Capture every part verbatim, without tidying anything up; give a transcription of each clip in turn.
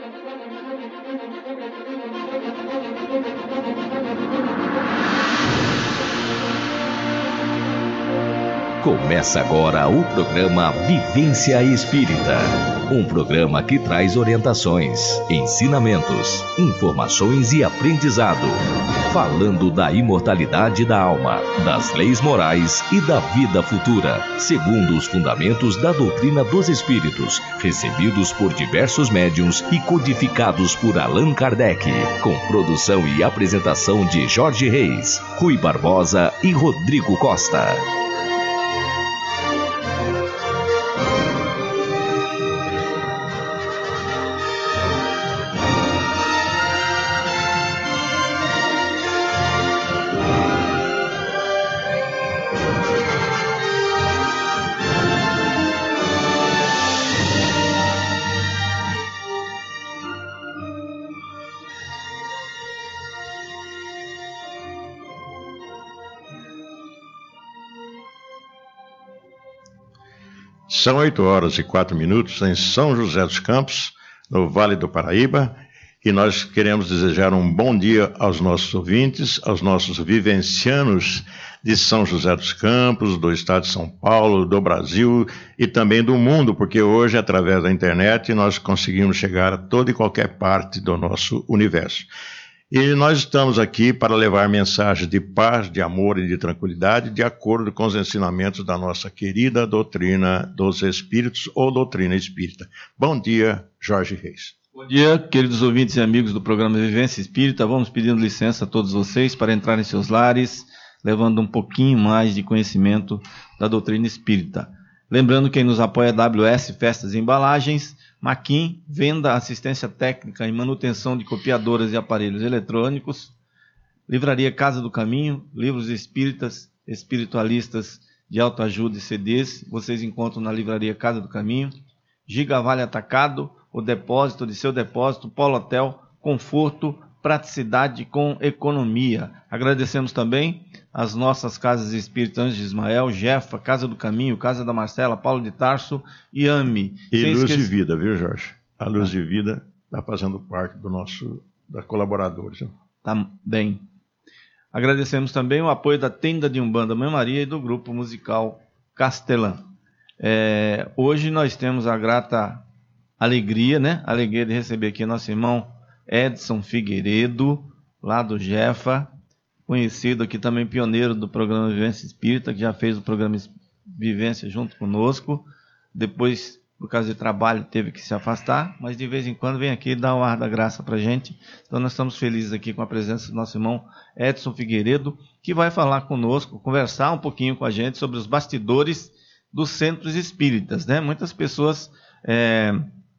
Começa agora o programa Vivência Espírita, um programa que traz orientações, ensinamentos, informações e aprendizado, falando da imortalidade da alma, das leis morais e da vida futura, segundo os fundamentos da doutrina dos espíritos, recebidos por diversos médiuns e codificados por Allan Kardec, com produção e apresentação de Jorge Reis, Rui Barbosa e Rodrigo Costa. São oito horas e quatro minutos em São José dos Campos, no Vale do Paraíba, e nós queremos desejar um bom dia aos nossos ouvintes, aos nossos vivencianos de São José dos Campos, do estado de São Paulo, do Brasil e também do mundo, porque hoje, através da internet, nós conseguimos chegar a toda e qualquer parte do nosso universo. E nós estamos aqui para levar mensagens de paz, de amor e de tranquilidade, de acordo com os ensinamentos da nossa querida doutrina dos espíritos ou doutrina espírita. Bom dia, Jorge Reis. Bom dia, queridos ouvintes e amigos do programa Vivência Espírita. Vamos pedindo licença a todos vocês para entrar em seus lares, levando um pouquinho mais de conhecimento da doutrina espírita. Lembrando que quem nos apoia é W S Festas e Embalagens, Maquin, venda, assistência técnica e manutenção de copiadoras e aparelhos eletrônicos, Livraria Casa do Caminho, livros espíritas, espiritualistas de autoajuda e C Ds, vocês encontram na Livraria Casa do Caminho, Gigavale Atacado, o depósito de seu depósito, Polo Hotel, conforto, praticidade com economia. Agradecemos também as nossas casas espíritas de Ismael, Jefa, Casa do Caminho, Casa da Marcela, Paulo de Tarso e AME. E Sem Luz esquecer... de Vida, viu, Jorge? A Luz de Vida está fazendo parte do nosso, da colaboradores. Tá bem. Agradecemos também o apoio da Tenda de Umbanda Mãe Maria e do grupo musical Castelã. É, hoje nós temos a grata alegria, né? Alegria de receber aqui nosso irmão Edson Figueiredo, lá do Jefa, conhecido aqui também pioneiro do programa Vivência Espírita, que já fez o programa Vivência junto conosco. Depois, por causa de trabalho, teve que se afastar, mas de vez em quando vem aqui e dá o ar da graça para a gente. Então nós estamos felizes aqui com a presença do nosso irmão Edson Figueiredo, que vai falar conosco, conversar um pouquinho com a gente sobre os bastidores dos centros espíritas, né? Muitas pessoas é,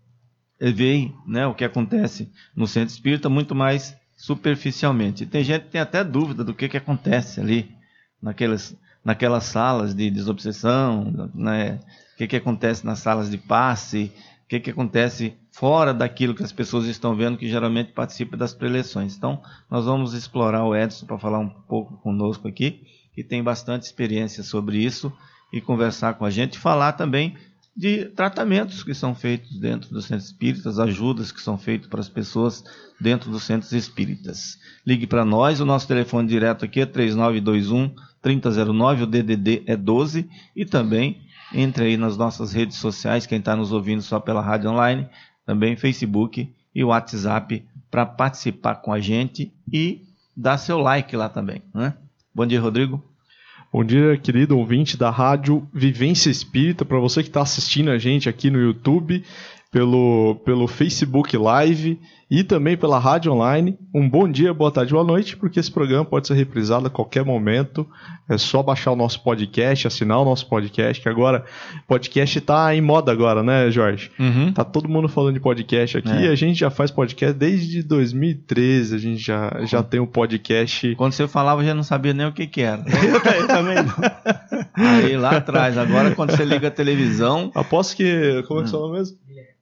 veem, né, o que acontece no centro espírita muito mais superficialmente. Tem gente que tem até dúvida do que, que acontece ali, naquelas, naquelas salas de desobsessão, né? O que, que acontece nas salas de passe, o que, que acontece fora daquilo que as pessoas estão vendo, que geralmente participa das preleções. Então, nós vamos explorar o Edson para falar um pouco conosco aqui, que tem bastante experiência sobre isso, e conversar com a gente, falar também de tratamentos que são feitos dentro dos centros espíritas, ajudas que são feitas para as pessoas dentro dos centros espíritas. Ligue para nós, o nosso telefone direto aqui é três nove dois um, três zero zero nove, o D D D é doze, e também entre aí nas nossas redes sociais, quem está nos ouvindo só pela rádio online, também Facebook e WhatsApp, para participar com a gente e dar seu like lá também, né? Bom dia, Rodrigo. Bom dia, querido ouvinte da rádio Vivência Espírita, para você que está assistindo a gente aqui no YouTube, pelo, pelo Facebook Live e também pela rádio online. Um bom dia, boa tarde, boa noite, porque esse programa pode ser reprisado a qualquer momento. É só baixar o nosso podcast, assinar o nosso podcast, que agora podcast está em moda agora, né, Jorge? Uhum. Tá todo mundo falando de podcast aqui, É. e a gente já faz podcast desde dois mil e treze, a gente já, já tem um podcast... Quando você falava, eu já não sabia nem o que que era. Eu também não. Aí lá atrás, agora quando você liga a televisão... Aposto que... Como é que é o nome mesmo?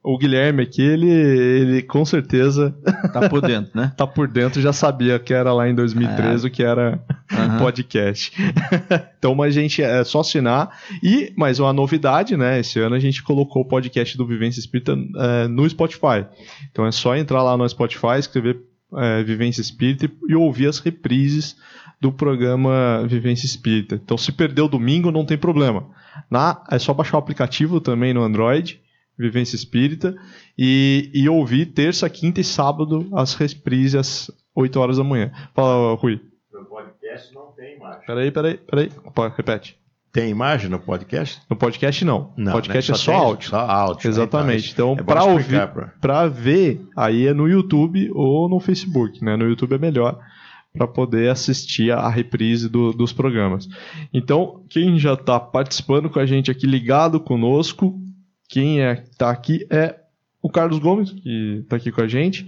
o Guilherme aqui, ele, ele com certeza tá por dentro, né? Tá por dentro, já sabia que era lá em dois mil e treze, é. o que era uhum. podcast. Então, mas gente, é só assinar. E, mais uma novidade, né? Esse ano a gente colocou o podcast do Vivência Espírita é, no Spotify. Então é só entrar lá no Spotify, escrever é, Vivência Espírita e, e ouvir as reprises do programa Vivência Espírita. Então, se perdeu domingo, não tem problema. Na, é só baixar o aplicativo também no Android, Vivência Espírita, e, e ouvir terça, quinta e sábado as reprises às oito horas da manhã. Fala, Rui. No podcast não tem imagem. Peraí, peraí, peraí. Opa, repete. Tem imagem no podcast? No podcast não. No podcast né? é só, só áudio. Só áudio. Exatamente. Então, é para ouvir, pra... para ver, aí é no YouTube ou no Facebook, né? No YouTube é melhor para poder assistir a reprise do, dos programas. Então, quem já está participando com a gente aqui, ligado conosco, quem é, tá aqui é o Carlos Gomes, que está aqui com a gente,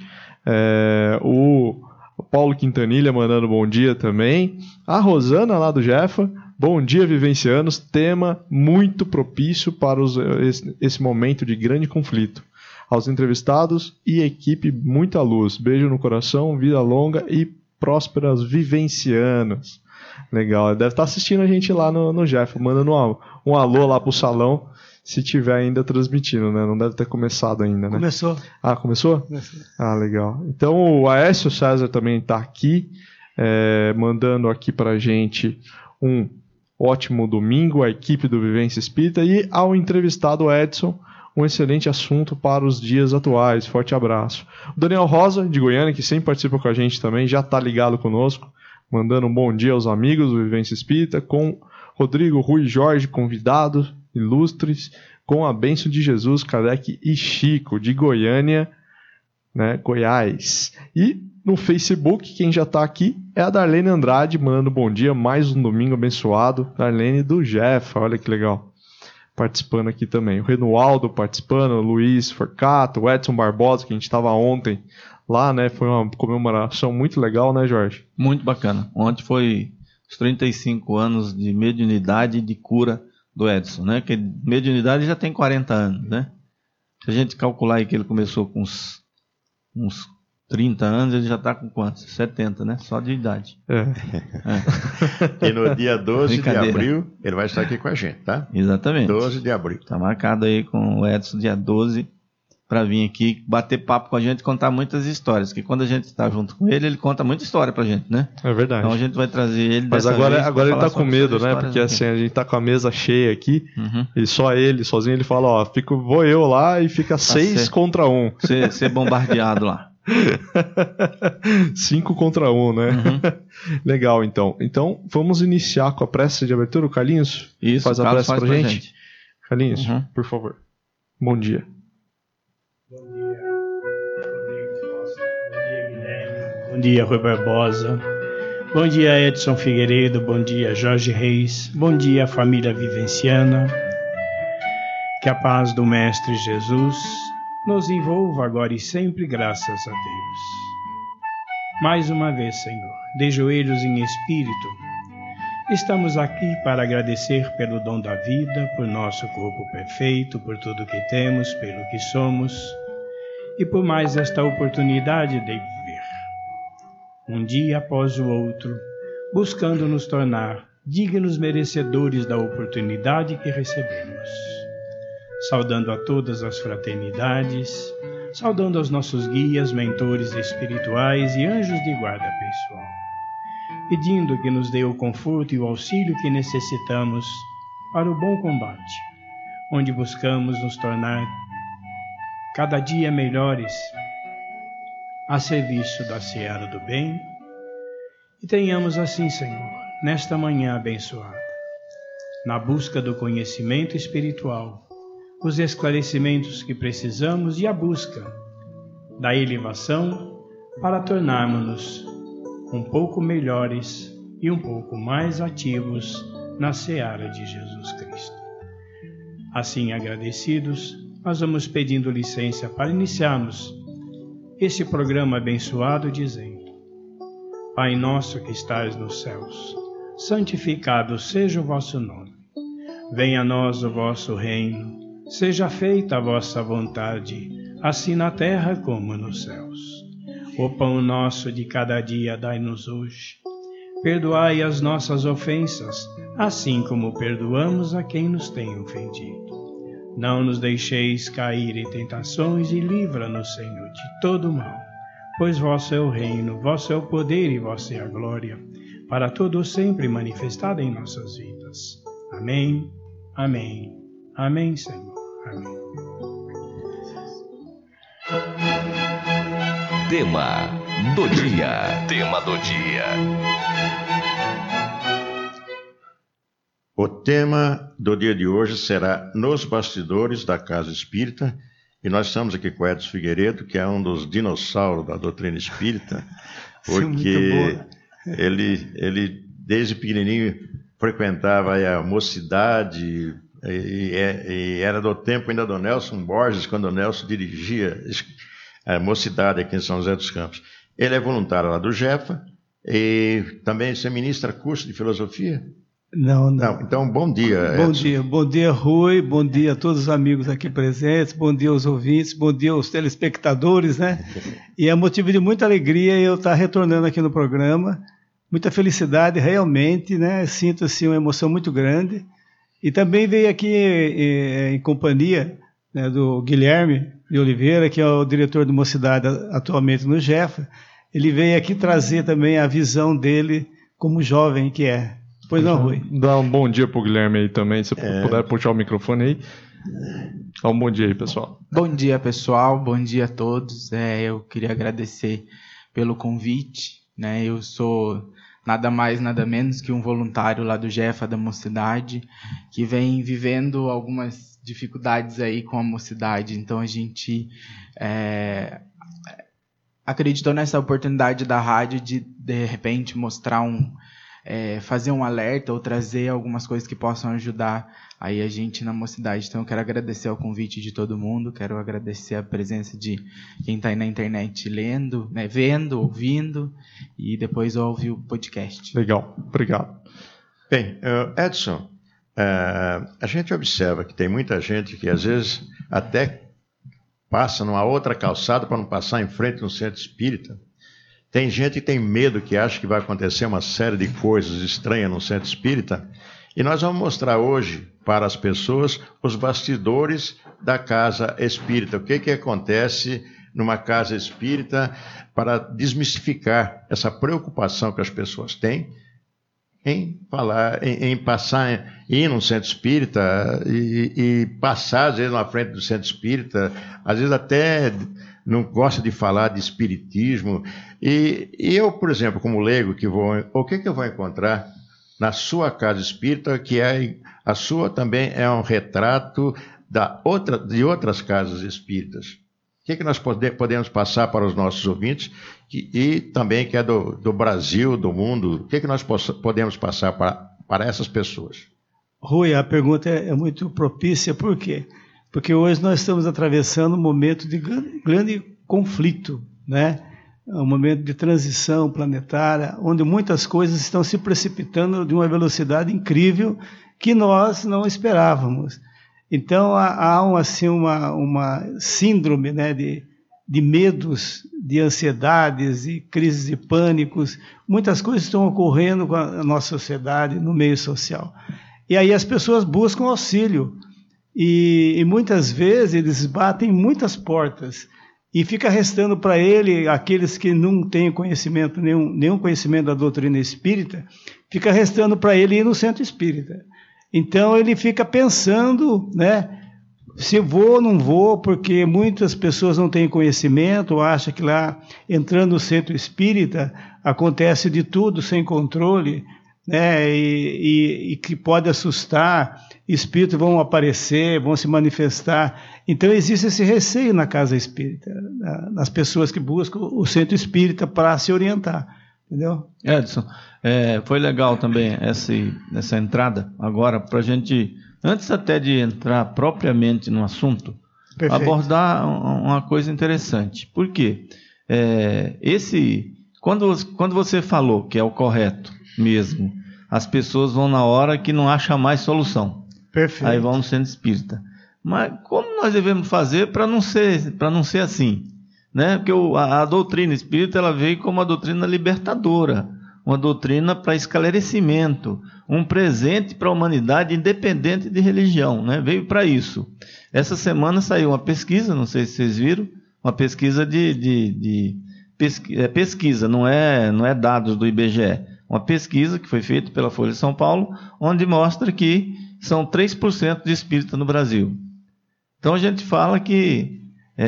é, o Paulo Quintanilha mandando bom dia também, a Rosana lá do Jefa, bom dia vivencianos, tema muito propício para os, esse, esse momento de grande conflito. Aos entrevistados e equipe, muita luz, beijo no coração, vida longa e prósperas vivencianas. Legal, deve estar assistindo a gente lá no, no Jefa, mandando um, um alô lá pro salão, se tiver ainda transmitindo, né? Não deve ter começado ainda, né? Começou. Ah, começou? Começou. Ah, legal. Então o Aécio César também está aqui, é, mandando aqui pra gente um ótimo domingo, a equipe do Vivência Espírita, e ao entrevistado Edson, um excelente assunto para os dias atuais. Forte abraço. O Daniel Rosa, de Goiânia, que sempre participa com a gente também, já está ligado conosco, mandando um bom dia aos amigos do Vivência Espírita, com Rodrigo, Rui, Jorge, convidados ilustres, com a bênção de Jesus, Kardec e Chico, de Goiânia, né, Goiás. E no Facebook, quem já está aqui é a Darlene Andrade, mandando bom dia, mais um domingo abençoado. Darlene do Jefa, olha que legal. Participando aqui também. O Renualdo participando, o Luiz Forcato, o Edson Barbosa, que a gente estava ontem lá, né? Foi uma comemoração muito legal, né, Jorge? Muito bacana. Ontem foi os trinta e cinco anos de mediunidade e de cura do Edson, né? Que mediunidade já tem quarenta anos, né? Se a gente calcular aí que ele começou com uns, uns trinta anos, ele já está com quantos? setenta, né? Só de idade. É. É. E no dia doze de abril, ele vai estar aqui com a gente, tá? Exatamente. doze de abril. Está marcado aí com o Edson, dia doze, para vir aqui bater papo com a gente e contar muitas histórias. Porque quando a gente está junto com ele, ele conta muita história pra gente, né? É verdade. Então a gente vai trazer ele. Mas dessa agora, vez agora ele tá com medo, né? Porque aqui. assim, a gente tá com a mesa cheia aqui, uhum. e só ele, sozinho, ele fala, ó, fico, vou eu lá e fica seis ser, contra um. Ser, ser bombardeado lá. Cinco contra um, né? Uhum. Legal, então. Então, vamos iniciar com a prece de abertura. O Carlinhos Isso, faz a Carlos prece faz pra, pra gente. gente. Carlinhos, uhum. por favor. Bom dia. Bom dia, Rodrigo Costa. Bom dia, Guilherme. Bom dia, Rui Barbosa. Bom dia, Edson Figueiredo. Bom dia, Jorge Reis. Bom dia, família vivenciana. Que a paz do Mestre Jesus nos envolva agora e sempre, graças a Deus. Mais uma vez, Senhor, de joelhos em espírito, estamos aqui para agradecer pelo dom da vida, por nosso corpo perfeito, por tudo que temos, pelo que somos e por mais esta oportunidade de viver. Um dia após o outro, buscando nos tornar dignos merecedores da oportunidade que recebemos. Saudando a todas as fraternidades, saudando aos nossos guias, mentores espirituais e anjos de guarda pessoal, pedindo que nos dê o conforto e o auxílio que necessitamos para o bom combate, onde buscamos nos tornar cada dia melhores a serviço da seara do bem, e tenhamos assim, Senhor, nesta manhã abençoada, na busca do conhecimento espiritual, os esclarecimentos que precisamos e a busca da elevação para tornarmos-nos um pouco melhores e um pouco mais ativos na seara de Jesus Cristo. Assim, agradecidos, nós vamos pedindo licença para iniciarmos esse programa abençoado dizendo: Pai nosso que estais nos céus, santificado seja o vosso nome. Venha a nós o vosso reino. Seja feita a vossa vontade, assim na terra como nos céus. O pão nosso de cada dia dai-nos hoje. Perdoai as nossas ofensas, assim como perdoamos a quem nos tem ofendido. Não nos deixeis cair em tentações e livra-nos, Senhor, de todo mal. Pois vosso é o reino, vosso é o poder e vossa é a glória, para todo sempre manifestada em nossas vidas. Amém, amém, amém, Senhor, amém. Tema do dia. Tema do dia. O tema do dia de hoje será Nos Bastidores da Casa Espírita, e nós estamos aqui com Edson Figueiredo, que é um dos dinossauros da doutrina espírita, porque ele, ele desde pequenininho frequentava a mocidade, e, e era do tempo ainda do Nelson Borges, quando o Nelson dirigia a mocidade aqui em São José dos Campos. Ele é voluntário lá do Jefa, e também você ministra curso de filosofia? Não, não, não. Então, bom dia, Edson. Bom dia, bom dia, Rui, bom dia a todos os amigos aqui presentes, bom dia aos ouvintes, bom dia aos telespectadores, né? E é motivo de muita alegria eu estar retornando aqui no programa, muita felicidade, realmente, né? Sinto, assim, uma emoção muito grande. E também veio aqui em, em companhia, né, do Guilherme de Oliveira, que é o diretor de Mocidade atualmente no Jefa. Ele veio aqui trazer também a visão dele como jovem que é. Pois não, Rui. Dá um bom dia pro Guilherme aí também, se é. puder puxar o microfone aí. Dá um bom dia aí, pessoal. Bom dia, pessoal. Bom dia a todos. É, eu queria agradecer pelo convite. Né? Eu sou nada mais, nada menos que um voluntário lá do Jefa da Mocidade, que vem vivendo algumas dificuldades aí com a mocidade. Então a gente é, acreditou nessa oportunidade da rádio de, de repente, mostrar um... É, fazer um alerta ou trazer algumas coisas que possam ajudar aí a gente na mocidade. Então eu quero agradecer ao convite de todo mundo, quero agradecer a presença de quem está aí na internet lendo, né, vendo, ouvindo, e depois ouve o podcast. Legal, obrigado. Bem, uh, Edson, uh, a gente observa que tem muita gente que às vezes até passa numa outra calçada para não passar em frente no centro espírita. Tem gente que tem medo, que acha que vai acontecer uma série de coisas estranhas no centro espírita, e nós vamos mostrar hoje para as pessoas os bastidores da casa espírita. O que, que acontece numa casa espírita para desmistificar essa preocupação que as pessoas têm em falar, em, em passar, em ir num centro espírita e, e passar, às vezes, na frente do centro espírita, às vezes até não gosta de falar de espiritismo. E, e eu, por exemplo, como leigo, que vou, o que, que eu vou encontrar na sua casa espírita, que é, a sua também é um retrato da outra, de outras casas espíritas? O que, que nós pode, podemos passar para os nossos ouvintes, que, e também que é do, do Brasil, do mundo, o que, que nós possa, podemos passar para, para essas pessoas? Rui, a pergunta é, é muito propícia, por quê? Porque hoje nós estamos atravessando um momento de grande, grande conflito, né? Um momento de transição planetária, onde muitas coisas estão se precipitando de uma velocidade incrível que nós não esperávamos. Então há, há assim, uma, uma síndrome, né, de, de medos, de ansiedades e crises de pânicos. Muitas coisas estão ocorrendo com a nossa sociedade, no meio social. E aí as pessoas buscam auxílio. E, e muitas vezes eles batem muitas portas e fica restando para ele, aqueles que não têm conhecimento, nenhum, nenhum conhecimento da doutrina espírita, fica restando para ele ir no centro espírita. Então ele fica pensando, né, se vou ou não vou, porque muitas pessoas não têm conhecimento, acham que lá, entrando no centro espírita, acontece de tudo sem controle, né, e, e, e que pode assustar, espíritos vão aparecer, vão se manifestar. Então existe esse receio na casa espírita, nas pessoas que buscam o centro espírita para se orientar, entendeu? Edson, é, foi legal também essa, essa entrada agora, para a gente, antes até de entrar propriamente no assunto, perfeito, abordar uma coisa interessante. Por quê? É, esse, quando, quando você falou que é o correto mesmo, as pessoas vão na hora que não acham mais solução. Perfeito. Aí vão no centro espírita. Mas como nós devemos fazer para não ser, para não ser assim? Né? Porque o, a, a doutrina espírita ela veio como uma doutrina libertadora, uma doutrina para esclarecimento, um presente para a humanidade independente de religião, né? Veio para isso. Essa semana saiu uma pesquisa, não sei se vocês viram, uma pesquisa de, de, de pesqui, é pesquisa, não é, não é dados do I B G E, uma pesquisa que foi feita pela Folha de São Paulo, onde mostra que são três por cento de espírita no Brasil. Então a gente fala que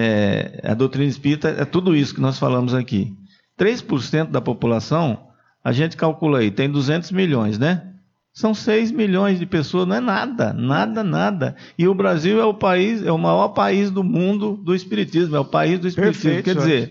é, a doutrina espírita é tudo isso que nós falamos aqui. três por cento da população, a gente calcula aí, tem duzentos milhões, né? São seis milhões de pessoas, não é nada, nada, nada. E o Brasil é o país, é o maior país do mundo do espiritismo, é o país do espiritismo. Perfeito, Quer dizer,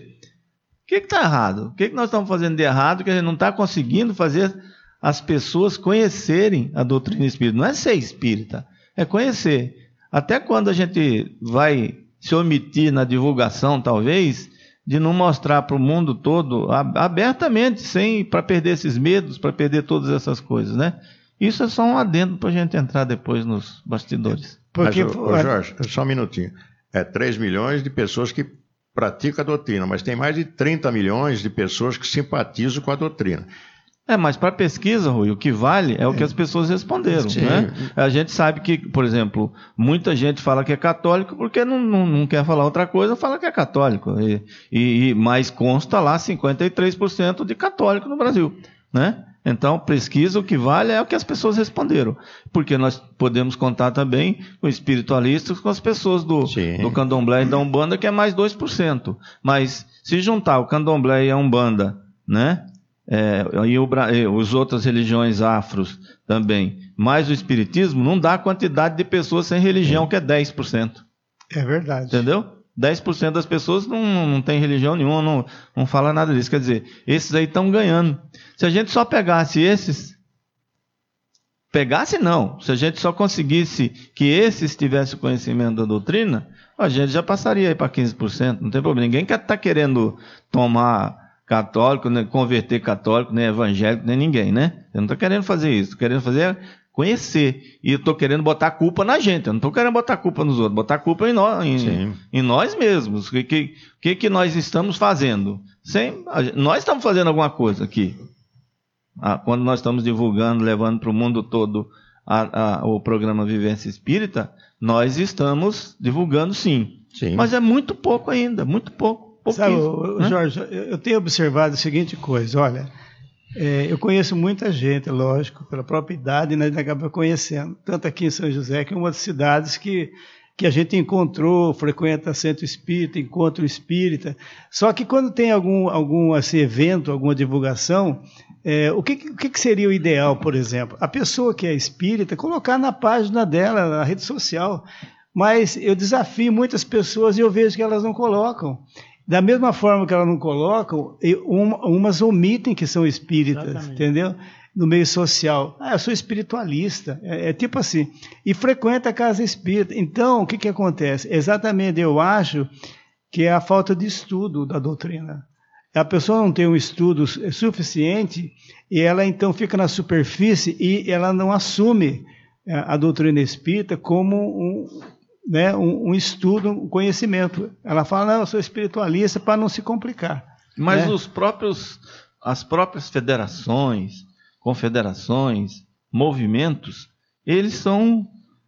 o que está errado? O que, que nós estamos fazendo de errado que a gente não está conseguindo fazer as pessoas conhecerem a doutrina espírita? Não é ser espírita, é conhecer. Até quando a gente vai se omitir na divulgação, talvez, de não mostrar para o mundo todo abertamente, sem para perder esses medos, para perder todas essas coisas, né? Isso é só um adendo para a gente entrar depois nos bastidores. Porque, mas, ô, ô Jorge, só um minutinho. É três milhões de pessoas que praticam a doutrina, mas tem mais de trinta milhões de pessoas que simpatizam com a doutrina. É, mas para a pesquisa, Rui, o que vale é o que as pessoas responderam. Né? A gente sabe que, por exemplo, muita gente fala que é católico porque não, não, não quer falar outra coisa, fala que é católico. E, e, mas consta lá cinquenta e três por cento de católico no Brasil. Né? Então, pesquisa, o que vale é o que as pessoas responderam. Porque nós podemos contar também com espiritualistas, com as pessoas do, do candomblé e da Umbanda, que é mais dois por cento. Mas se juntar o candomblé e a Umbanda, né? É, e, o, e as outras religiões afros também, mais o espiritismo, não dá a quantidade de pessoas sem religião, que é dez por cento. É verdade. Entendeu? dez por cento das pessoas não, não tem religião nenhuma, não, não fala nada disso. Quer dizer, esses aí estão ganhando. Se a gente só pegasse esses, pegasse não, se a gente só conseguisse que esses tivessem conhecimento da doutrina, a gente já passaria aí para quinze por cento, não tem problema. Ninguém está querendo tomar católico, nem converter católico, nem evangélico, nem ninguém, né? Eu não estou querendo fazer isso, estou querendo fazer conhecer. E eu estou querendo botar a culpa na gente, eu não estou querendo botar a culpa nos outros, botar a culpa em nós, em, em nós mesmos. O que, que, que, que nós estamos fazendo? Sem, nós estamos fazendo alguma coisa aqui. Ah, quando nós estamos divulgando, levando para o mundo todo a, a, o programa Vivência Espírita, nós estamos divulgando sim. sim. Mas é muito pouco ainda, muito pouco. Sabe, né? Jorge, eu tenho observado a seguinte coisa, olha, é, eu conheço muita gente, lógico, pela própria idade, nós acabamos conhecendo, tanto aqui em São José, que é uma das cidades que, que a gente encontrou, frequenta centro espírita, encontro espírita, só que quando tem algum, algum assim, evento, alguma divulgação, é, o, que, o que seria o ideal, por exemplo? A pessoa que é espírita, colocar na página dela, na rede social, mas eu desafio muitas pessoas e eu vejo que elas não colocam. Da mesma forma que elas não colocam, umas omitem que são espíritas, exatamente, entendeu? No meio social. Ah, eu sou espiritualista. É, é tipo assim. E frequenta a casa espírita. Então, o que, que acontece? Exatamente, eu acho que é a falta de estudo da doutrina. A pessoa não tem um estudo suficiente e ela então fica na superfície e ela não assume a doutrina espírita como um... Né, um, um estudo, um conhecimento. Ela fala, não, eu sou espiritualista, para não se complicar. Mas né? os próprios, as próprias federações, confederações, movimentos, eles são,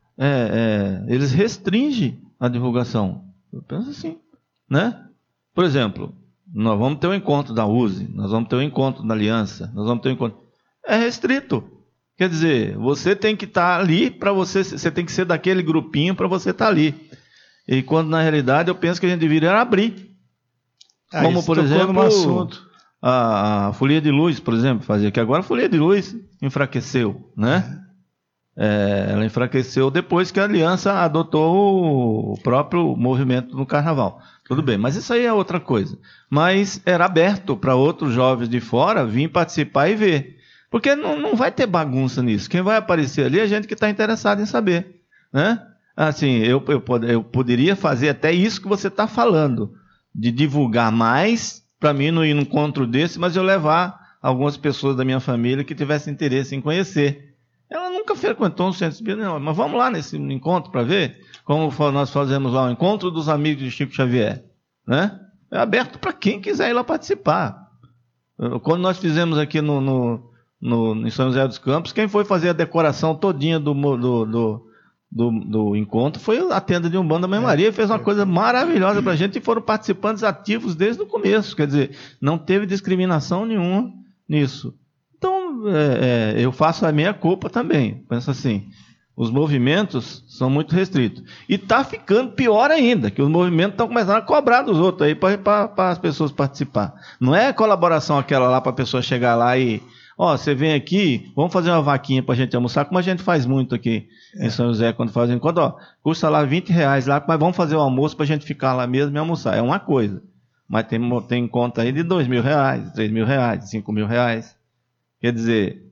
é, é, eles restringem a divulgação. Eu penso assim, né? Por exemplo, nós vamos ter um encontro da U S E, nós vamos ter um encontro da Aliança, nós vamos ter um encontro... É restrito. Quer dizer, você tem que estar ali para você, você tem que ser daquele grupinho para você estar ali. E quando na realidade eu penso que a gente deveria abrir. Ah, como por exemplo, assunto. A, a folia de luz, por exemplo, fazia que agora a folia de luz enfraqueceu, né? É, ela enfraqueceu depois que a Aliança adotou o próprio movimento no Carnaval. Tudo bem, mas isso aí é outra coisa. Mas era aberto para outros jovens de fora vir participar e ver. Porque não, não vai ter bagunça nisso. Quem vai aparecer ali é gente que está interessada em saber. Né? Assim, eu, eu, eu poderia fazer até isso que você está falando, de divulgar mais, para mim não ir num encontro desse, mas eu levar algumas pessoas da minha família que tivessem interesse em conhecer. Ela não nunca frequentou um centro espírita, não, mas vamos lá nesse encontro para ver como nós fazemos lá o encontro dos amigos de Chico Xavier, né? É aberto para quem quiser ir lá participar. Quando nós fizemos aqui no, no, no, em São José dos Campos, quem foi fazer a decoração todinha do, do, do, do, do encontro foi a tenda de Umbanda Mãe Maria, fez uma coisa maravilhosa para a gente e foram participantes ativos desde o começo, quer dizer, não teve discriminação nenhuma nisso. Então, é, é, eu faço a minha culpa também, penso assim, os movimentos são muito restritos. E está ficando pior ainda, que os movimentos estão começando a cobrar dos outros aí para as pessoas participar. Não é colaboração aquela lá para a pessoa chegar lá e, ó, você vem aqui, vamos fazer uma vaquinha para a gente almoçar, como a gente faz muito aqui é. em São José, quando fazem enquanto, ó, custa lá vinte reais lá, mas vamos fazer o almoço para a gente ficar lá mesmo e almoçar. É uma coisa. Mas tem, tem conta aí de dois mil reais, três mil reais, cinco mil reais. Quer dizer,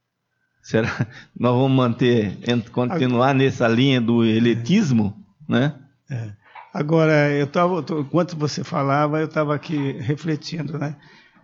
será nós vamos manter, continuar nessa linha do elitismo, né? É. Agora, eu estava, enquanto você falava, eu estava aqui refletindo, né?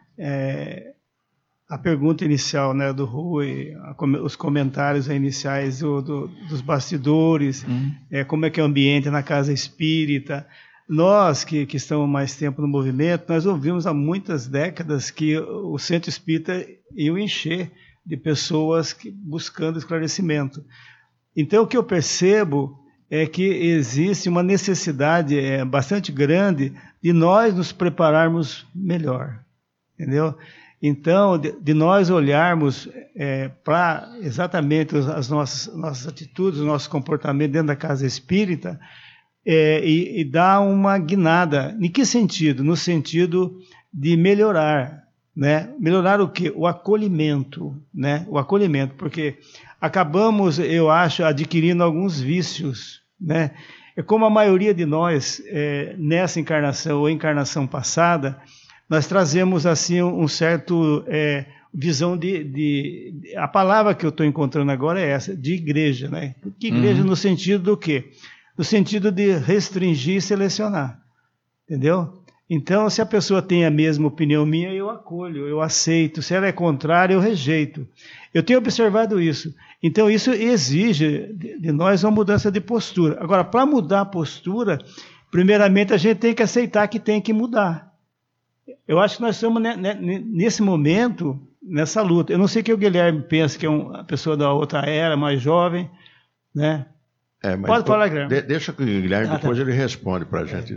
É, a pergunta inicial, né, do Rui, a, os comentários iniciais do, do, dos bastidores, uhum. é, como é que é o ambiente na casa espírita. Nós que, que estamos mais tempo no movimento, nós ouvimos há muitas décadas que o centro espírita ia encher de pessoas que, buscando esclarecimento. Então, o que eu percebo é que existe uma necessidade é, bastante grande de nós nos prepararmos melhor, entendeu? Então, de, de nós olharmos é, para exatamente as nossas, nossas atitudes, o nosso comportamento dentro da casa espírita, É, e, e dar uma guinada. Em que sentido? No sentido de melhorar, né? Melhorar o quê? O acolhimento, né? O acolhimento, porque acabamos, eu acho, adquirindo alguns vícios, né? É como a maioria de nós, é, nessa encarnação ou encarnação passada, nós trazemos assim um certo é, visão de, de, de... A palavra que eu estou encontrando agora é essa, de igreja, né? Que igreja uhum. no sentido do quê? No sentido de restringir e selecionar, entendeu? Então, se a pessoa tem a mesma opinião minha, eu acolho, eu aceito. Se ela é contrária, eu rejeito. Eu tenho observado isso. Então, isso exige de nós uma mudança de postura. Agora, para mudar a postura, primeiramente a gente tem que aceitar que tem que mudar. Eu acho que nós estamos nesse momento, nessa luta. Eu não sei o que o Guilherme pensa, que é uma pessoa da outra era, mais jovem, né? É, mas Pode falar, Guilherme. De, deixa que o Guilherme, ah, depois tá. ele responde para a gente.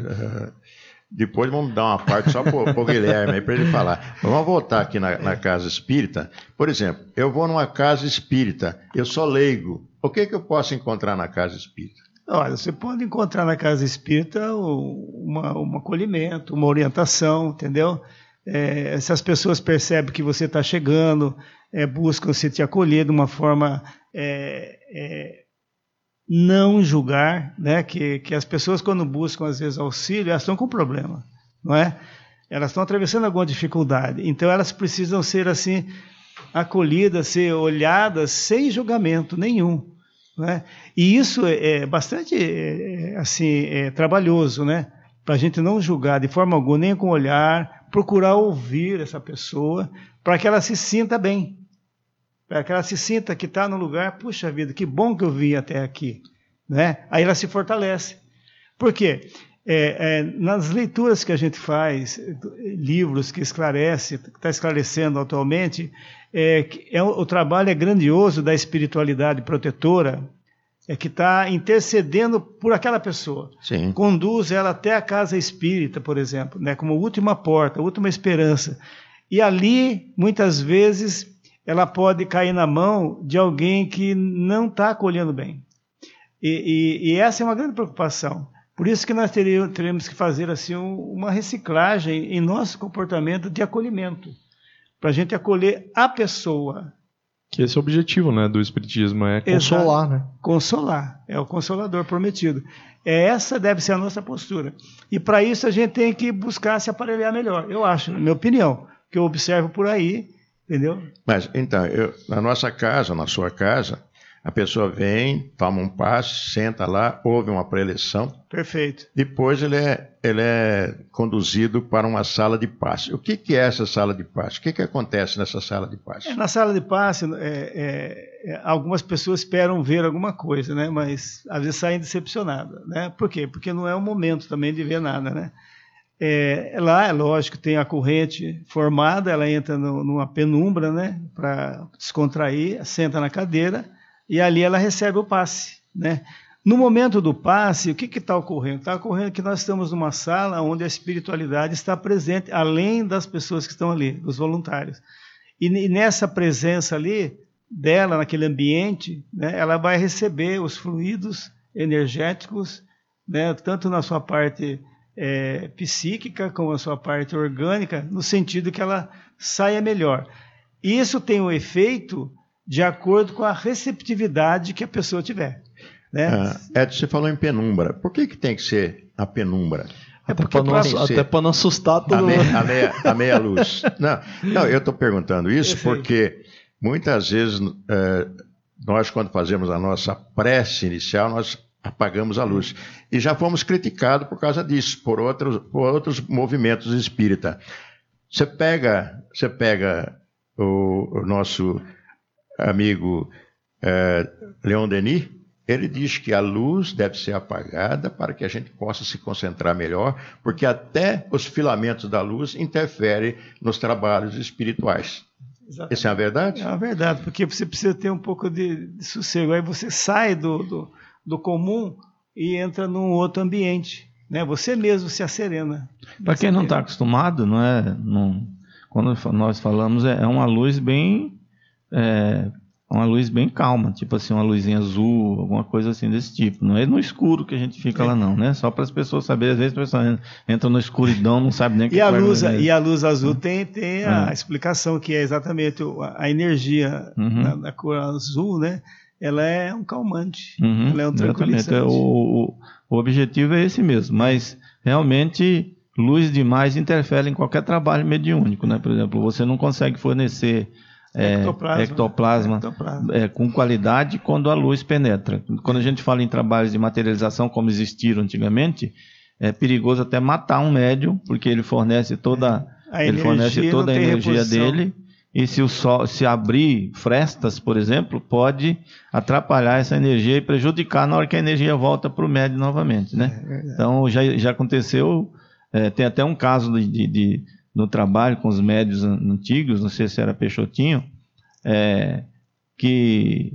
Depois vamos dar uma parte só para o Guilherme, aí para ele falar. Vamos voltar aqui na, na casa espírita. Por exemplo, eu vou numa casa espírita, eu sou leigo. O que, que eu posso encontrar na casa espírita? Olha, você pode encontrar na casa espírita uma, um acolhimento, uma orientação, entendeu? É, se as pessoas percebem que você está chegando, é, buscam se te acolher de uma forma... É, é, não julgar, né? que, que as pessoas quando buscam às vezes auxílio, elas estão com problema, não é? Elas estão atravessando alguma dificuldade, então elas precisam ser assim, acolhidas, ser olhadas sem julgamento nenhum, não é? E isso é bastante é, assim, é, trabalhoso, né? Para a gente não julgar de forma alguma, nem com olhar, procurar ouvir essa pessoa, para que ela se sinta bem. Para que ela se sinta que está no lugar, puxa vida, que bom que eu vim até aqui, né? Aí ela se fortalece. Por quê? É, é, nas leituras que a gente faz, livros que esclarece, que está esclarecendo atualmente, é, é, o trabalho é grandioso da espiritualidade protetora, é que está intercedendo por aquela pessoa. Sim. Conduz ela até a casa espírita, por exemplo, né? Como última porta, última esperança. E ali, muitas vezes... ela pode cair na mão de alguém que não está acolhendo bem. E, e, e essa é uma grande preocupação. Por isso que nós teríamos, teremos que fazer assim, uma reciclagem em nosso comportamento de acolhimento, para a gente acolher a pessoa. Que esse é o objetivo, né, do Espiritismo, é consolar. Exato. Né? Consolar, é o consolador prometido. Essa deve ser a nossa postura. E para isso a gente tem que buscar se aparelhar melhor, eu acho, na minha opinião, que eu observo por aí. Entendeu? Mas, então, eu, na nossa casa, na sua casa, A pessoa vem, toma um passe, senta lá, ouve uma preleção. Perfeito. Depois ele é, ele é conduzido para uma sala de passe. O que, que é essa sala de passe? O que, que acontece nessa sala de passe? É, na sala de passe, é, é, é, algumas pessoas esperam ver alguma coisa, né? Mas às vezes saem decepcionadas. Né? Por quê? Porque não é o momento também de ver nada. Né? É, lá, é lógico, tem a corrente formada, ela entra no, numa penumbra, né? Para descontrair, senta na cadeira, e ali ela recebe o passe, né? No momento do passe, o que está ocorrendo? Está ocorrendo que nós estamos numa sala onde a espiritualidade está presente, além das pessoas que estão ali, dos voluntários. E, e nessa presença ali, dela, naquele ambiente, né, ela vai receber os fluidos energéticos, né, tanto na sua parte é, psíquica, como na sua parte orgânica, no sentido que ela saia melhor. Isso tem um efeito de acordo com a receptividade que a pessoa tiver. Né? Ah, Edson, você falou em penumbra. Por que, que tem que ser a penumbra? É até para não, não assustar todo mundo. A meia, a meia luz. Não, não eu estou perguntando isso porque muitas vezes é, nós, quando fazemos a nossa prece inicial, nós apagamos a luz. E já fomos criticados por causa disso, por outros, por outros movimentos espíritas. Você pega, você pega o, o nosso amigo é, Leon Denis, ele diz que a luz deve ser apagada para que a gente possa se concentrar melhor, porque até os filamentos da luz interferem nos trabalhos espirituais. Exatamente. Isso é a verdade? É a verdade, porque você precisa ter um pouco de, de sossego. Aí você sai do, do, do comum e entra num outro ambiente. Né? Você mesmo se acerena. Para quem não está acostumado, não é, não, quando nós falamos, é, é uma luz bem... É, uma luz bem calma, tipo assim, uma luzinha azul, alguma coisa assim desse tipo. Não é no escuro que a gente fica é. lá não, né? Só para as pessoas saberem, às vezes a pessoa entra na escuridão, não sabe nem o que e a vai luz ver. E a luz azul tem, tem a é. explicação, que é exatamente a energia uhum. da, da cor azul, né? Ela é um calmante, uhum. ela é um tranquilizante. É, o, o, o objetivo é esse mesmo, mas realmente luz demais interfere em qualquer trabalho mediúnico, né? Por exemplo, você não consegue fornecer É, ectoplasma, ectoplasma, ectoplasma. É, com qualidade quando a luz penetra. Quando a gente fala em trabalhos de materialização como existiram antigamente, é perigoso até matar um médium, porque ele fornece toda a ele fornece toda a energia reposição. dele, e se o sol, se abrir frestas, por exemplo, pode atrapalhar essa energia e prejudicar na hora que a energia volta para o médium novamente, né? É então já, já aconteceu, é, tem até um caso de, de, de no trabalho com os médios antigos, não sei se era Peixotinho, é, que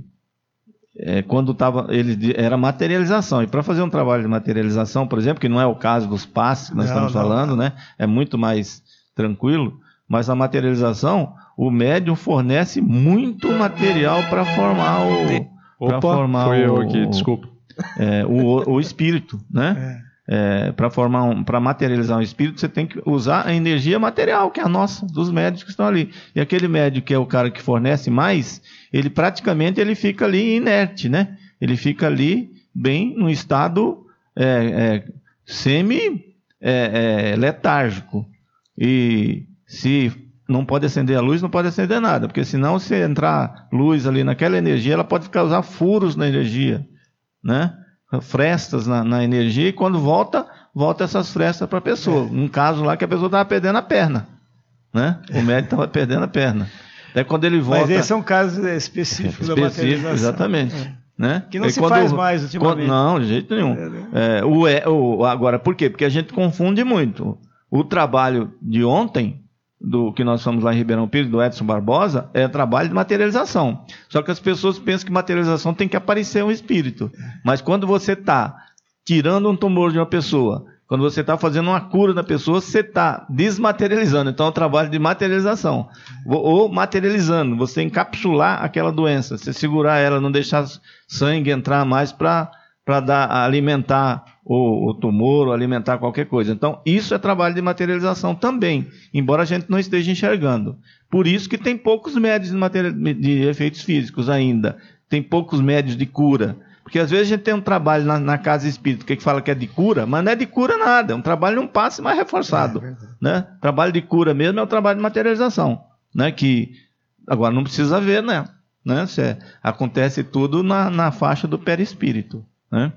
é, quando estava, ele era materialização, e para fazer um trabalho de materialização, por exemplo, que não é o caso dos passes que nós não, estamos não, falando, não. né? É muito mais tranquilo, mas a materialização, o médium fornece muito material para formar o... Opa, formar foi o, eu aqui, desculpa. É, o, o espírito, né? É. É, para formar um, para materializar um espírito, você tem que usar a energia material, que é a nossa, dos médios que estão ali. E aquele médio que é o cara que fornece mais, ele praticamente ele fica ali inerte, né? Ele fica ali bem num estado é, é, semi é, é, letárgico. E se não pode acender a luz, não pode acender nada, porque senão, se entrar luz ali naquela energia, ela pode causar furos na energia, né? Frestas na, na energia, e quando volta, volta essas frestas para a pessoa. Um caso lá que a pessoa estava perdendo a perna, né? O médico estava perdendo a perna. Daí quando ele volta... Mas esse é um caso específico, específico da materialização. Exatamente. É. Né? Que não Aí se faz mais ultimamente. Quando, não, de jeito nenhum. É, é, o, é, o, agora, por quê? Porque a gente confunde muito. O trabalho de ontem, do que nós fomos lá em Ribeirão Pires, do Edson Barbosa, é trabalho de materialização. Só que as pessoas pensam que materialização tem que aparecer um espírito. Mas quando você está tirando um tumor de uma pessoa, quando você está fazendo uma cura da pessoa, você está desmaterializando. Então é um trabalho de materialização. Ou materializando, você encapsular aquela doença, você segurar ela, não deixar sangue entrar mais para alimentar o, o tumor, ou alimentar qualquer coisa. Então, isso é trabalho de materialização também, embora a gente não esteja enxergando. Por isso que tem poucos médios de, material, de efeitos físicos ainda, tem poucos médios de cura. Porque às vezes a gente tem um trabalho na, na casa espírita que fala que é de cura, mas não é de cura nada, é um trabalho de um passe mais reforçado. É, né? Trabalho de cura mesmo é o trabalho de materialização. Né? Que agora não precisa ver, né? né? Se, acontece tudo na, na faixa do perispírito, né?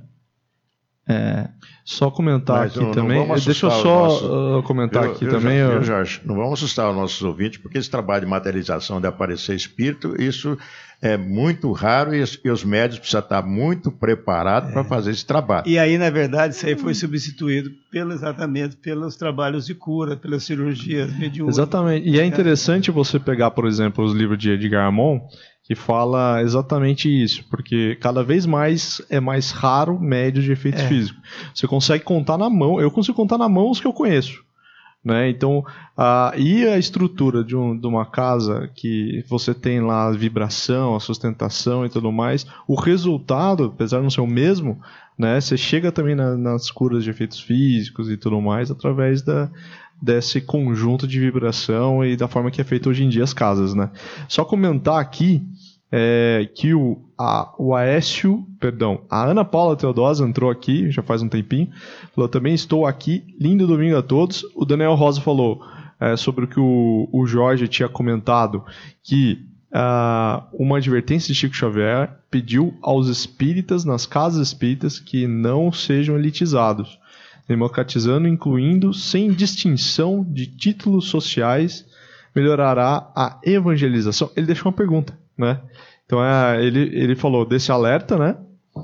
É, só comentar Mas aqui não, também, não deixa eu só nosso... uh, comentar eu, aqui eu, também. Eu, eu... Jorge, não vamos assustar os nossos ouvintes, porque esse trabalho de materialização, de aparecer espírito, isso é muito raro e, e os médios precisam estar muito preparados é. para fazer esse trabalho. E aí, na verdade, isso aí foi substituído pelo, exatamente pelos trabalhos de cura, pelas cirurgias mediúnicas. Exatamente. E é interessante você pegar, por exemplo, os livros de Edgar Morin, que fala exatamente isso, porque cada vez mais é mais raro médios de efeitos é. físicos. Você consegue contar na mão, eu consigo contar na mão os que eu conheço. Né? Então, a, e a estrutura de, um, de uma casa que você tem lá a vibração, a sustentação e tudo mais, o resultado, apesar de não ser o mesmo, né, você chega também na, nas curas de efeitos físicos e tudo mais através da, desse conjunto de vibração e da forma que é feito hoje em dia as casas. Né? Só comentar aqui é, que o, a, o Aécio, perdão, a Ana Paula Teodosa entrou aqui, já faz um tempinho, falou, também estou aqui, lindo domingo a todos. O Daniel Rosa falou é, sobre o que o, o Jorge tinha comentado, que uh, uma advertência de Chico Xavier pediu aos espíritas, nas casas espíritas, que não sejam elitizados, democratizando, incluindo, sem distinção de títulos sociais, melhorará a evangelização. Ele deixou uma pergunta, né? Então é, ele, ele falou desse alerta, né?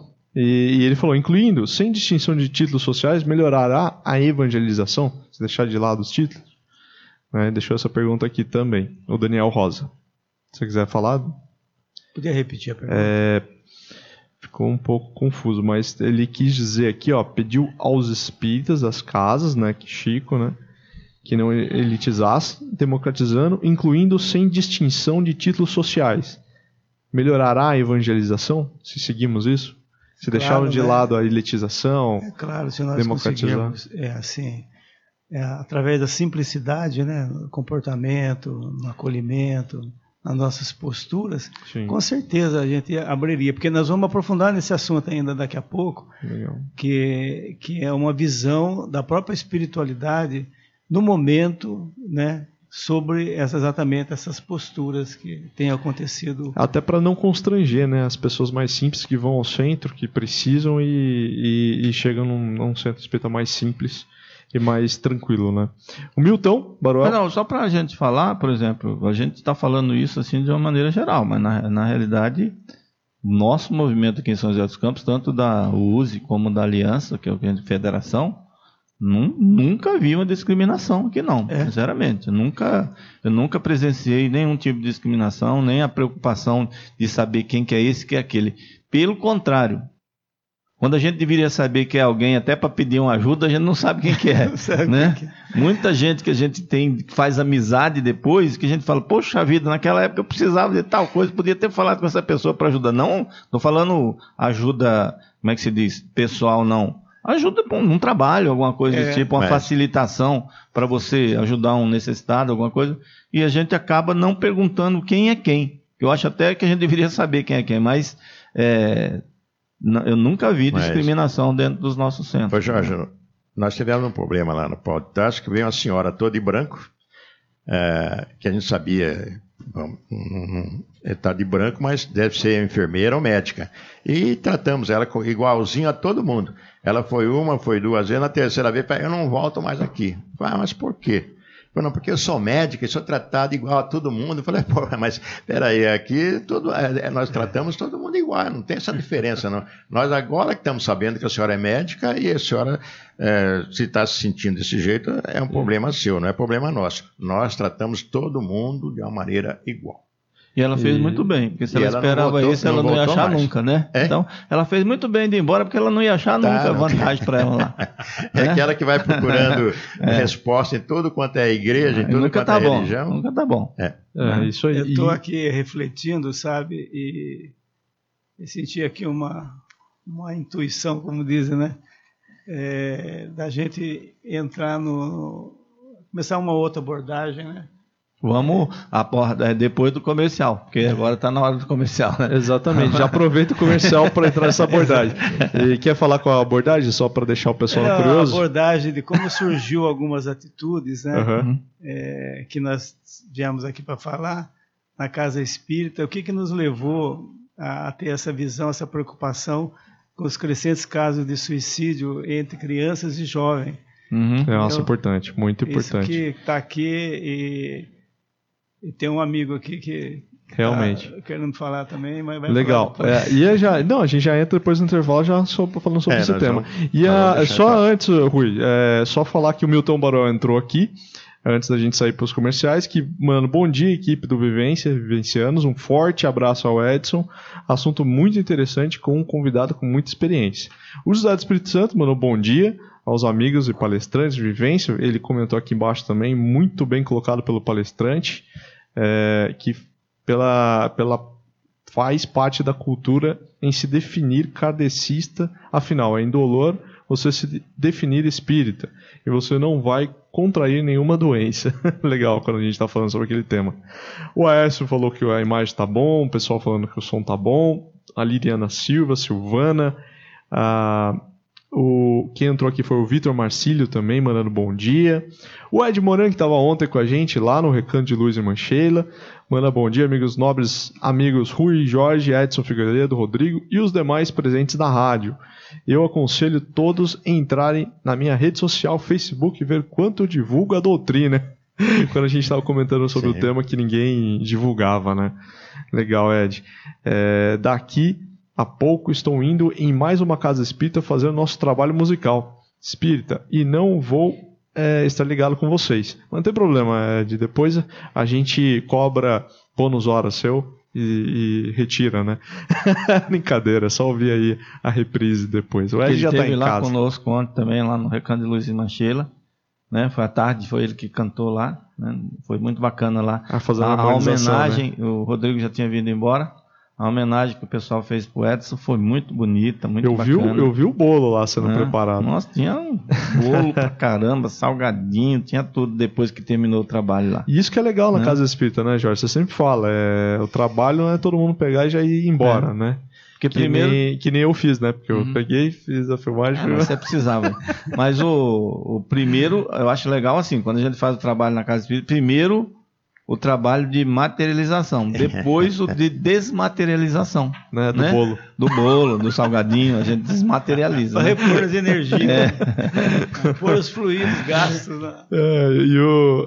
E, e ele falou, incluindo, sem distinção de títulos sociais, melhorará a evangelização? Se deixar de lado os títulos? Né? Deixou essa pergunta aqui também, o Daniel Rosa. Se você quiser falar. Podia repetir a pergunta? É, ficou um pouco confuso, mas ele quis dizer aqui, ó, pediu aos espíritas das casas, né, que Chico, né, que não elitizasse, democratizando, incluindo sem distinção de títulos sociais. Melhorará a evangelização, se seguimos isso? Se claro, deixarmos de né? lado a elitização, é claro, se nós democratizar. conseguirmos, é assim, é, através da simplicidade, né, no comportamento, no acolhimento, nas nossas posturas, Sim. com certeza a gente abriria, porque nós vamos aprofundar nesse assunto ainda daqui a pouco, que, que é uma visão da própria espiritualidade no momento, né, sobre essa, exatamente essas posturas que têm acontecido. Até para não constranger, né, as pessoas mais simples que vão ao centro, que precisam e, e, e chegam num, num centro espírita mais simples e mais tranquilo, né? O Milton Baruel. Não, só para a gente falar, por exemplo, a gente está falando isso assim de uma maneira geral, mas na, na realidade, nosso movimento aqui em São José dos Campos, tanto da U S E como da Aliança, que é a Federação, Num, nunca vi uma discriminação aqui não, é. sinceramente. Eu nunca, eu nunca presenciei nenhum tipo de discriminação, nem a preocupação de saber quem que é esse, que é aquele. Pelo contrário, quando a gente deveria saber que é alguém até para pedir uma ajuda, a gente não sabe quem que é. né? que é. Muita gente que a gente tem, que faz amizade depois, que a gente fala, poxa vida, naquela época eu precisava de tal coisa, podia ter falado com essa pessoa para ajudar. Não, estou falando ajuda, como é que se diz, pessoal, não. Ajuda num trabalho, alguma coisa é, desse tipo, uma mas... facilitação para você ajudar um necessitado, alguma coisa, e a gente acaba não perguntando quem é quem. Eu acho até que a gente deveria saber quem é quem, mas é, eu nunca vi mas... discriminação dentro dos nossos centros. Ô Jorge, nós tivemos um problema lá no Pau de Tarso, que veio uma senhora toda de branco, é, que a gente sabia... Bom, está de branco, mas deve ser enfermeira ou médica. E tratamos ela igualzinho a todo mundo. Ela foi uma, foi duas vezes, na terceira vez, eu não volto mais aqui. Eu falei, ah, mas por quê? Eu falei, não, porque eu sou médica e sou tratado igual a todo mundo. Eu falei, pô, mas peraí, aqui tudo, é, nós tratamos todo mundo igual, não tem essa diferença, não. Nós agora que estamos sabendo que a senhora é médica e a senhora, é, se está se sentindo desse jeito, é um problema seu, não é problema nosso. Nós tratamos todo mundo de uma maneira igual. E ela fez e... muito bem, porque se ela, ela esperava voltou, isso, ela não, não ia achar mais. Nunca, né? É? Então, ela fez muito bem de ir embora, porque ela não ia achar tá, nunca vantagem para ela lá. É, é aquela que vai procurando é. resposta em tudo quanto é igreja, em tudo nunca quanto tá é bom, religião. Nunca tá bom. É. É, isso aí. Eu estou aqui refletindo, sabe, e, e senti aqui uma, uma intuição, como dizem, né? É, da gente entrar no... começar uma outra abordagem, né? Vamos a porta, depois do comercial, porque agora está na hora do comercial, né? Exatamente, já aproveita o comercial para entrar nessa abordagem. E quer falar com a abordagem, só para deixar o pessoal é, curioso? A abordagem de como surgiu algumas atitudes, né? Uhum. É, que nós viemos aqui para falar, na casa espírita, o que, que nos levou a, a ter essa visão, essa preocupação com os crescentes casos de suicídio entre crianças e jovens. Uhum. É nossa, importante, muito importante. Isso que está aqui e, e tem um amigo aqui que realmente tá querendo falar também, mas vai legal. falar é, e já, não, a gente já entra depois do intervalo já só falando sobre é, esse tema. Vamos, e a, só tá. antes, Rui, é, só falar que o Milton Barão entrou aqui. Antes da gente sair para os comerciais, que, mano, bom dia, equipe do Vivência, Vivencianos, um forte abraço ao Edson, assunto muito interessante com um convidado com muita experiência. O José do Espírito Santo, mano, bom dia aos amigos e palestrantes de Vivência, ele comentou aqui embaixo também, muito bem colocado pelo palestrante, é, que pela, pela, faz parte da cultura em se definir kardecista, afinal, é indolor você se definir espírita, e você não vai contrair nenhuma doença. Legal, quando a gente está falando sobre aquele tema. O Aécio falou que a imagem está bom, o pessoal falando que o som está bom, a Liliana Silva, Silvana, a, o, quem entrou aqui foi o Vitor Marcílio também, mandando bom dia. O Ed Moran, que estava ontem com a gente lá no Recanto de Luz e Mancheila, manda bom dia, amigos nobres, amigos Rui, Jorge, Edson Figueiredo, Rodrigo e os demais presentes na rádio. Eu aconselho todos a entrarem na minha rede social, Facebook, e ver quanto eu divulgo a doutrina. Quando a gente estava comentando sobre Sim. o tema que ninguém divulgava, né? Legal, Ed. É, daqui a pouco estou indo em mais uma casa espírita fazer o nosso trabalho musical espírita e não vou é, estar ligado com vocês. Mas não tem problema, Ed. Depois a gente cobra bônus hora seu E, e retira, né? Brincadeira, só ouvir aí a reprise depois. O Ed já está em lá casa. Conosco ontem também, lá no Recanto de Luz e Mancheila, né? Foi à tarde, foi ele que cantou lá, né? Foi muito bacana lá. Ah, fazendo a, a homenagem, né? O Rodrigo já tinha vindo embora. A homenagem que o pessoal fez pro Edson foi muito bonita, muito eu bacana. Vi, eu vi o bolo lá sendo é. preparado. Nossa, tinha um bolo pra caramba, salgadinho, tinha tudo depois que terminou o trabalho lá. E isso que é legal na é. Casa Espírita, né, Jorge? Você sempre fala, é, o trabalho não é todo mundo pegar e já ir embora, é. né? Porque que, primeiro... nem, que nem eu fiz, né? Porque uhum. eu peguei, fiz a filmagem. É, você precisava. Mas o, o primeiro, eu acho legal assim, quando a gente faz o trabalho na Casa Espírita, primeiro o trabalho de materialização, depois o de desmaterialização. Né, do né? bolo. Do bolo, do salgadinho, a gente desmaterializa. Para né? repor as energias, é. repor os fluidos, gastos. Né? É, e, o...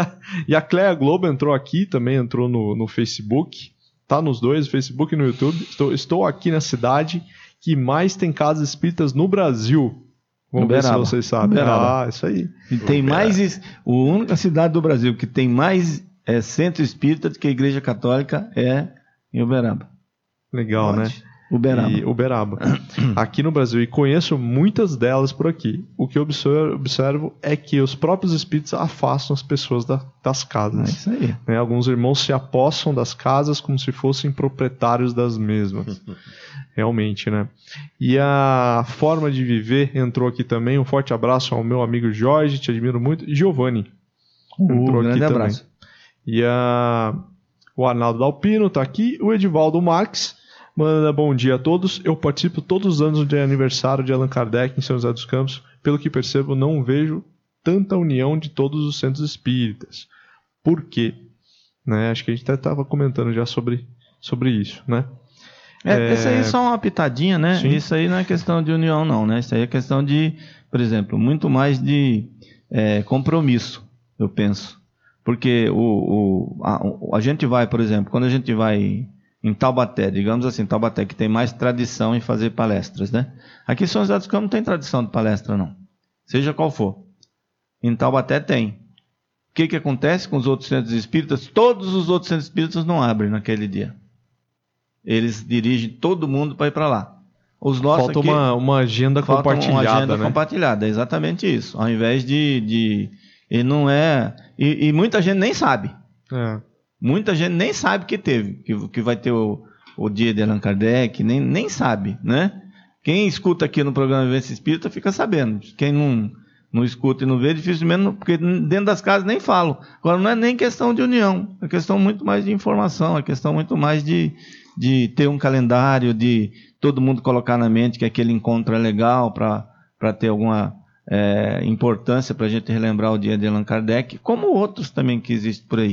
e a Cléa Globo entrou aqui, também entrou no, no Facebook, tá nos dois, Facebook e no YouTube. Estou, estou aqui na cidade que mais tem casas espíritas no Brasil. Vamos ver se vocês sabem. Ah, isso aí. E tem mais, a única cidade do Brasil que tem mais é, centro espírita do que a Igreja Católica é em Uberaba. Legal, Pode. né? Uberaba. E Uberaba. Aqui no Brasil, e conheço muitas delas por aqui. O que eu observo, observo é que os próprios espíritos afastam as pessoas da, das casas. É isso aí. Né? Alguns irmãos se apossam das casas como se fossem proprietários das mesmas. Realmente, né? E a forma de viver entrou aqui também. Um forte abraço ao meu amigo Jorge, te admiro muito. E Giovanni. Um grande abraço. Também. E a... o Arnaldo Dalpino está aqui. O Edivaldo Marques manda bom dia a todos. Eu participo todos os anos de aniversário de Allan Kardec em São José dos Campos. Pelo que percebo, não vejo tanta união de todos os centros espíritas. Por quê? Né? Acho que a gente até estava comentando já sobre, sobre isso, né? É, é... Isso aí é só uma pitadinha, né? Sim. Isso aí não é questão de união, não, né? Isso aí é questão de, por exemplo, muito mais de é, compromisso, eu penso. Porque o, o, a, a gente vai, por exemplo, quando a gente vai em Taubaté, digamos assim, Taubaté, que tem mais tradição em fazer palestras, né? Aqui em São José dos Campos não tem tradição de palestra, não. Seja qual for. Em Taubaté tem. O que, que acontece com os outros centros espíritas? Todos os outros centros espíritas não abrem naquele dia. Eles dirigem todo mundo para ir para lá. Os nossos falta aqui, uma, uma agenda falta compartilhada, uma agenda né? compartilhada, é exatamente isso. Ao invés de... de e não é... E, e muita gente nem sabe. É. Muita gente nem sabe que teve, que, que vai ter o, o dia de Allan Kardec, nem, nem sabe, né? Quem escuta aqui no programa Vivência Espírita fica sabendo. Quem não, não escuta e não vê, dificilmente, porque dentro das casas nem falam. Agora, não é nem questão de união, é questão muito mais de informação, é questão muito mais de, de ter um calendário, de todo mundo colocar na mente que aquele encontro é legal para ter alguma é, importância para a gente relembrar o dia de Allan Kardec, como outros também que existem por aí.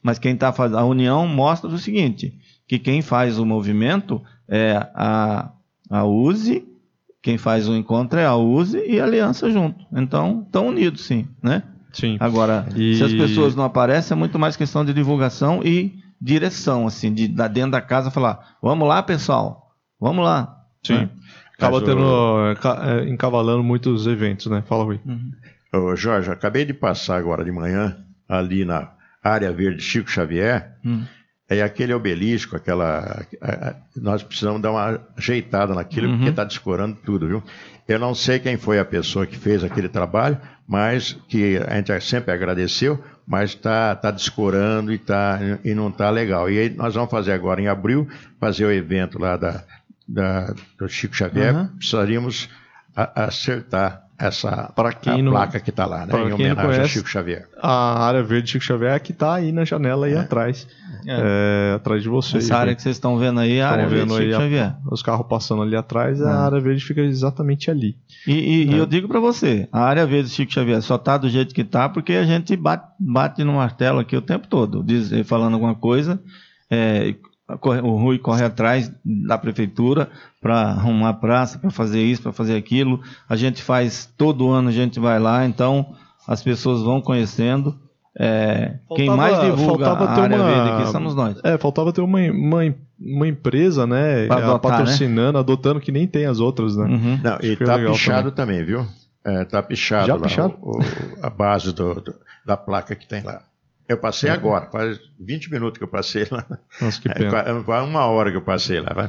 Mas quem está fazendo a união mostra o seguinte, que quem faz o movimento é a, a U S E, quem faz o encontro é a U S E e a Aliança junto. Então, estão unidos, sim, né? Sim. Agora, e... se as pessoas não aparecem, é muito mais questão de divulgação e direção, assim, de, de dentro da casa falar, vamos lá, pessoal, vamos lá. Sim. Né? Acaba Mas, tendo, o... encavalando muitos eventos, né? Fala, Rui. Uhum. Ô, Jorge, acabei de passar agora de manhã, ali na área verde Chico Xavier, Uhum. é aquele obelisco, aquela... Nós precisamos dar uma ajeitada naquilo, Uhum. porque está descorando tudo, viu? Eu não sei quem foi a pessoa que fez aquele trabalho, mas que a gente sempre agradeceu, mas está tá descorando e, tá, e não está legal. E aí nós vamos fazer agora em abril, fazer o evento lá da, da, do Chico Xavier, Uhum. precisaríamos a, acertar essa Pra quem a não- placa que está lá, né, pra em quem não homenagem a conhece, Chico Xavier. A área verde Chico Xavier que está aí na janela aí É. atrás. É. É, atrás de vocês. Essa área Rui. que vocês estão vendo aí é a Estão área vendo verde aí Chico a- Xavier. Os carros passando ali atrás, a É. área verde fica exatamente ali. E, e- e É. eu digo para você, a área verde Chico Xavier só está do jeito que está porque a gente bate, bate no martelo aqui o tempo todo, diz, falando alguma coisa, é, corre- o Rui corre atrás da prefeitura para arrumar a praça, para fazer isso, para fazer aquilo. A gente faz, todo ano a gente vai lá, então as pessoas vão conhecendo. É, quem Faltava- mais divulga faltava a ter área uma- verde aqui somos nós. É, faltava ter uma, uma, uma empresa, né, Pra eh, adotar, patrocinando, adotando, que nem tem as outras, né? Uhum. Não, e Acho que é tá legal pichado também, viu? É, tá pichado Já lá, pichado? o- o- a base do- do- da placa que tem lá. Eu passei É. agora, faz vinte minutos que eu passei lá. Nossa, que É, pena. qua- quase uma hora que eu passei lá, vai.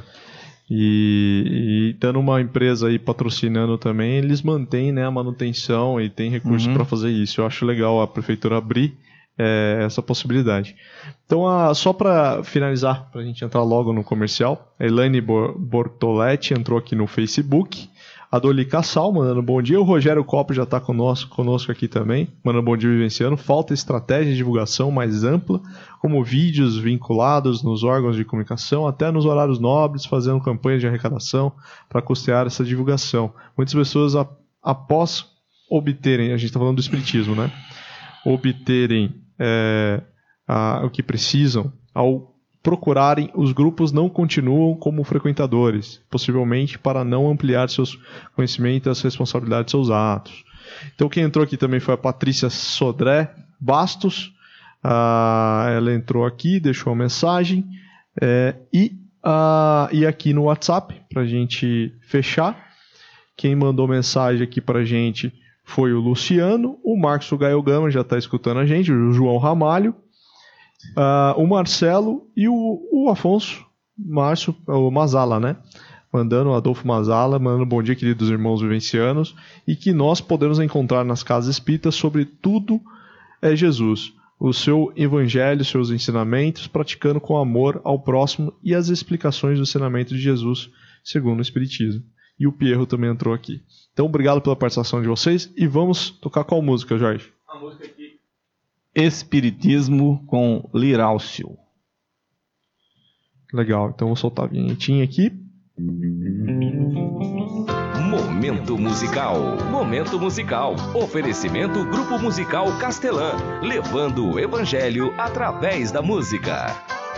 E, e tendo uma empresa aí patrocinando também, eles mantêm, né, a manutenção e tem recursos Uhum. para fazer isso. Eu acho legal a prefeitura abrir é, essa possibilidade. Então, a- só para finalizar, para a gente entrar logo no comercial, a Elaine Bor- Bortoletti entrou aqui no Facebook. A Doli Cassal mandando bom dia. O Rogério Copo já está conosco, conosco aqui também, mandando bom dia vivenciando. Falta estratégia de divulgação mais ampla, como vídeos vinculados nos órgãos de comunicação, até nos horários nobres, fazendo campanhas de arrecadação para custear essa divulgação. Muitas pessoas, a- após obterem, a gente está falando do espiritismo, né? Obterem é, a- o que precisam, ao procurarem, os grupos não continuam como frequentadores, possivelmente para não ampliar seus conhecimentos e as responsabilidades de seus atos. Então quem entrou aqui também foi a Patrícia Sodré Bastos. Ah, ela entrou aqui, deixou uma mensagem. É, e, ah, e aqui no WhatsApp, para a gente fechar, quem mandou mensagem aqui para a gente foi o Luciano, o Marcos Gaio Gama já está escutando a gente, o João Ramalho, ah, o Marcelo e o, o Afonso Márcio, o Mazala, né? Mandando o Adolfo Mazala, mandando bom dia, queridos irmãos vivencianos, e que nós podemos encontrar nas casas espíritas sobre tudo é Jesus, o seu evangelho, seus ensinamentos, praticando com amor ao próximo e as explicações do ensinamento de Jesus segundo o Espiritismo. E o Pierro também entrou aqui. Então, obrigado pela participação de vocês e vamos tocar qual música, Jorge? A música aqui. Espiritismo com Lirálcio. Legal, então vou soltar a vinhetinha aqui. Momento musical. Momento musical. Oferecimento Grupo Musical Castelã, levando o evangelho através da música.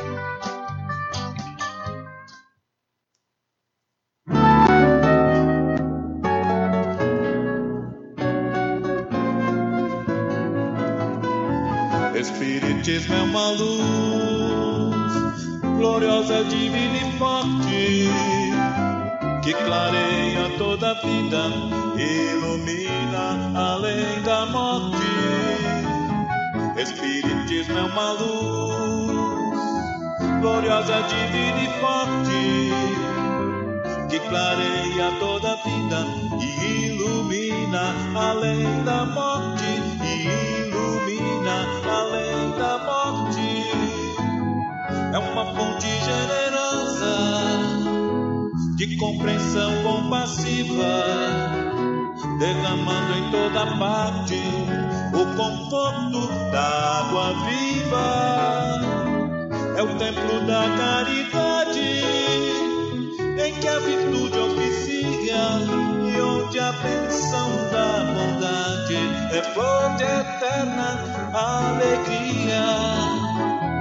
Espiritismo é uma luz gloriosa, divina e forte, que clareia toda a vida, ilumina além da morte. Espiritismo é uma luz gloriosa, divina e forte, que clareia toda a vida e ilumina além da morte, e ilumina além da morte. É uma fonte generosa de compreensão compassiva, derramando em toda parte o conforto da água viva. É o templo da caridade, em que a virtude oficia e onde a bênção da bondade é flor de eterna alegria.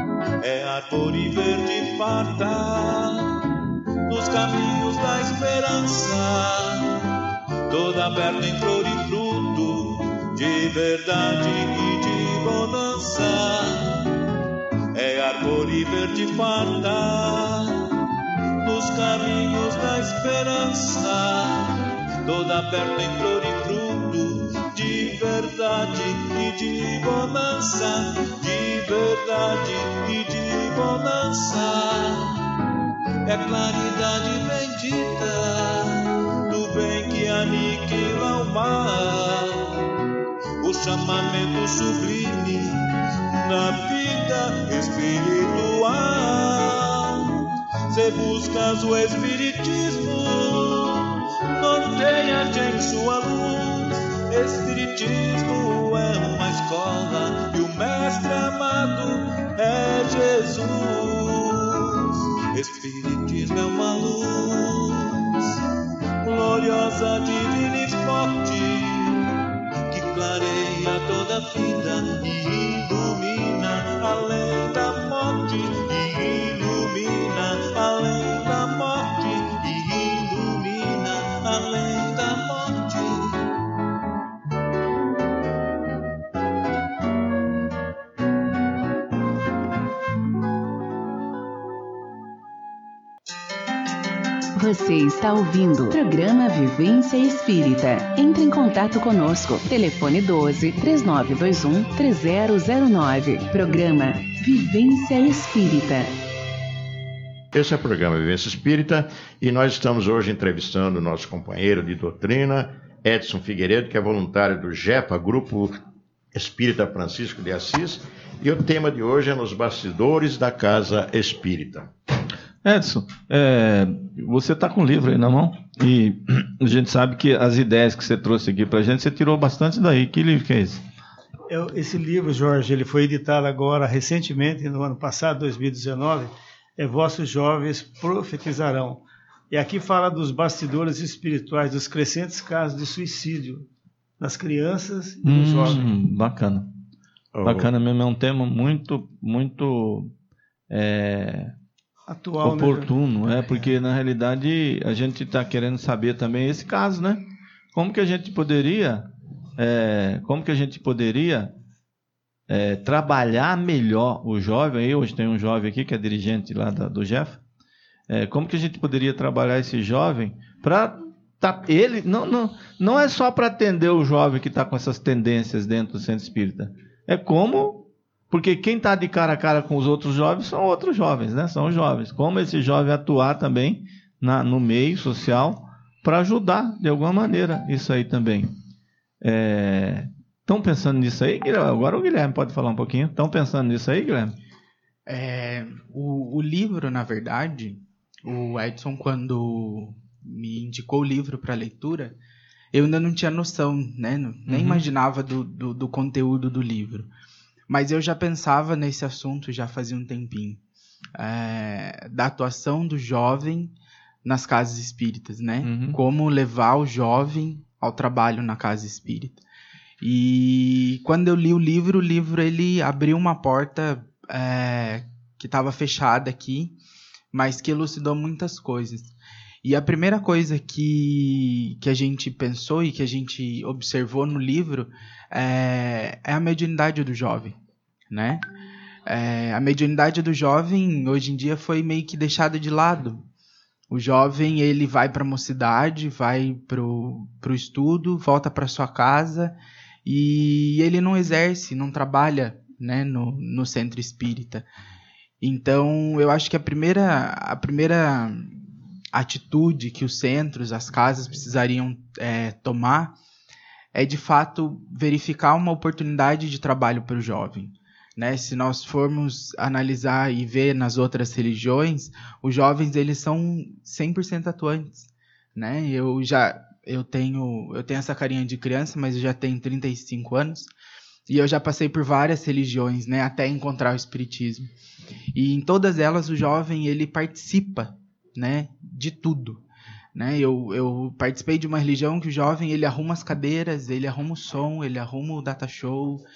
árvore verde farta nos caminhos da esperança, toda aberta em flor e fruto de verdade e de bonança. É árvore verde farta nos caminhos da esperança, toda aberta em flor e fruto de verdade e de bonança, de verdade e de bonança. É claridade bendita do bem que aniquila o mal, o chamamento sublime na vida espiritual. Se buscas o espiritismo, norteia-te em sua luz. Espiritismo é uma escola e o mestre amado é Jesus. Espiritismo é uma luz gloriosa, divina e forte, que clareia toda a vida e ilumina além da morte, e ilumina além da morte, e ilumina além da morte. Você está ouvindo o programa Vivência Espírita. Entre em contato conosco. Telefone doze, três nove dois um, três zero zero nove. Programa Vivência Espírita. Esse é o programa Vivência Espírita e nós estamos hoje entrevistando o nosso companheiro de doutrina, Edson Figueiredo, que é voluntário do GEPA, Grupo Espírita Francisco de Assis, e o tema de hoje é nos bastidores da Casa Espírita. Edson, é, você está com o livro aí na mão e a gente sabe que as ideias que você trouxe aqui para a gente, você tirou bastante daí. Que livro que é esse? Esse livro, Jorge, ele foi editado agora recentemente, no ano passado, dois mil e dezenove, é Vossos Jovens Profetizarão. E aqui fala dos bastidores espirituais, dos crescentes casos de suicídio nas crianças e nos hum, jovens. Bacana. Oh. Bacana mesmo, é um tema muito, muito... É... Atual, oportuno, né? é, porque na realidade a gente está querendo saber também esse caso, né? Como que a gente poderia, é, como que a gente poderia é, trabalhar melhor o jovem? Aí hoje tem um jovem aqui que é dirigente lá da, do Jeff. É, como que a gente poderia trabalhar esse jovem para tá, ele não, não, não é só para atender o jovem que está com essas tendências dentro do centro espírita. É como Porque quem está de cara a cara com os outros jovens são outros jovens, né? São os jovens. Como esse jovem atuar também na, no meio social para ajudar de alguma maneira isso aí também. Estão é, pensando nisso aí, Guilherme? Agora o Guilherme pode falar um pouquinho. Estão pensando nisso aí, Guilherme? É, o, o livro, na verdade, o Edson, quando me indicou o livro para leitura, eu ainda não tinha noção, né? Nem uhum. imaginava do, do, do conteúdo do livro. Mas eu já pensava nesse assunto já fazia um tempinho, é, da atuação do jovem nas casas espíritas, né? Uhum. Como levar o jovem ao trabalho na casa espírita. E quando eu li o livro, o livro ele abriu uma porta é, que estava fechada aqui, mas que elucidou muitas coisas. E a primeira coisa que, que a gente pensou e que a gente observou no livro é, é a mediunidade do jovem, né? É, a mediunidade do jovem, hoje em dia, foi meio que deixada de lado. O jovem, ele vai para a mocidade, vai para o estudo, volta para sua casa e ele não exerce, não trabalha, né, no, no centro espírita. Então, eu acho que a primeira... A primeira atitude que os centros, as casas precisariam é, tomar é, de fato, verificar uma oportunidade de trabalho para o jovem. Né? Se nós formos analisar e ver nas outras religiões, os jovens eles são cem por cento atuantes. Né? Eu já eu tenho, eu tenho essa carinha de criança, mas eu já tenho trinta e cinco anos e eu já passei por várias religiões, né, até encontrar o espiritismo. E em todas elas o jovem ele participa, né, de tudo, né? Eu, eu participei de uma religião que o jovem ele arruma as cadeiras, ele arruma o som, ele arruma o data show,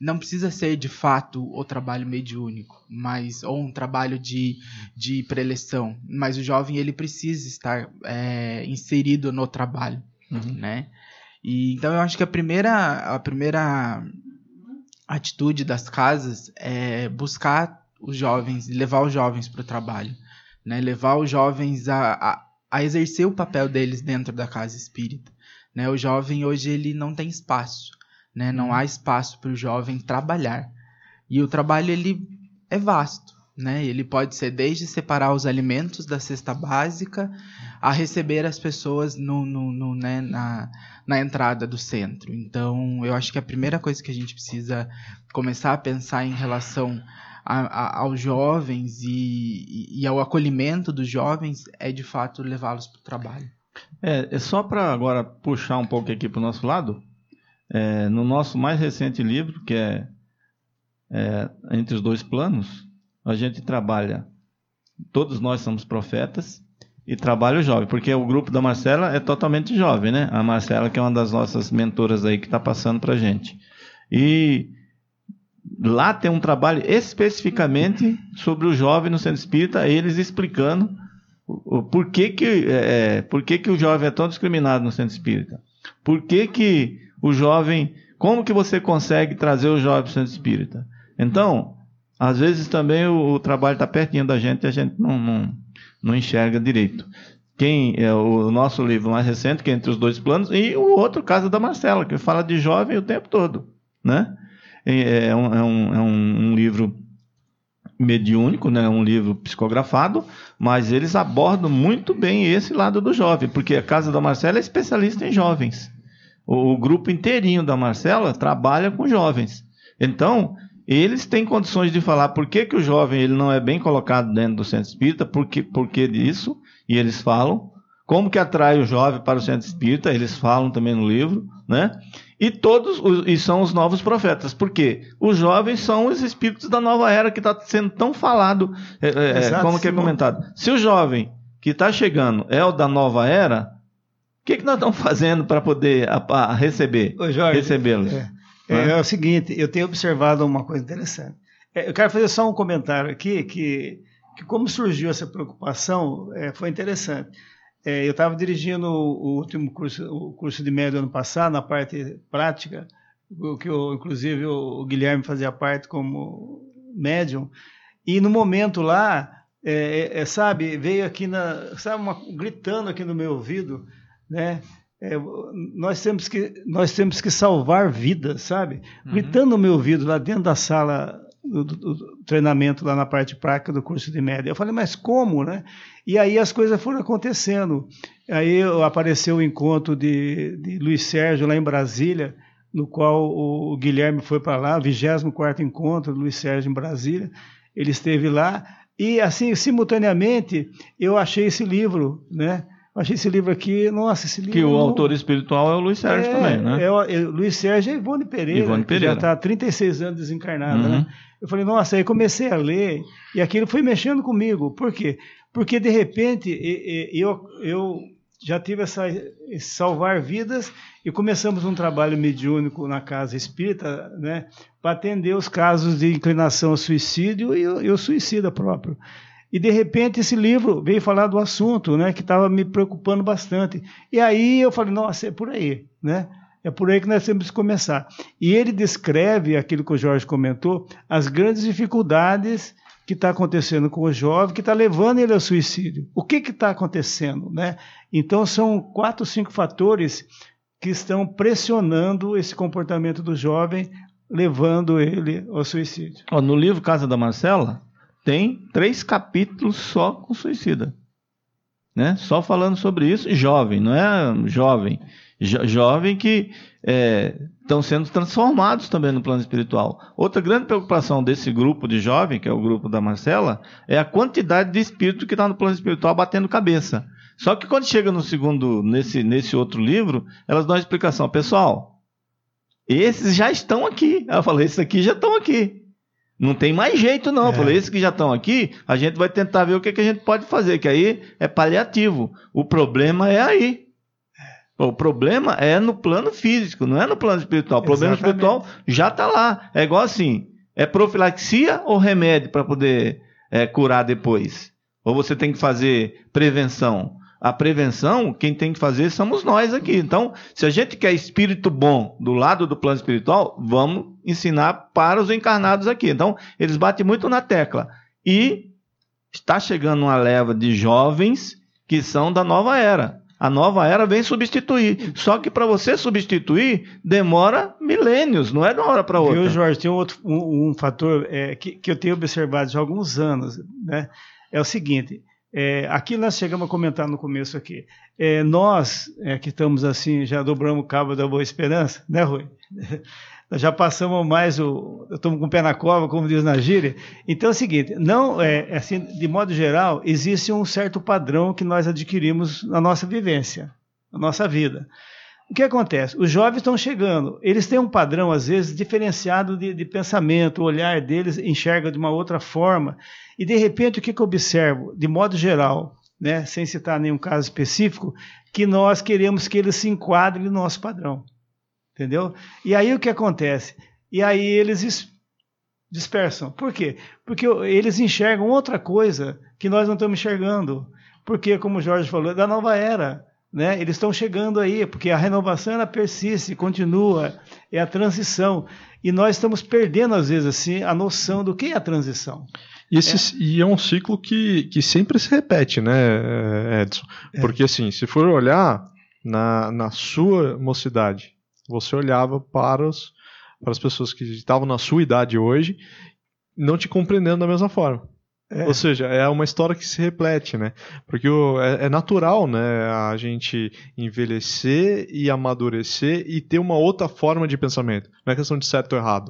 não precisa ser de fato o trabalho mediúnico, mas, ou um trabalho de, de preleção, mas o jovem ele precisa estar é, inserido no trabalho, uhum. né? E, então eu acho que a primeira, a primeira atitude das casas é buscar os jovens, levar os jovens para o trabalho, né? Levar os jovens a, a, a exercer o papel deles dentro da casa espírita, né? O jovem hoje ele não tem espaço, né? Não há espaço para o jovem trabalhar. E o trabalho ele é vasto, né? Ele pode ser desde separar os alimentos da cesta básica a receber as pessoas no, no, no, né? na, na entrada do centro. Então, eu acho que a primeira coisa que a gente precisa começar a pensar em relação a, a, aos jovens e, e ao acolhimento dos jovens é, de fato, levá-los para o trabalho. É, é só para agora puxar um pouco aqui para o nosso lado. É, no nosso mais recente livro, que é, é Entre os Dois Planos, a gente trabalha, todos nós somos profetas, e trabalha o jovem, porque o grupo da Marcela é totalmente jovem, né? A Marcela, que é uma das nossas mentoras aí, que está passando para a gente. E lá tem um trabalho especificamente sobre o jovem no centro espírita, eles explicando o, o porquê que, é, por que que o jovem é tão discriminado no centro espírita. Por que que o jovem, como que você consegue trazer o jovem para o centro espírita? Então, às vezes também o, o trabalho está pertinho da gente e a gente não, não, não enxerga direito. Quem é o nosso livro mais recente, que é Entre os Dois Planos, e o outro caso da Marcela, que fala de jovem o tempo todo, né? É um, é um, é um livro mediúnico, né? Um livro psicografado, mas eles abordam muito bem esse lado do jovem, porque a casa da Marcela é especialista em jovens. O grupo inteirinho da Marcela trabalha com jovens. Então, eles têm condições de falar por que, que o jovem ele não é bem colocado dentro do centro espírita, por que, por que disso, e eles falam. Como que atrai o jovem para o centro espírita, eles falam também no livro, né? E todos os, e são os novos profetas. Por quê? Os jovens são os espíritos da nova era que está sendo tão falado, é, Exato, como que é comentado. Se o jovem que está chegando é o da nova era, o que, que nós estamos fazendo para poder a, a receber, recebê-los? É, é, é o seguinte, eu tenho observado uma coisa interessante. É, eu quero fazer só um comentário aqui, que, que como surgiu essa preocupação, é, foi interessante. É, eu estava dirigindo o, o último curso, o curso de médio ano passado, na parte prática, o que eu, inclusive o, o Guilherme fazia parte como médium, e no momento lá, é, é, sabe, veio aqui, na, sabe uma, gritando aqui no meu ouvido, né? É, nós, temos que, nós temos que salvar vidas, sabe? Uhum. Gritando no meu ouvido, lá dentro da sala do, do, do treinamento, lá na parte prática do curso de média. Eu falei, mas como, né? E aí as coisas foram acontecendo. Aí apareceu o encontro de, de Luiz Sérgio lá em Brasília, no qual o Guilherme foi para lá, o vigésimo quarto encontro do Luiz Sérgio em Brasília. Ele esteve lá e, assim, simultaneamente, eu achei esse livro, né? Eu achei esse livro aqui, nossa, esse livro... Que o autor espiritual é o Luiz Sérgio é, também, né? É, o, é, Luiz Sérgio e Ivone Pereira, Ivone Pereira. que já está há trinta e seis anos desencarnada, uhum. né? Eu falei, nossa, aí comecei a ler, e aquilo foi mexendo comigo. Por quê? Porque, de repente, eu, eu já tive essa, esse salvar vidas, e começamos um trabalho mediúnico na casa espírita, né? Para atender os casos de inclinação ao suicídio e, e o suicida próprio. E, de repente, esse livro veio falar do assunto, né, que estava me preocupando bastante. E aí eu falei, nossa, é por aí, né? É por aí que nós temos que começar. E ele descreve, aquilo que o Jorge comentou, as grandes dificuldades que está acontecendo com o jovem, que está levando ele ao suicídio. O que está acontecendo, né? Então, são quatro, cinco fatores que estão pressionando esse comportamento do jovem, levando ele ao suicídio. Ó, no livro Casa da Marcela, tem três capítulos só com suicida, né? Só falando sobre isso, jovem, não é jovem, jo- jovem que estão é, sendo transformados também no plano espiritual. Outra grande preocupação desse grupo de jovem, que é o grupo da Marcela, é a quantidade de espírito que está no plano espiritual batendo cabeça. Só que quando chega no segundo, nesse, nesse outro livro, elas dão uma explicação. Pessoal, esses já estão aqui. Ela falou, esses aqui já estão aqui. Não tem mais jeito, não. É. Eu falei, esses que já estão aqui, a gente vai tentar ver o que, que a gente pode fazer, que aí é paliativo. O problema é aí. O O problema é no plano físico, não é no plano espiritual. O problema Exatamente. espiritual já está lá. É igual assim, é profilaxia ou remédio para poder é, curar depois? Ou você tem que fazer prevenção? A prevenção, quem tem que fazer somos nós aqui. Então, se a gente quer espírito bom do lado do plano espiritual, vamos ensinar para os encarnados aqui. Então, eles batem muito na tecla. E está chegando uma leva de jovens que são da nova era. A nova era vem substituir. Só que para você substituir, demora milênios, não é de uma hora para outra. Viu, Jorge, tem um, outro, um, um fator é, que, que eu tenho observado já há alguns anos, né? É o seguinte, é, aqui nós chegamos a comentar no começo aqui, é, nós é, que estamos assim, já dobramos o cabo da Boa Esperança, né, Rui? Nós já passamos mais o... Estamos com o pé na cova, como diz na gíria. Então é o seguinte, não, é, assim, de modo geral, existe um certo padrão que nós adquirimos na nossa vivência, na nossa vida. O que acontece? Os jovens estão chegando, eles têm um padrão, às vezes, diferenciado de, de pensamento, o olhar deles enxerga de uma outra forma, e de repente o que, que eu observo? De modo geral, né, sem citar nenhum caso específico, que nós queremos que eles se enquadrem no nosso padrão. Entendeu? E aí o que acontece? E aí eles dispersam. Por quê? Porque eles enxergam outra coisa que nós não estamos enxergando. Porque, como o Jorge falou, é da nova era. Né? Eles estão chegando aí, porque a renovação ela persiste, continua, é a transição. E nós estamos perdendo, às vezes, assim, a noção do que é a transição. E, esse, é. e é um ciclo que, que sempre se repete, né, Edson? Porque, é. assim, se for olhar na, na sua mocidade, você olhava para, os, para as pessoas que estavam na sua idade hoje, não te compreendendo da mesma forma. É. Ou seja, é uma história que se repete, né? Porque o, é, é natural, né, a gente envelhecer e amadurecer e ter uma outra forma de pensamento. Não é questão de certo ou errado.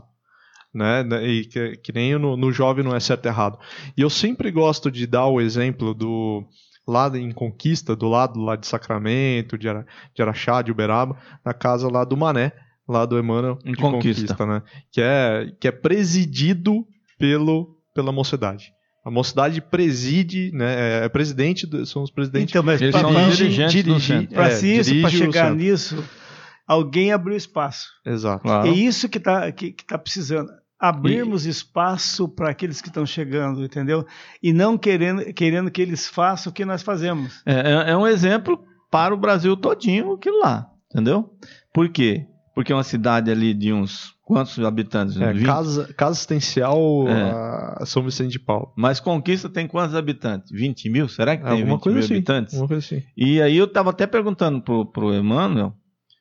Né? E que, que nem no, no jovem não é certo ou errado. E eu sempre gosto de dar o exemplo do... lá em Conquista, do lado lá de Sacramento, de, Ara, de Araxá, de Uberaba, na casa lá do Mané, lá do Emmanuel de Conquista, Conquista, né? Que é, que é presidido pelo, pela mocidade. A mocidade preside, né? É presidente, do, são os presidentes. Então, mas eles são dirigentes dirige, para é, isso, para chegar nisso, alguém abriu espaço. Exato. Claro. É isso que está que, que tá precisando. Abrirmos e... espaço para aqueles que estão chegando, entendeu? E não querendo, querendo que eles façam o que nós fazemos. É, é um exemplo para o Brasil todinho aquilo lá, entendeu? Por quê? Porque é uma cidade ali de uns quantos habitantes? É, casa, casa Assistencial é. São Vicente de Paulo. Mas Conquista tem quantos habitantes? vinte mil? Será que tem alguma vinte coisa mil assim, habitantes? Alguma coisa assim. E aí eu estava até perguntando pro, pro Emmanuel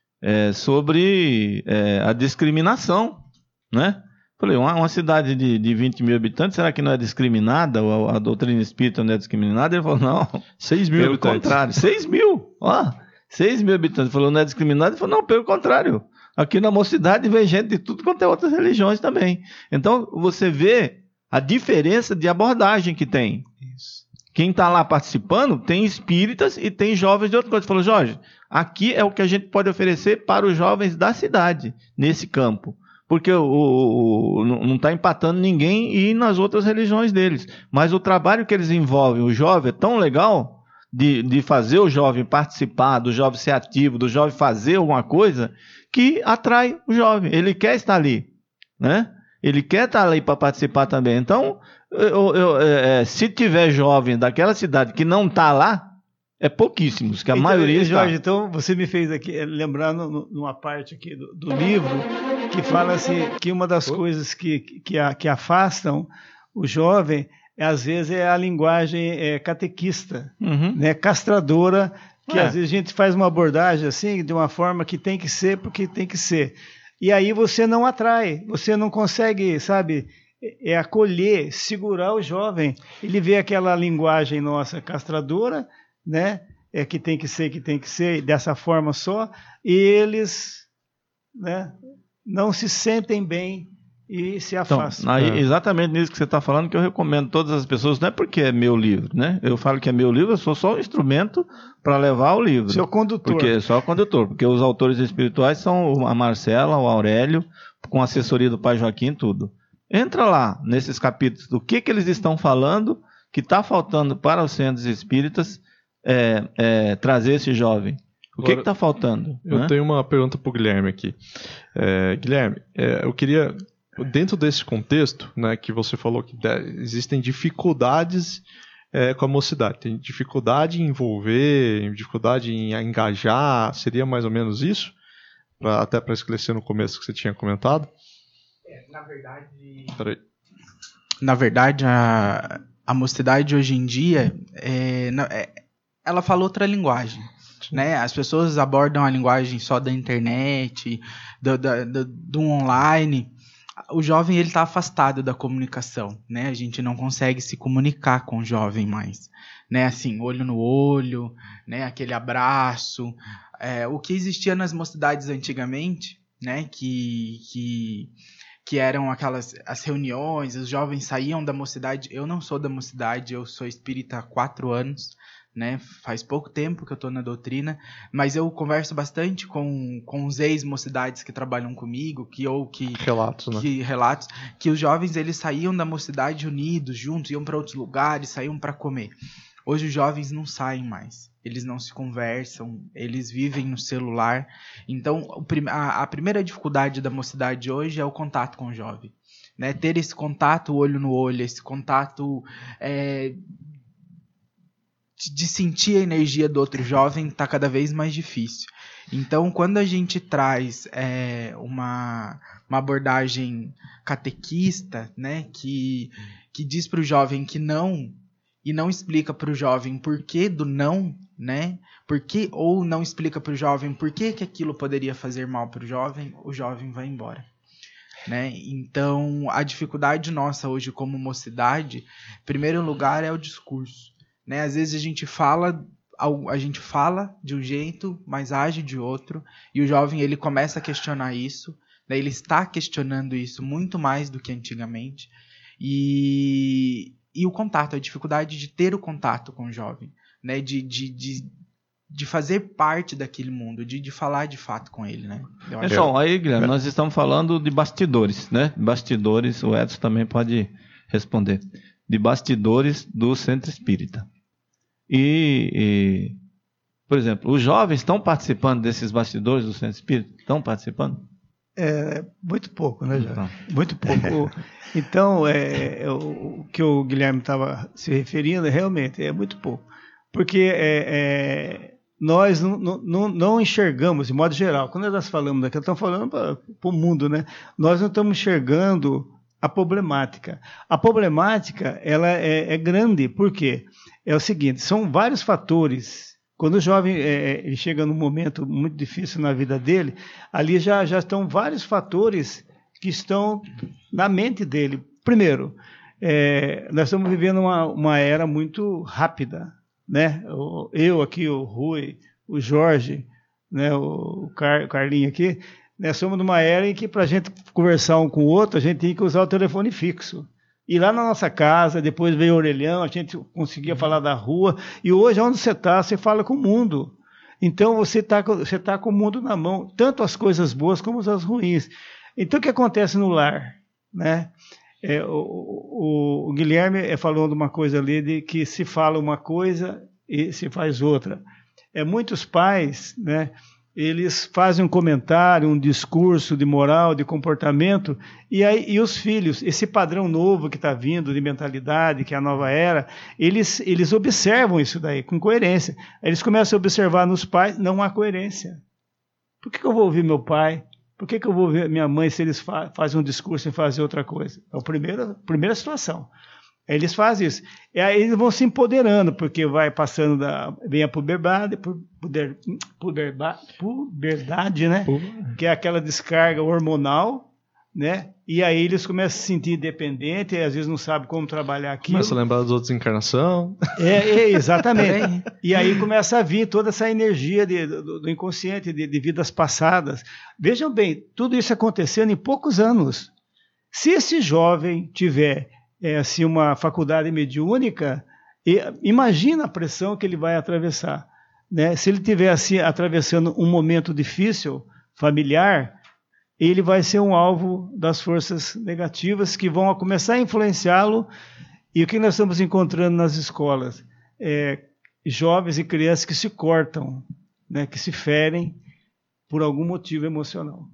é, sobre é, a discriminação, né? Falei, uma, uma cidade de, de vinte mil habitantes, será que não é discriminada? Ou a, a doutrina espírita não é discriminada? Ele falou, não. seis mil pelo habitantes. contrário, seis mil. Ó, seis mil habitantes. Ele falou, não é discriminada? Ele falou, não, pelo contrário. Aqui na mocidade vem gente de tudo quanto é outras religiões também. Então, você vê a diferença de abordagem que tem. Isso. Quem está lá participando tem espíritas e tem jovens de outra coisa. Ele falou, Jorge, aqui é o que a gente pode oferecer para os jovens da cidade, nesse campo. Porque o, o, o, não está empatando ninguém e nas outras religiões deles. Mas o trabalho que eles envolvem, o jovem, é tão legal de, de fazer o jovem participar, do jovem ser ativo, do jovem fazer alguma coisa, que atrai o jovem. Ele quer estar ali, né? Ele quer estar ali para participar também. Então, eu, eu, é, se tiver jovem daquela cidade que não está lá, é pouquíssimos, que a então, maioria está. Jorge, então você me fez aqui lembrar no, no, numa parte aqui do, do livro que fala assim, que uma das coisas que, que, a, que afastam o jovem, é, às vezes, é a linguagem é, catequista, uhum. né, castradora, que é. às vezes a gente faz uma abordagem assim, de uma forma que tem que ser porque tem que ser. E aí você não atrai, você não consegue, sabe, é acolher, segurar o jovem. Ele vê aquela linguagem nossa castradora, né, é que tem que ser, que tem que ser, dessa forma só, e eles, né, não se sentem bem e se afastam. Então, aí, exatamente nisso que você está falando, que eu recomendo todas as pessoas, não é porque é meu livro, né? Eu falo que é meu livro, eu sou só um instrumento para levar o livro. Seu condutor. Porque, só o condutor, porque os autores espirituais são a Marcela, o Aurélio, com assessoria do Pai Joaquim, tudo. Entra lá, nesses capítulos, do que, que eles estão falando, que está faltando para os centros espíritas é, é, trazer esse jovem. O que está faltando? Eu né? tenho uma pergunta para o Guilherme aqui. É, Guilherme, é, eu queria, dentro desse contexto, né, que você falou que existem dificuldades é, com a mocidade, tem dificuldade em envolver, dificuldade em engajar, seria mais ou menos isso? Pra, até para esclarecer no começo que você tinha comentado. É, na verdade... Peraí. Na verdade, a, a mocidade hoje em dia, é, é, ela fala outra linguagem. Né? As pessoas abordam a linguagem só da internet, do, do, do, do online. O jovem ele está afastado da comunicação. Né? A gente não consegue se comunicar com o jovem mais. Né? Assim, olho no olho, né? Aquele abraço. É, o que existia nas mocidades antigamente, né? que... que que eram aquelas as reuniões, os jovens saíam da mocidade. Eu não sou da mocidade, eu sou espírita há quatro anos, né? Faz pouco tempo que eu estou na doutrina, mas eu converso bastante com, com os ex-mocidades que trabalham comigo, que ou que relatos, né? que relatos que os jovens eles saíam da mocidade unidos, juntos, iam para outros lugares, saíam para comer. Hoje os jovens não saem mais, eles não se conversam, eles vivem no celular. Então, a, a primeira dificuldade da mocidade hoje é o contato com o jovem. Né? Ter esse contato olho no olho, esse contato é, de, de sentir a energia do outro jovem está cada vez mais difícil. Então, quando a gente traz é, uma, uma abordagem catequista, né, que, que diz para o jovem que não... e não explica para o jovem por que do não, né? Por que, ou não explica para o jovem por que, que aquilo poderia fazer mal para o jovem, o jovem vai embora. Né? Então, a dificuldade nossa hoje como mocidade, em primeiro lugar, é o discurso. Né? Às vezes a gente fala, a gente fala de um jeito, mas age de outro, e o jovem ele começa a questionar isso, né? Ele está questionando isso muito mais do que antigamente, e... E o contato, a dificuldade de ter o contato com o jovem, né? de, de, de, de fazer parte daquele mundo, de, de falar de fato com ele. Né? Pessoal, aí, Guilherme, nós estamos falando de bastidores, né? Bastidores, o Edson também pode responder. De bastidores do Centro Espírita. E, e, por exemplo, os jovens estão participando desses bastidores do Centro Espírita? Estão participando? É, muito pouco, né, então. Muito pouco. Então, é, é, o que o Guilherme estava se referindo, realmente, é muito pouco. Porque é, é, nós não, não, não enxergamos, de modo geral, quando nós falamos daqui, estamos falando para o mundo, né? Nós não estamos enxergando a problemática. A problemática, ela é, é grande, por quê? É o seguinte, são vários fatores. Quando o jovem é, ele chega num momento muito difícil na vida dele, ali já, já estão vários fatores que estão na mente dele. Primeiro, é, nós estamos vivendo uma, uma era muito rápida. Né? Eu aqui, o Rui, o Jorge, né? o, Car, o Carlinho aqui, nós somos numa era em que para a gente conversar um com o outro, a gente tinha que usar o telefone fixo. E lá na nossa casa, depois veio o orelhão, a gente conseguia falar da rua. E hoje, onde você está, você fala com o mundo. Então, você está você tá com o mundo na mão, tanto as coisas boas como as ruins. Então, o que acontece no lar? Né? É, o, o, o Guilherme falou de uma coisa ali, de que se fala uma coisa e se faz outra. É, muitos pais, né, eles fazem um comentário, um discurso de moral, de comportamento, e, aí, e os filhos, esse padrão novo que está vindo de mentalidade, que é a nova era, eles, eles observam isso daí com coerência. Eles começam a observar nos pais, não há coerência. Por que, que eu vou ouvir meu pai? Por que, que eu vou ouvir minha mãe se eles fa fazem um discurso e fazem outra coisa? É a primeira, primeira situação. Eles fazem isso. E aí eles vão se empoderando, porque vai passando, da, vem a puberdade, puber, puberba, puberdade, né? Uhum. Que é aquela descarga hormonal, né? E aí eles começam a se sentir independentes, e às vezes não sabem como trabalhar aquilo. Começa a lembrar das outras encarnações. É, é exatamente. E aí começa a vir toda essa energia de, do, do inconsciente, de, de vidas passadas. Vejam bem, tudo isso acontecendo em poucos anos. Se esse jovem tiver é, assim, uma faculdade mediúnica, e, imagina a pressão que ele vai atravessar. Né? Se ele estiver assim, atravessando um momento difícil, familiar, ele vai ser um alvo das forças negativas que vão começar a influenciá-lo. E o que nós estamos encontrando nas escolas? É, jovens e crianças que se cortam, né, que se ferem por algum motivo emocional.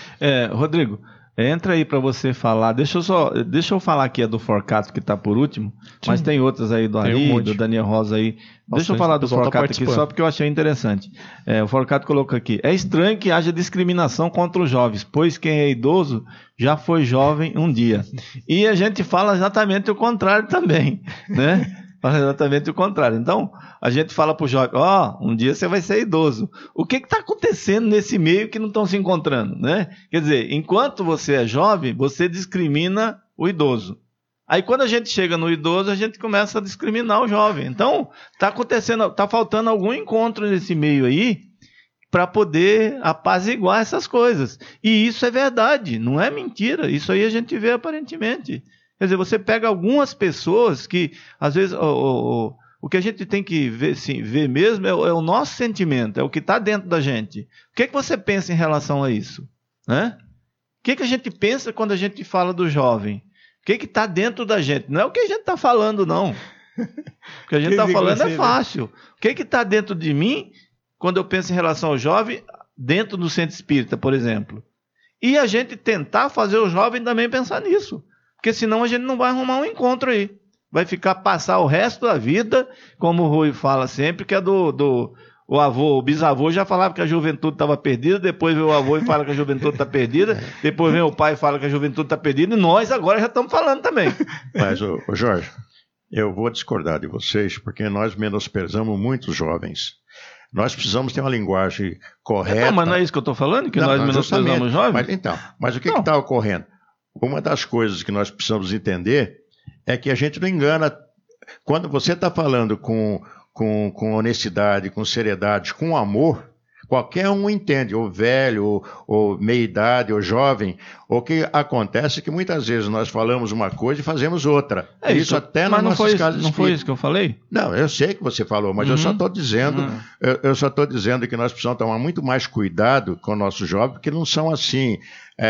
É, Rodrigo, entra aí para você falar. Deixa eu só, deixa eu falar aqui a do Forcato que está por último, sim, mas tem outras aí do Ari, um do Daniel Rosa aí. Bastante. Deixa eu falar do Forcato tá aqui só porque eu achei interessante. É, o Forcato colocou aqui: é estranho que haja discriminação contra os jovens, pois quem é idoso já foi jovem um dia. E a gente fala exatamente o contrário também, né? Fala exatamente o contrário. Então, a gente fala para o jovem: ó, oh, um dia você vai ser idoso. O que está acontecendo nesse meio que não estão se encontrando, né? Quer dizer, enquanto você é jovem, você discrimina o idoso. Aí, quando a gente chega no idoso, a gente começa a discriminar o jovem. Então, está acontecendo, está faltando algum encontro nesse meio aí para poder apaziguar essas coisas. E isso é verdade, não é mentira. Isso aí a gente vê aparentemente. Quer dizer, você pega algumas pessoas que, às vezes, o, o, o que a gente tem que ver, sim, ver mesmo é, é o nosso sentimento, é o que está dentro da gente. O que, é que você pensa em relação a isso? Né? O que, é que a gente pensa quando a gente fala do jovem? O que está dentro da gente? Não é o que a gente está falando, não. O que a gente está falando é fácil. O que está dentro de mim quando eu penso em relação ao jovem, dentro do centro espírita, por exemplo? E a gente tentar fazer o jovem também pensar nisso. Porque senão a gente não vai arrumar um encontro aí. Vai ficar, passar o resto da vida, como o Rui fala sempre, que é do, do o avô, o bisavô já falava que a juventude estava perdida, depois vem o avô e fala que a juventude está perdida, depois vem o pai e fala que a juventude está perdida, e nós agora já estamos falando também. Mas, ô, ô Jorge, eu vou discordar de vocês, porque nós menosprezamos muito os jovens. Nós precisamos ter uma linguagem correta. Não, mas não é isso que eu estou falando, que não, nós menosprezamos os jovens? Mas, então, mas o que está ocorrendo? Uma das coisas que nós precisamos entender é que a gente não engana. Quando você está falando com, com, com honestidade, com seriedade, com amor, qualquer um entende, ou velho, ou, ou meia-idade, ou jovem. O que acontece é que muitas vezes nós falamos uma coisa e fazemos outra. É isso, isso até nas nossas casas. Não foi isso que eu falei? Não, eu sei que você falou, mas uhum. eu só estou dizendo, uhum. eu, eu só estou dizendo que nós precisamos tomar muito mais cuidado com o nosso jovem, porque não são assim,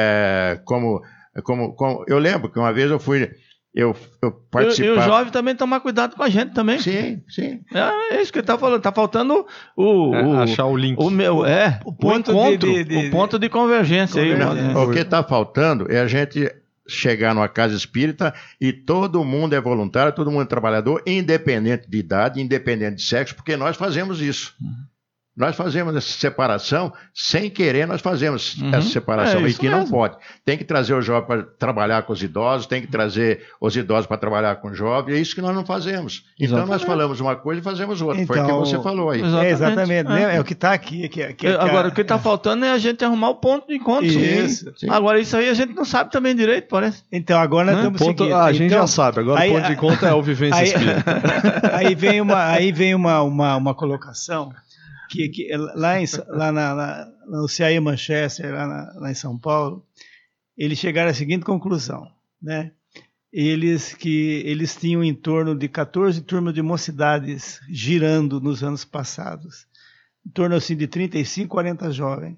é, como... Como, como, eu lembro que uma vez eu fui, eu, eu participava... E o jovem também tomar cuidado com a gente também. Sim, sim. É, é isso que ele está falando, está faltando o, é, o... achar o link. O, meu, é, o, ponto, o encontro, de, de, de, o ponto de convergência. convergência. Aí, o que está faltando é a gente chegar numa casa espírita e todo mundo é voluntário, todo mundo é trabalhador, independente de idade, independente de sexo, porque nós fazemos isso. Uhum. Nós fazemos essa separação, sem querer nós fazemos uhum. essa separação, é, e que mesmo. Não pode. Tem que trazer o jovem para trabalhar com os idosos, tem que trazer os idosos para trabalhar com o jovem, é isso que nós não fazemos. Então exatamente. Nós falamos uma coisa e fazemos outra, então, foi o que você falou aí. Exatamente, é, exatamente. É. É o que está aqui. Que, que, Agora, que, o que está é. faltando é a gente arrumar o ponto de encontro. Isso. Sim. Agora, isso aí a gente não sabe também direito, parece. Então, agora nós estamos ponto, ah, A gente então, já sabe, agora aí, o ponto de encontro é o vivência aí, espírita. Aí vem uma, aí vem uma, uma, uma colocação... Que, que lá, em, lá na, na, no C A I Manchester, lá, na, lá em São Paulo, eles chegaram à seguinte conclusão, né? Eles, que, eles tinham em torno de quatorze turmas de mocidades girando nos anos passados, em torno assim, de trinta e cinco, quarenta jovens.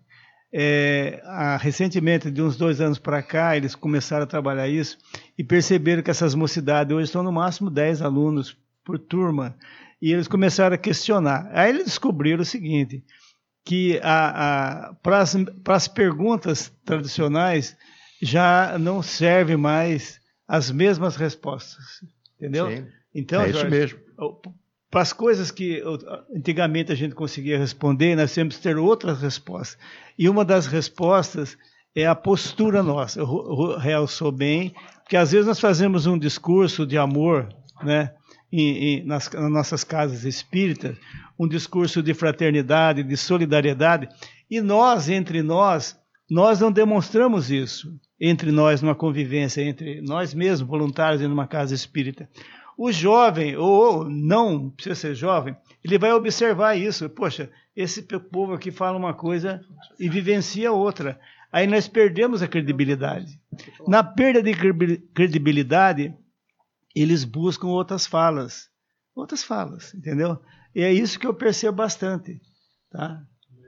É, a, recentemente, de uns dois anos para cá, eles começaram a trabalhar isso e perceberam que essas mocidades hoje estão no máximo dez alunos por turma. E eles começaram a questionar. Aí eles descobriram o seguinte, que a, a, para as perguntas tradicionais já não serve mais as mesmas respostas. Entendeu? Sim, então, é isso Jorge, mesmo. Para as coisas que antigamente a gente conseguia responder, nós temos que ter outras respostas. E uma das respostas é a postura nossa. Eu realçou bem, porque às vezes nós fazemos um discurso de amor, né? Em, em, nas, nas nossas casas espíritas, um discurso de fraternidade, de solidariedade, e nós, entre nós, nós não demonstramos isso, entre nós, numa convivência, entre nós mesmos, voluntários, em uma casa espírita. O jovem, ou não precisa ser jovem, ele vai observar isso. Poxa, esse povo aqui fala uma coisa e vivencia outra. Aí nós perdemos a credibilidade. Na perda de credibilidade, eles buscam outras falas, outras falas, entendeu? E é isso que eu percebo bastante, tá?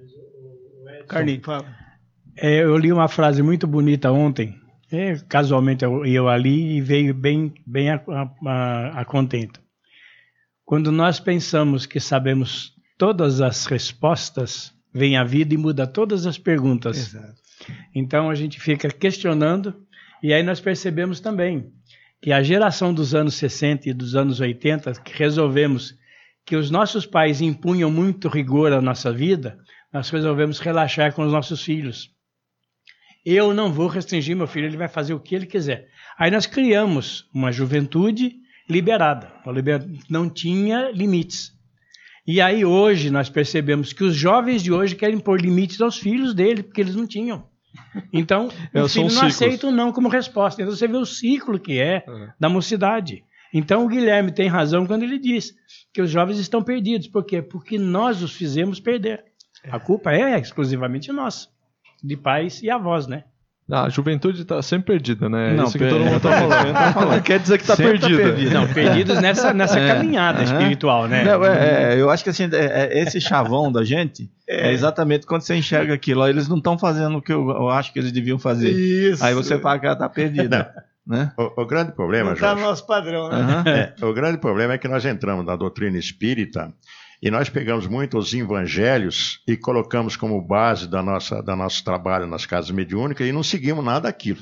Carlinhos, fala. É, eu li uma frase muito bonita ontem, é, casualmente eu, eu ali e veio bem, bem a, a, a contento. Quando nós pensamos que sabemos todas as respostas, vem a vida e muda todas as perguntas. Exato. Então a gente fica questionando, e aí nós percebemos também que a geração dos anos sessenta e dos anos oitenta, que resolvemos que os nossos pais impunham muito rigor à nossa vida, nós resolvemos relaxar com os nossos filhos. Eu não vou restringir meu filho, ele vai fazer o que ele quiser. Aí nós criamos uma juventude liberada, não tinha limites. E aí hoje nós percebemos que os jovens de hoje querem pôr limites aos filhos dele, porque eles não tinham. Então, o filho não aceita o não como resposta. Então você vê o ciclo que é da mocidade. Então o Guilherme tem razão quando ele diz que os jovens estão perdidos. Por quê? Porque nós os fizemos perder. A culpa é exclusivamente nossa, de pais e avós, né? A juventude está sempre perdida, né? Não, isso que todo mundo está falando. Tá falando. Quer dizer que está perdida. Tá perdida. Não, perdidos nessa, nessa é, caminhada uh-huh. espiritual, né? Não, é, é, eu acho que assim, é, é, esse chavão da gente é. é exatamente quando você enxerga aquilo. Ó, eles não estão fazendo o que eu, eu acho que eles deviam fazer. Isso. Aí você fala que ela está perdida. Né? O, o grande problema, não está no nosso padrão, né? Uh-huh. É, o grande problema é que nós entramos na doutrina espírita e nós pegamos muito os evangelhos e colocamos como base da nossa, da nosso trabalho nas casas mediúnicas e não seguimos nada daquilo.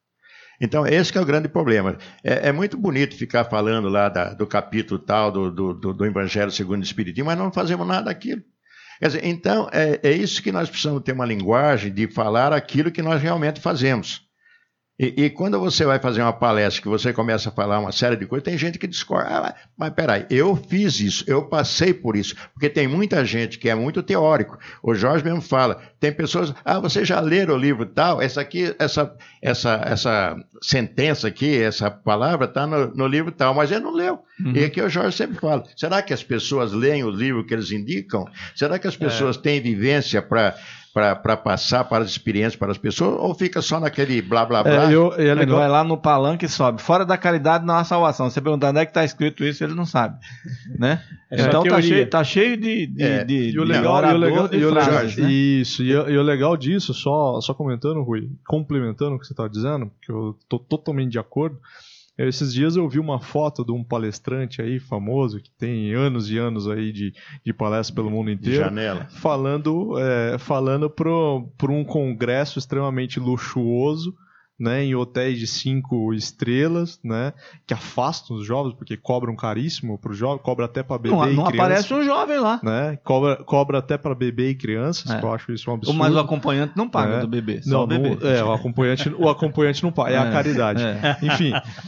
Então, esse que é o grande problema. É, é muito bonito ficar falando lá da, do capítulo tal do, do, do, do Evangelho segundo o Espiritismo, mas não fazemos nada daquilo. Quer dizer, então, é, é isso que nós precisamos ter uma linguagem de falar aquilo que nós realmente fazemos. E, e quando você vai fazer uma palestra que você começa a falar uma série de coisas, tem gente que discorda. Ah, mas peraí, eu fiz isso, eu passei por isso. Porque tem muita gente que é muito teórico. O Jorge mesmo fala, tem pessoas, ah, você já leram o livro tal? Essa aqui, essa, essa, essa sentença aqui, essa palavra está no, no livro tal, mas ele não leu. Uhum. E aqui o Jorge sempre fala, será que as pessoas leem o livro que eles indicam? Será que as pessoas é. têm vivência para... para passar para as experiências para as pessoas, ou fica só naquele blá blá blá? É, eu, é legal. Ele vai lá no palanque e sobe. Fora da caridade não há salvação. Você perguntar onde é que está escrito isso, ele não sabe. Né? É então está cheio, tá cheio de, de, é, de, e o legal, e o legal, de e o frases, legal né? Isso, e, e o legal disso, só, só comentando, Rui, complementando o que você está dizendo, que eu estou totalmente de acordo. Esses dias eu vi uma foto de um palestrante aí famoso, que tem anos e anos aí de, de palestra pelo mundo inteiro, Janela. falando, é, falando para um congresso extremamente luxuoso, né, em hotéis de cinco estrelas, né, que afastam os jovens, porque cobram caríssimo para o jovem, cobra até para bebê não, e não criança. Não aparece um jovem lá. Né, cobra, cobra até para bebê e crianças, é. que eu acho isso um absurdo. Mas o acompanhante não paga é. do bebê, só não, o bebê. Não, é, o acompanhante, o acompanhante não paga, é, é a caridade. É. Enfim,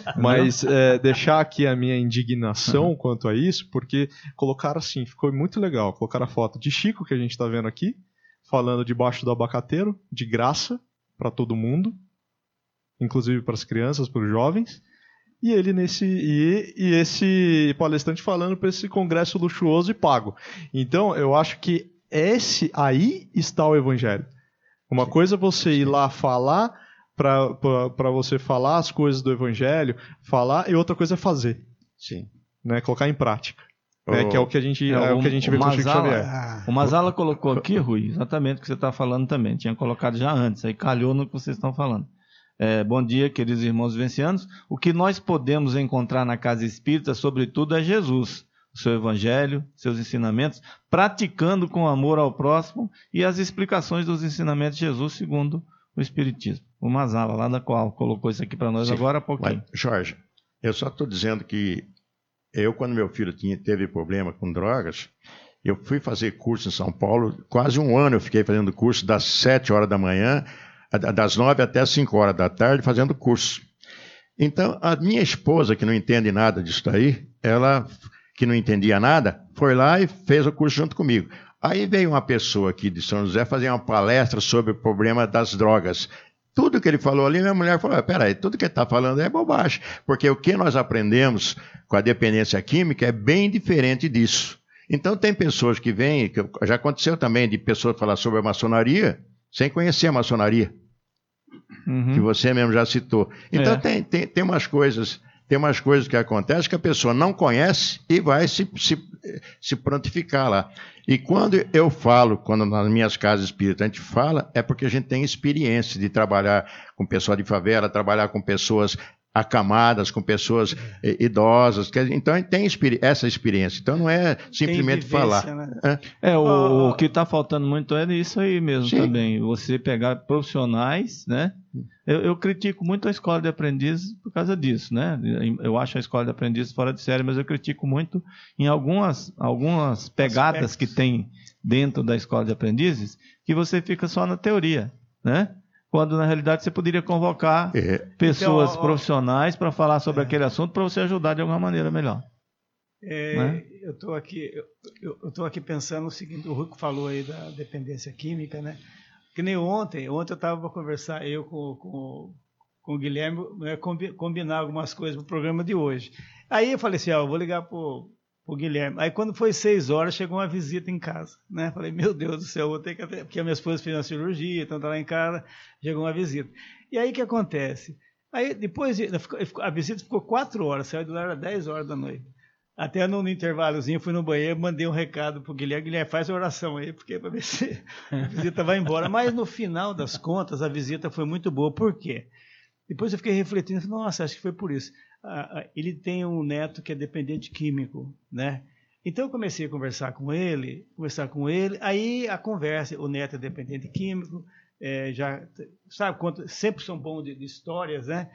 mas é, deixar aqui a minha indignação uhum. quanto a isso, porque colocaram assim, ficou muito legal, colocaram a foto de Chico, que a gente está vendo aqui, falando debaixo do abacateiro, de graça, para todo mundo, inclusive para as crianças, para os jovens, e ele nesse e, e esse palestrante falando para esse congresso luxuoso e pago. Então, eu acho que esse aí está o evangelho. Uma coisa é você ir lá falar para você falar as coisas do evangelho, falar, e outra coisa é fazer. Sim. Né, colocar em prática. Oh. Né, que é o que a gente, é, é o, o que a gente vê com o Chico Xavier. O Mazala colocou aqui, Rui, exatamente o que você está falando também. Tinha colocado já antes, aí calhou no que vocês estão falando. É, bom dia, queridos irmãos vivencianos. O que nós podemos encontrar na casa espírita, sobretudo, é Jesus, o seu evangelho, seus ensinamentos, praticando com amor ao próximo e as explicações dos ensinamentos de Jesus segundo o Espiritismo. O Mazala, lá da qual colocou isso aqui para nós. Sim, agora há pouquinho. Mas, Jorge, eu só estou dizendo que eu, quando meu filho tinha, teve problema com drogas, eu fui fazer curso em São Paulo, quase um ano eu fiquei fazendo curso das sete horas da manhã, das nove até as cinco horas da tarde, fazendo curso. Então, a minha esposa, que não entende nada disso daí, ela, que não entendia nada, foi lá e fez o curso junto comigo. Aí veio uma pessoa aqui de São José fazer uma palestra sobre o problema das drogas. Tudo que ele falou ali, minha mulher falou, peraí, tudo que ele está falando é bobagem, porque o que nós aprendemos com a dependência química é bem diferente disso. Então, tem pessoas que vêm, que já aconteceu também de pessoas falar sobre a maçonaria, sem conhecer a maçonaria. Uhum. Que você mesmo já citou. Então é. tem, tem, tem umas coisas, tem umas coisas que acontecem que a pessoa não conhece e vai se, se, se prontificar lá. E quando eu falo, quando nas minhas casas espíritas a gente fala, é porque a gente tem experiência de trabalhar com pessoal de favela, trabalhar com pessoas acamadas, com pessoas eh, idosas. Quer dizer, então, tem experi- essa experiência. Então, não é simplesmente vivência, falar. né? É, É, o, Oh, o que está faltando muito é isso aí mesmo Sim. também. Você pegar profissionais, né? Eu, eu critico muito a escola de aprendizes por causa disso, né? Eu acho a escola de aprendizes fora de série, mas eu critico muito em algumas, algumas pegadas Aspectos. que tem dentro da escola de aprendizes, que você fica só na teoria, né? Quando na realidade você poderia convocar é, pessoas Então, ó, profissionais para falar sobre é. aquele assunto para você ajudar de alguma maneira melhor. É, Né? Eu estou aqui, eu, eu tô aqui pensando o seguinte, o Ruco falou aí da dependência química, né? Que nem ontem, ontem eu estava para conversar, eu com, com, com o Guilherme, né, combi, combinar algumas coisas para o programa de hoje. Aí eu falei assim, ó, eu vou ligar para o Guilherme. Aí quando foi seis horas, chegou uma visita em casa, né? Falei, meu Deus do céu, vou ter que atender, porque a minha esposa fez uma cirurgia, então tá lá em casa, chegou uma visita. E aí o que acontece? Aí depois, de, a visita ficou quatro horas, saiu de lá às dez horas da noite. Até no, no intervalozinho, fui no banheiro, mandei um recado pro Guilherme, Guilherme, faz a oração aí, porque para ver se a visita vai embora. Mas no final das contas, a visita foi muito boa. Por quê? Depois eu fiquei refletindo, falei, nossa, acho que foi por isso. Ah, ah, ele tem um neto que é dependente químico, né? Então eu comecei a conversar com ele, conversar com ele, aí a conversa, o neto é dependente químico, é, já, sabe, quanto, sempre são bons de, de histórias, né?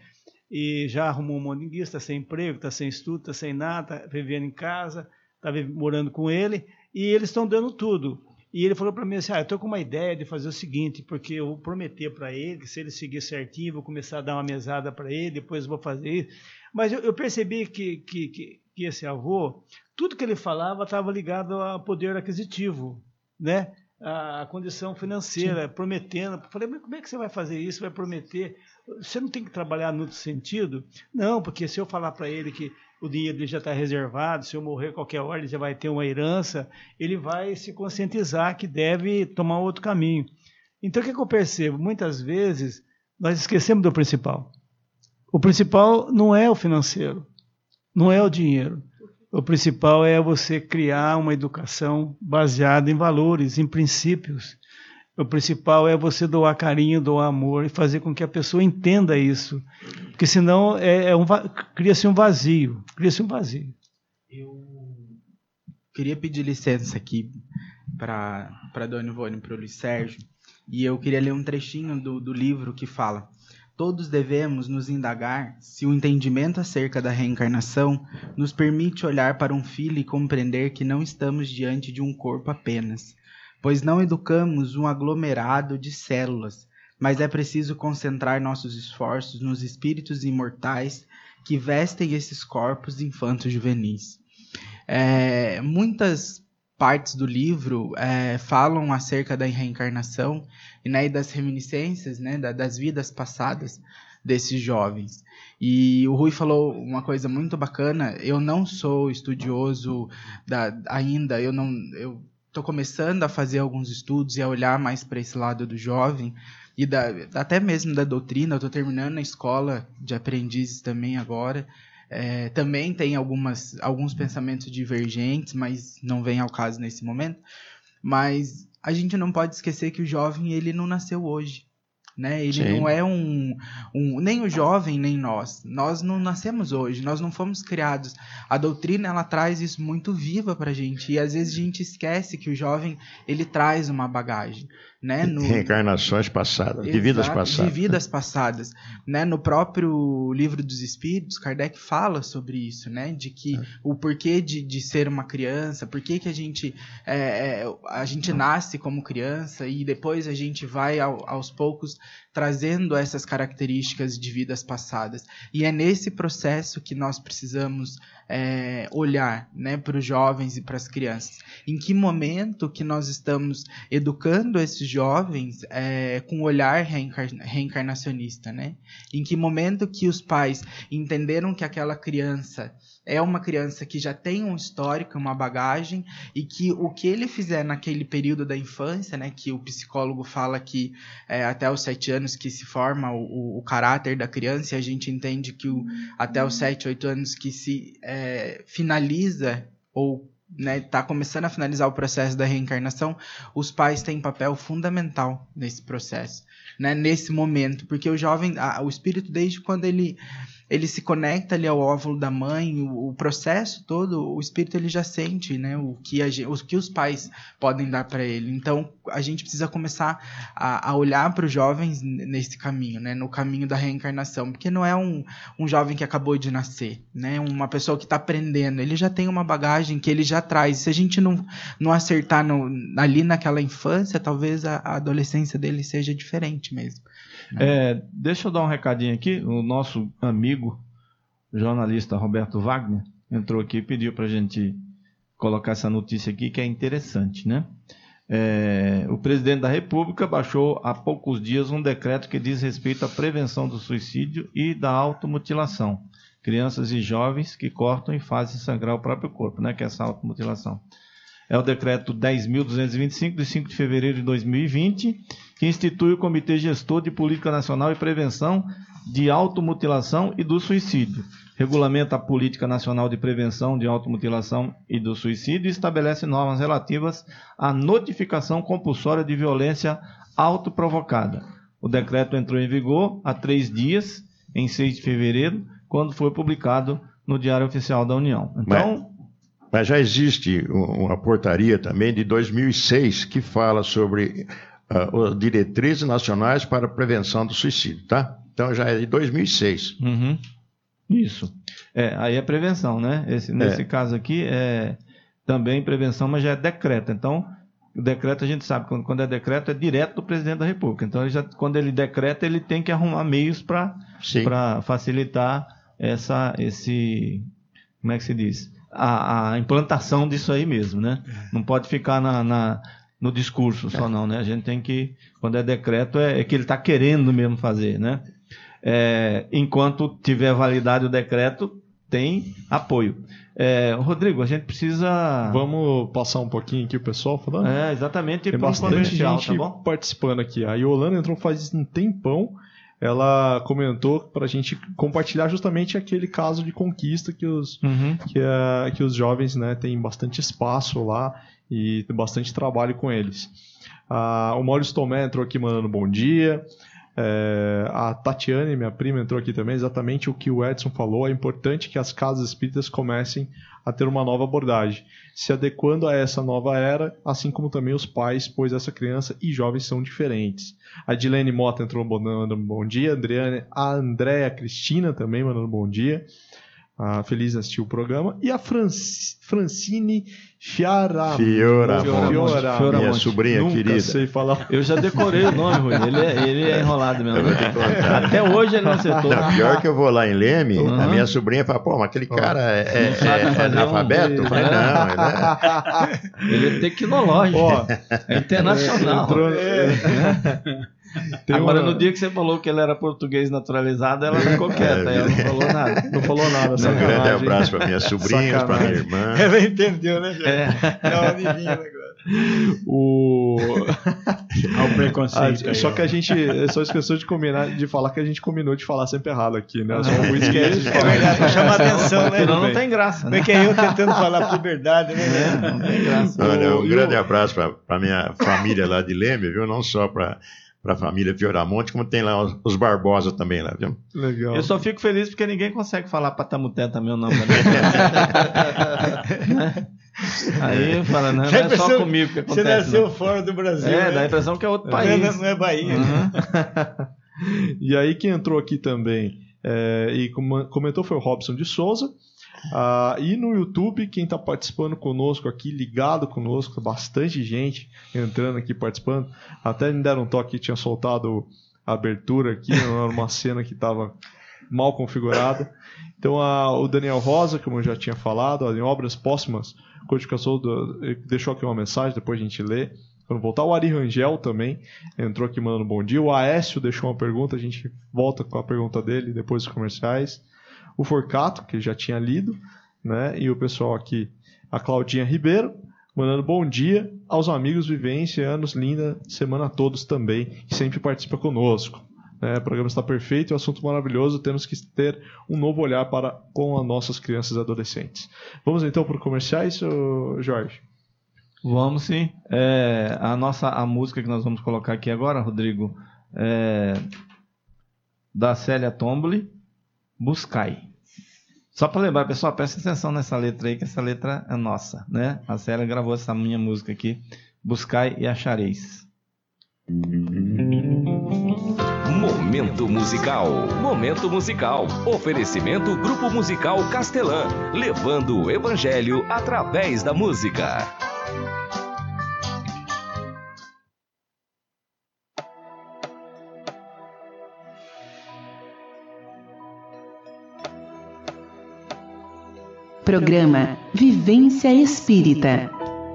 E já arrumou um monte de guia, está sem emprego, está sem estudo, está sem nada, está vivendo em casa, está morando com ele, e eles estão dando tudo. E ele falou para mim assim, ah, eu estou com uma ideia de fazer o seguinte, porque eu vou prometer para ele que se ele seguir certinho, vou começar a dar uma mesada para ele, depois vou fazer isso. Mas eu, eu percebi que, que, que, que esse avô, tudo que ele falava estava ligado ao poder aquisitivo, né? A condição financeira, Sim. prometendo. Falei, mas como é que você vai fazer isso? Vai prometer? Você não tem que trabalhar no outro sentido? Não, porque se eu falar para ele que o dinheiro dele já está reservado, se eu morrer qualquer hora ele já vai ter uma herança, ele vai se conscientizar que deve tomar outro caminho. Então o que, é que eu percebo? Muitas vezes nós esquecemos do principal. O principal não é o financeiro, não é o dinheiro. O principal é você criar uma educação baseada em valores, em princípios. O principal é você doar carinho, doar amor e fazer com que a pessoa entenda isso. Porque senão é, é um, cria-se um vazio. Cria-se um vazio. Eu queria pedir licença aqui para a Dona Ivone e para o Luiz Sérgio. E eu queria ler um trechinho do, do livro que fala: todos devemos nos indagar se o entendimento acerca da reencarnação nos permite olhar para um filho e compreender que não estamos diante de um corpo apenas, pois não educamos um aglomerado de células, mas é preciso concentrar nossos esforços nos espíritos imortais que vestem esses corpos infanto-juvenis. É, muitas partes do livro é, falam acerca da reencarnação, né, e das reminiscências, né, da, das vidas passadas desses jovens. E o Rui falou uma coisa muito bacana. Eu não sou estudioso da, ainda, eu não eu estou começando a fazer alguns estudos e a olhar mais para esse lado do jovem e da, até mesmo da doutrina. Eu estou terminando a escola de aprendizes também agora. É, também tem algumas, alguns pensamentos divergentes, mas não vem ao caso nesse momento. Mas a gente não pode esquecer que o jovem, ele não nasceu hoje, né? Ele Sim. não é um, um... Nem o jovem, nem nós. Nós não nascemos hoje, nós não fomos criados. A doutrina, ela traz isso muito viva pra gente. E às vezes a gente esquece que o jovem, ele traz uma bagagem, né? No... Reencarnações passadas, Exato, de vidas passadas. De vidas passadas. Né? No próprio Livro dos Espíritos, Kardec fala sobre isso, né? De que é. o porquê de, de ser uma criança, por que a gente, é, a gente nasce como criança e depois a gente vai ao, aos poucos trazendo essas características de vidas passadas. E é nesse processo que nós precisamos é, olhar, né, para os jovens e para as crianças. Em que momento que nós estamos educando esses jovens é, com um olhar reencar- reencarnacionista, né? Em que momento que os pais entenderam que aquela criança é uma criança que já tem um histórico, uma bagagem, e que o que ele fizer naquele período da infância, né, que o psicólogo fala que é até os sete anos que se forma o, o caráter da criança, e a gente entende que o, até os sete, oito anos que se é, finaliza ou está, né, começando a finalizar o processo da reencarnação, os pais têm papel fundamental nesse processo, né, nesse momento, porque o jovem, a, o espírito, desde quando ele ele se conecta ali ao óvulo da mãe, o, o processo todo, o espírito ele já sente, né, o que, a gente, o que os pais podem dar para ele. Então, a gente precisa começar a, a olhar para os jovens nesse caminho, né, no caminho da reencarnação, porque não é um, um jovem que acabou de nascer, né, uma pessoa que está aprendendo, ele já tem uma bagagem que ele já traz. Se a gente não, não acertar no, ali naquela infância, talvez a, a adolescência dele seja diferente mesmo. É, deixa eu dar um recadinho aqui. O nosso amigo jornalista Roberto Wagner entrou aqui e pediu para a gente colocar essa notícia aqui, que é interessante, né? É, o presidente da República baixou há poucos dias um decreto que diz respeito à prevenção do suicídio e da automutilação. Crianças e jovens que cortam e fazem sangrar o próprio corpo, né? Que é essa automutilação. É o decreto dez mil duzentos e vinte e cinco, de cinco de fevereiro de dois mil e vinte, que institui o Comitê Gestor de Política Nacional e Prevenção de Automutilação e do Suicídio. Regulamenta a Política Nacional de Prevenção de Automutilação e do Suicídio e estabelece normas relativas à notificação compulsória de violência autoprovocada. O decreto entrou em vigor há três dias, em seis de fevereiro, quando foi publicado no Diário Oficial da União. Então... Mas... Mas já existe uma portaria também de dois mil e seis que fala sobre uh, diretrizes nacionais para a prevenção do suicídio, tá? Então já é de dois mil e seis. Uhum. Isso. É, aí é prevenção, né? Esse, nesse é. caso aqui é também prevenção, mas já é decreto. Então, o decreto a gente sabe, quando, quando é decreto é direto do presidente da República. Então, ele já, quando ele decreta, ele tem que arrumar meios para facilitar essa, esse... Como é que se diz? A, a implantação disso aí mesmo, né? Não pode ficar na, na, no discurso só não, né? A gente tem que, quando é decreto, é, é que ele está querendo mesmo fazer, né? É, enquanto tiver validade o decreto, tem apoio. É, Rodrigo, a gente precisa... Vamos passar um pouquinho aqui o pessoal falando? É, exatamente. Tem bastante gente tá bom? participando aqui. A Yolanda entrou faz um tempão. Ela comentou para a gente compartilhar justamente aquele caso de conquista que os, uhum. que, a, que os jovens, né, têm bastante espaço lá e tem bastante trabalho com eles. Ah, o Maurício Tomé entrou aqui mandando bom dia. É, a Tatiane, minha prima, entrou aqui também. Exatamente o que o Edson falou. É importante que as casas espíritas comecem a ter uma nova abordagem, se adequando a essa nova era, assim como também os pais, pois essa criança e jovens são diferentes. A Dilene Mota entrou mandando bom dia, Adriane, a Andréa Cristina também mandando bom dia, ah, feliz de assistir o programa, e a Franci, Francine Fiora, Fiora, Fiora, Fiora minha sobrinha Nunca querida. Sei falar. Eu já decorei o nome, Rui. Ele é, ele é enrolado mesmo. Até hoje ele não acertou. Não, pior que eu vou lá em Leme, uhum. a minha sobrinha fala, pô, mas aquele cara é, é, é, é analfabeto? Um... Eu falei, não, ele é... ele é tecnológico, ó, é internacional. Entrou... É. Tem Agora, uma... no dia que você falou que ele era português naturalizado, ela ficou quieta, é, ela não falou nada. Não falou nada. Um grande abraço para minhas sobrinhas, para minha irmã. Ela entendeu, né, gente? É, é uma adivinha agora. O... Ao preconceito. Ah, aí, só ó. que a gente só esqueceu de combinar, de falar que a gente combinou de falar sempre errado aqui, né? Só o esquece de falar. É verdade, pra chamar atenção, né? Não, não tem graça. Né? Porque é eu tentando falar por verdade, né? É, não tem graça. Olha, um grande abraço para minha família lá de Leme, viu? Não só para para a família Fioramonte, como tem lá os, os Barbosa também lá, viu? Legal. Eu só fico feliz porque ninguém consegue falar Patamuté também o nome da minha. Aí fala, não, não é só comigo que acontece. Você nasceu não. fora do Brasil. É, né? dá a impressão que é outro é, país. Não, não é Bahia. Uhum. E aí quem entrou aqui também é, e comentou foi o Robson de Souza. Ah, e no YouTube, quem está participando conosco aqui, ligado conosco, bastante gente entrando aqui participando. Até me deram um toque, tinha soltado a abertura aqui, uma cena que estava mal configurada. Então a, o Daniel Rosa, como eu já tinha falado, em obras póstumas, codificação do, deixou aqui uma mensagem, depois a gente lê. Quando voltar, o Ari Rangel também entrou aqui mandando bom dia. O Aécio deixou uma pergunta, a gente volta com a pergunta dele depois dos comerciais. O Forcato, que já tinha lido, né? E o pessoal aqui, a Claudinha Ribeiro, mandando bom dia aos amigos Vivência, anos linda, semana a todos também, que sempre participa conosco. Né? O programa está perfeito, é um assunto maravilhoso, temos que ter um novo olhar para com as nossas crianças e adolescentes. Vamos então para os comerciais, Jorge? Vamos sim. É, a, nossa, a música que nós vamos colocar aqui agora, Rodrigo, é da Célia Tomboli, Buscai. Só para lembrar, pessoal, presta atenção nessa letra aí, que essa letra é nossa, né? A Célia gravou essa minha música aqui. Buscai e achareis. Momento musical. Momento musical. Oferecimento Grupo Musical Castelã, levando o evangelho através da música. Programa Vivência Espírita.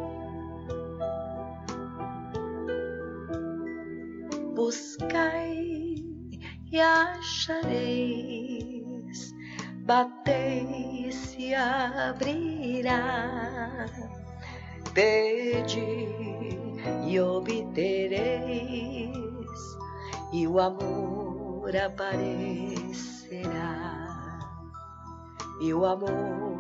Buscai e achareis, batei e se abrirá, pedi e obtereis, e o amor aparecerá, e o amor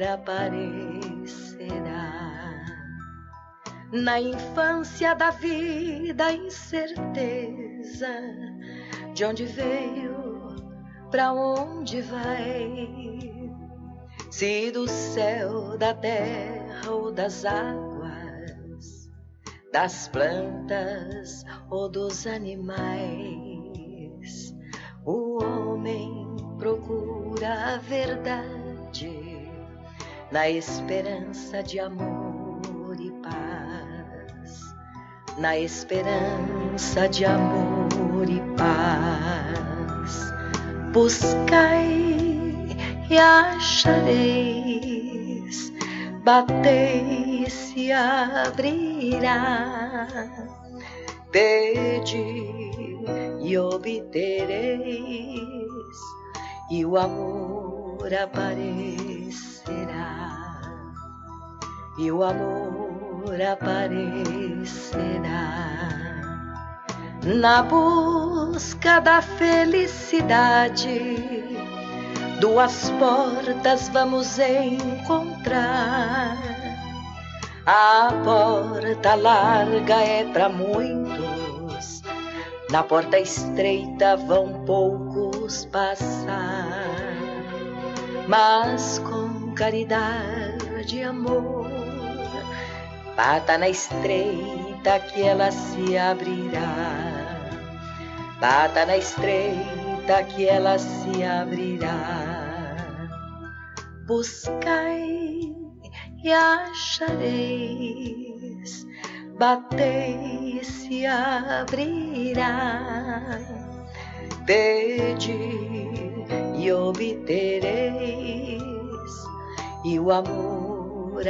aparecerá. Na infância da vida, incerteza de onde veio, pra onde vai, se do céu, da terra ou das águas, das plantas ou dos animais. O homem procura a verdade na esperança de amor e paz, na esperança de amor e paz. Buscai e achareis, batei e se abrirá, pedi e obtereis, e o amor aparecerá, e o amor aparecerá. Na busca da felicidade, duas portas vamos encontrar. A porta larga é para muitos, na porta estreita vão poucos passar. Mas com caridade e amor, bata na estreita que ela se abrirá. Bata na estreita que ela se abrirá. Buscai e achareis, batei e se abrirá, pedi e obtereis, e o amor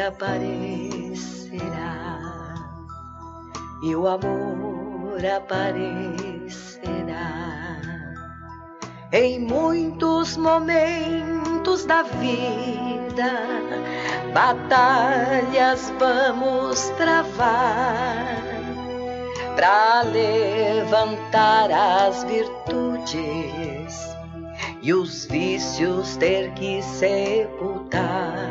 aparecerá, e o amor aparecerá. Em muitos momentos da vida, batalhas vamos travar, pra levantar as virtudes e os vícios ter que sepultar.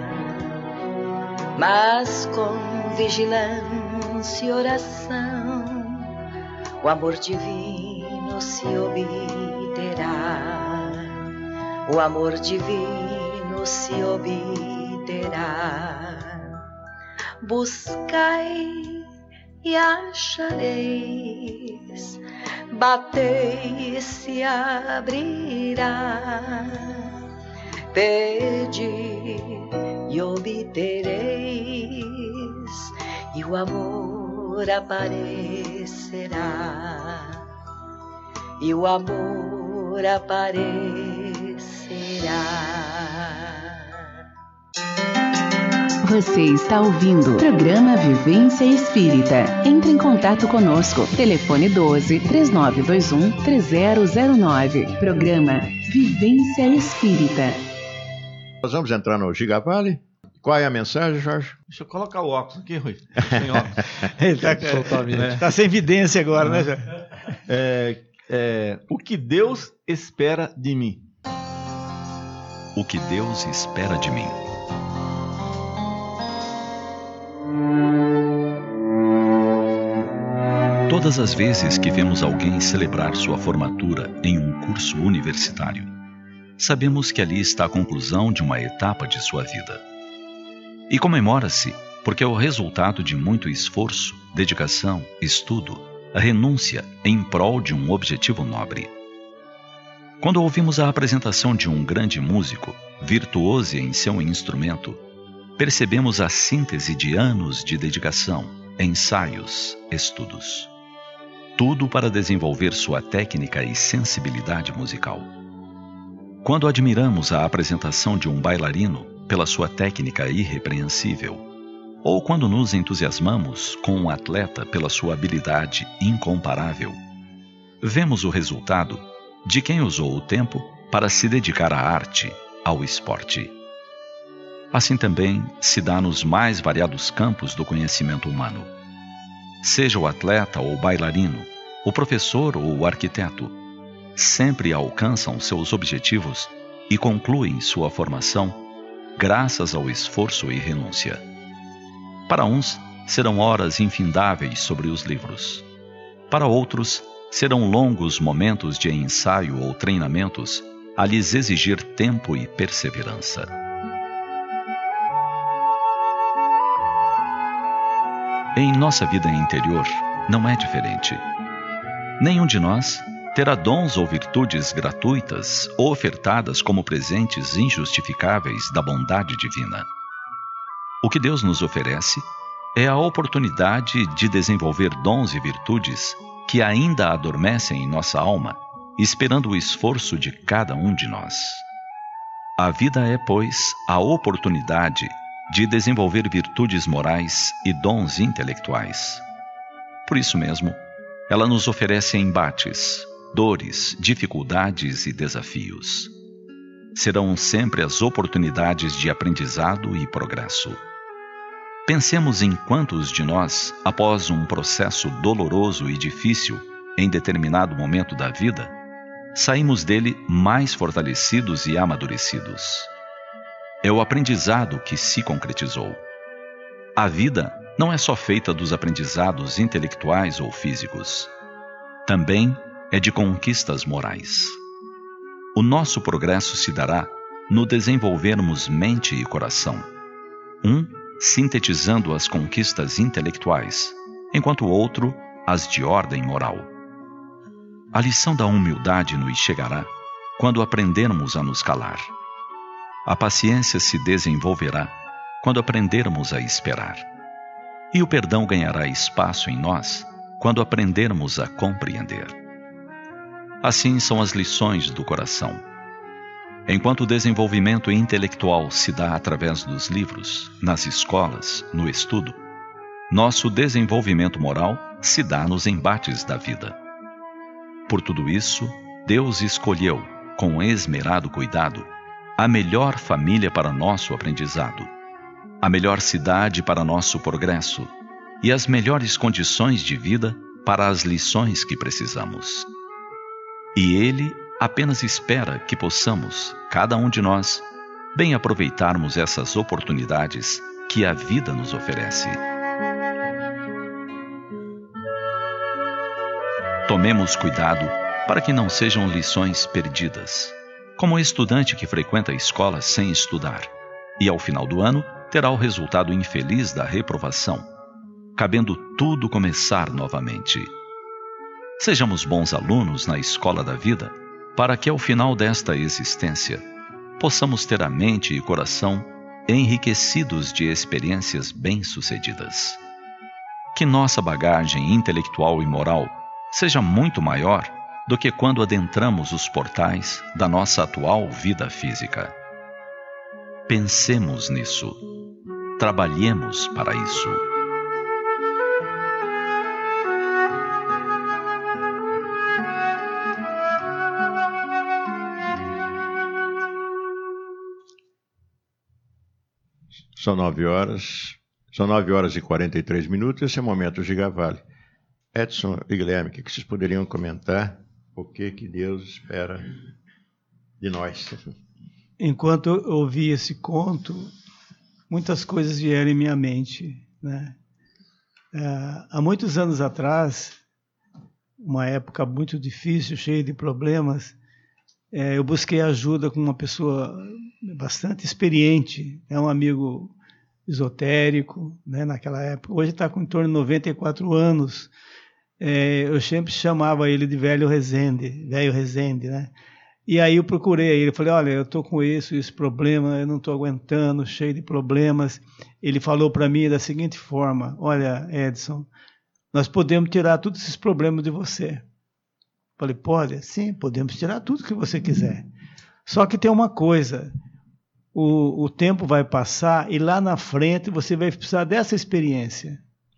Mas com vigilância e oração, o amor divino se obterá. O amor divino se obterá. Buscai e achareis, batei e se abrirá, pedi e obtereis, e o amor aparecerá, e o amor aparecerá. Você está ouvindo o programa Vivência Espírita. Entre em contato conosco. Telefone doze, três nove dois um, três zero zero nove. Programa Vivência Espírita. Nós vamos entrar no Gigavale. Qual é a mensagem, Jorge? Deixa eu colocar o óculos aqui, Rui. Sem óculos. Ele está tá sem evidência agora, né, Jorge? É, é, o que Deus espera de mim. O que Deus espera de mim. Todas as vezes que vemos alguém celebrar sua formatura em um curso universitário, sabemos que ali está a conclusão de uma etapa de sua vida. E comemora-se porque é o resultado de muito esforço, dedicação, estudo, renúncia em prol de um objetivo nobre. Quando ouvimos a apresentação de um grande músico, virtuoso em seu instrumento, percebemos a síntese de anos de dedicação, ensaios, estudos. Tudo para desenvolver sua técnica e sensibilidade musical. Quando admiramos a apresentação de um bailarino pela sua técnica irrepreensível, ou quando nos entusiasmamos com um atleta pela sua habilidade incomparável, vemos o resultado de quem usou o tempo para se dedicar à arte, ao esporte. Assim também se dá nos mais variados campos do conhecimento humano. Seja o atleta ou o bailarino, o professor ou o arquiteto, sempre alcançam seus objetivos e concluem sua formação graças ao esforço e renúncia. Para uns, serão horas infindáveis sobre os livros. Para outros, serão longos momentos de ensaio ou treinamentos a lhes exigir tempo e perseverança. Em nossa vida interior, não é diferente. Nenhum de nós terá dons ou virtudes gratuitas ou ofertadas como presentes injustificáveis da bondade divina. O que Deus nos oferece é a oportunidade de desenvolver dons e virtudes que ainda adormecem em nossa alma, esperando o esforço de cada um de nós. A vida é, pois, a oportunidade de desenvolver virtudes morais e dons intelectuais. Por isso mesmo, ela nos oferece embates, dores, dificuldades e desafios. Serão sempre as oportunidades de aprendizado e progresso. Pensemos em quantos de nós, após um processo doloroso e difícil em determinado momento da vida, saímos dele mais fortalecidos e amadurecidos. É o aprendizado que se concretizou. A vida não é só feita dos aprendizados intelectuais ou físicos. Também é de conquistas morais. O nosso progresso se dará no desenvolvermos mente e coração. Um sintetizando as conquistas intelectuais, enquanto o outro as de ordem moral. A lição da humildade nos chegará quando aprendermos a nos calar. A paciência se desenvolverá quando aprendermos a esperar. E o perdão ganhará espaço em nós quando aprendermos a compreender. Assim são as lições do coração. Enquanto o desenvolvimento intelectual se dá através dos livros, nas escolas, no estudo, nosso desenvolvimento moral se dá nos embates da vida. Por tudo isso, Deus escolheu, com esmerado cuidado, a melhor família para nosso aprendizado, a melhor cidade para nosso progresso e as melhores condições de vida para as lições que precisamos. E Ele apenas espera que possamos, cada um de nós, bem aproveitarmos essas oportunidades que a vida nos oferece. Tomemos cuidado para que não sejam lições perdidas, como o estudante que frequenta a escola sem estudar, e ao final do ano terá o resultado infeliz da reprovação, cabendo tudo começar novamente. Sejamos bons alunos na escola da vida, para que ao final desta existência possamos ter a mente e coração enriquecidos de experiências bem-sucedidas. Que nossa bagagem intelectual e moral seja muito maior do que quando adentramos os portais da nossa atual vida física. Pensemos nisso. Trabalhemos para isso. São nove horas, são nove horas e quarenta e três minutos, esse é o momento Gigavale. Edson e Guilherme, o que vocês poderiam comentar? O que, que Deus espera de nós? Enquanto eu ouvi esse conto, muitas coisas vieram em minha mente, né? Uh, há muitos anos atrás, uma época muito difícil, cheia de problemas, é, eu busquei ajuda com uma pessoa bastante experiente, é um amigo esotérico, né, naquela época. Hoje está com em torno de noventa e quatro anos. É, eu sempre chamava ele de Velho Rezende, Velho Rezende, né? E aí eu procurei ele, falei, olha, eu estou com isso, esse problema, eu não estou aguentando, cheio de problemas. Ele falou para mim da seguinte forma, olha, Edson, nós podemos tirar todos esses problemas de você. Falei, pode? Sim, podemos tirar tudo que você quiser. Só que tem uma coisa, o, o tempo vai passar e lá na frente você vai precisar dessa experiência.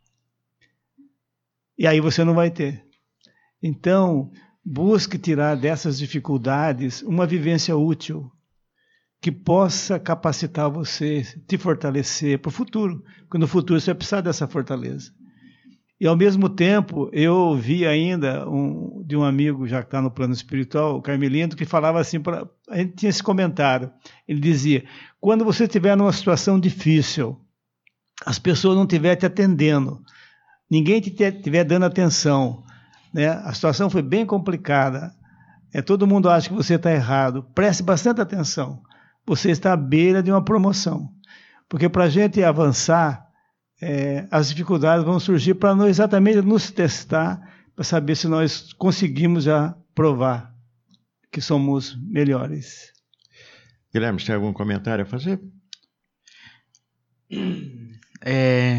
E aí você não vai ter. Então, busque tirar dessas dificuldades uma vivência útil que possa capacitar você, te fortalecer para o futuro, porque no futuro você vai precisar dessa fortaleza. E, ao mesmo tempo, eu ouvi ainda um, de um amigo, já que está no plano espiritual, o Carmelindo, que falava assim, pra, a gente tinha esse comentário, ele dizia, quando você estiver numa situação difícil, as pessoas não estiverem te atendendo, ninguém te estiver dando atenção, né? A situação foi bem complicada, é, todo mundo acha que você está errado, preste bastante atenção, você está à beira de uma promoção, porque para a gente avançar, é, as dificuldades vão surgir para nós exatamente nos testar, para saber se nós conseguimos já provar que somos melhores. Guilherme, você tem algum comentário a fazer? É...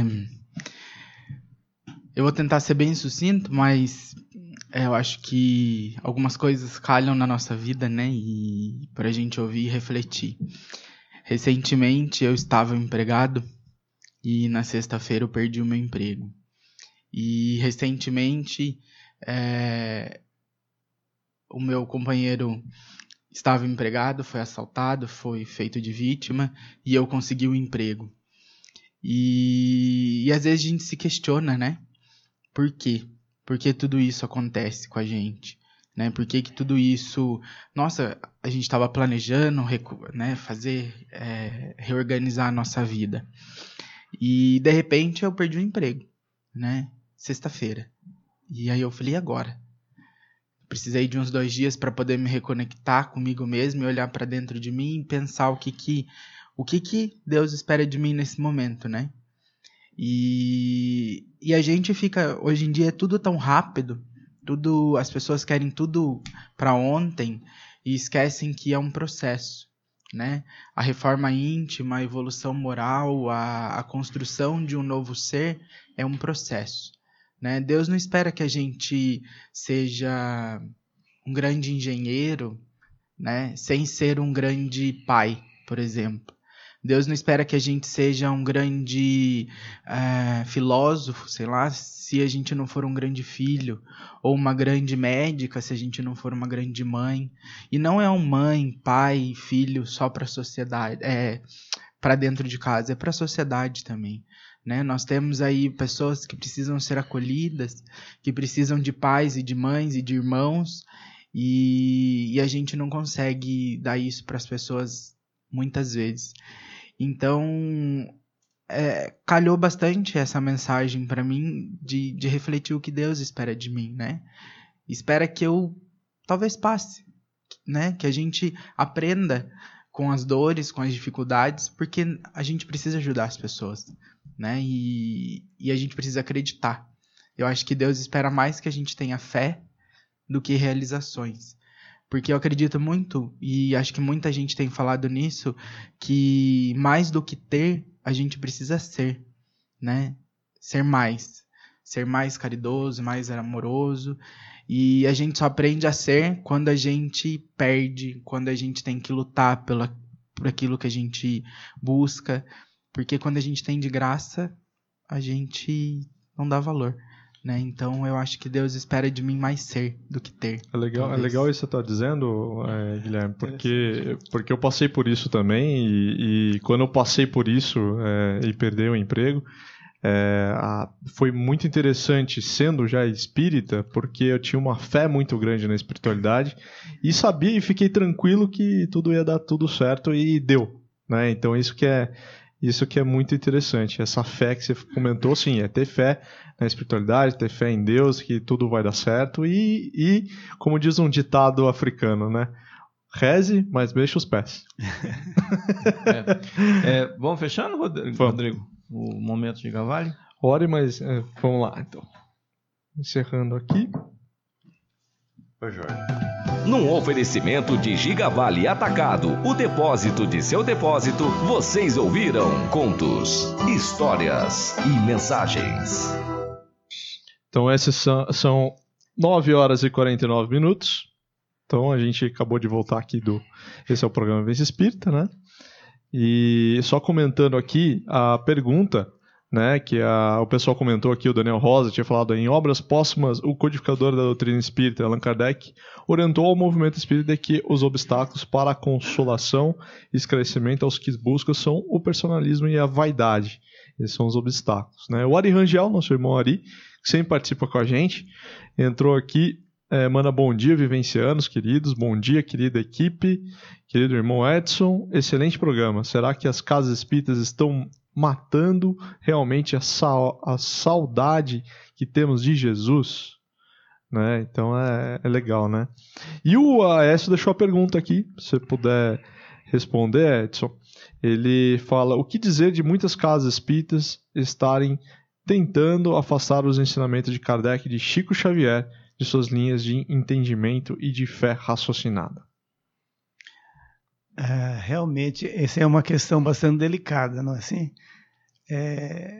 Eu vou tentar ser bem sucinto, mas é, eu acho que algumas coisas calham na nossa vida, né? E para a gente ouvir e refletir. Recentemente eu estava empregado e na sexta-feira eu perdi o meu emprego. E recentemente é, o meu companheiro estava empregado, foi assaltado, foi feito de vítima e eu consegui o emprego. E, e às vezes a gente se questiona, né? Por quê? Por que tudo isso acontece com a gente? Né? Por que que tudo isso... Nossa, a gente estava planejando, né, fazer, é, reorganizar a nossa vida. E, de repente, eu perdi o emprego, né? Sexta-feira. E aí eu falei, e agora? Precisei de uns dois dias para poder me reconectar comigo mesmo e olhar para dentro de mim e pensar o que que, o que que Deus espera de mim nesse momento, né? E, e a gente fica, hoje em dia é tudo tão rápido, tudo, as pessoas querem tudo para ontem e esquecem que é um processo, né? A reforma íntima, a evolução moral, a, a construção de um novo ser é um processo, né? Deus não espera que a gente seja um grande engenheiro, né? Sem ser um grande pai, por exemplo. Deus não espera que a gente seja um grande é, filósofo, sei lá, se a gente não for um grande filho, ou uma grande médica, se a gente não for uma grande mãe. E não é um mãe, pai, filho só para a sociedade, é, para dentro de casa, é para a sociedade também. Né? Nós temos aí pessoas que precisam ser acolhidas, que precisam de pais e de mães e de irmãos, e, e a gente não consegue dar isso para as pessoas muitas vezes. Então, é, calhou bastante essa mensagem para mim de, de refletir o que Deus espera de mim, né? Espera que eu talvez passe, né? Que a gente aprenda com as dores, com as dificuldades, porque a gente precisa ajudar as pessoas, né? E, e a gente precisa acreditar. Eu acho que Deus espera mais que a gente tenha fé do que realizações. Porque eu acredito muito, e acho que muita gente tem falado nisso, que mais do que ter, a gente precisa ser, né? Ser mais. Ser mais caridoso, mais amoroso. E a gente só aprende a ser quando a gente perde, quando a gente tem que lutar pela, por aquilo que a gente busca. Porque quando a gente tem de graça, a gente não dá valor. Né? Então eu acho que Deus espera de mim mais ser do que ter. É legal, é legal isso que você está dizendo, é, Guilherme, porque, porque eu passei por isso também e, e quando eu passei por isso é, e perdi o emprego, é, a, foi muito interessante sendo já espírita, porque eu tinha uma fé muito grande na espiritualidade e sabia e fiquei tranquilo que tudo ia dar tudo certo e deu. Né? Então isso que é... Isso que é muito interessante, essa fé que você comentou, sim, é ter fé na espiritualidade, ter fé em Deus, que tudo vai dar certo e, e como diz um ditado africano, né? reze, mas mexa os pés. é, é, vamos fechando, Rodrigo? Vamos. Rodrigo, o momento de Giga-Vale? Ore, mas é, vamos lá, então. Encerrando aqui. Oi, Jorge. Num oferecimento de Giga-Vale Atacado, o depósito de seu depósito, vocês ouviram contos, histórias e mensagens. Então, esses são, são nove horas e quarenta e nove minutos. Então, a gente acabou de voltar aqui do... Esse é o programa Vivência Espírita, né? E só comentando aqui a pergunta, né, que a, o pessoal comentou aqui, o Daniel Rosa tinha falado em obras póstumas, o codificador da doutrina espírita, Allan Kardec, orientou ao movimento espírita que os obstáculos para a consolação e esclarecimento aos que buscam são o personalismo e a vaidade. Esses são os obstáculos, né? O Ari Rangel, nosso irmão Ari, que sempre participa com a gente, entrou aqui, é, manda bom dia, vivencianos queridos, bom dia, querida equipe, querido irmão Edson, excelente programa. Será que as casas espíritas estão matando realmente a, sa- a saudade que temos de Jesus? Né? Então é, é legal, né? E o Aécio deixou a pergunta aqui, se você puder responder, Edson. Ele fala, o que dizer de muitas casas espíritas estarem tentando afastar os ensinamentos de Kardec e de Chico Xavier de suas linhas de entendimento e de fé raciocinada? É, realmente, essa é uma questão bastante delicada, não é assim? É,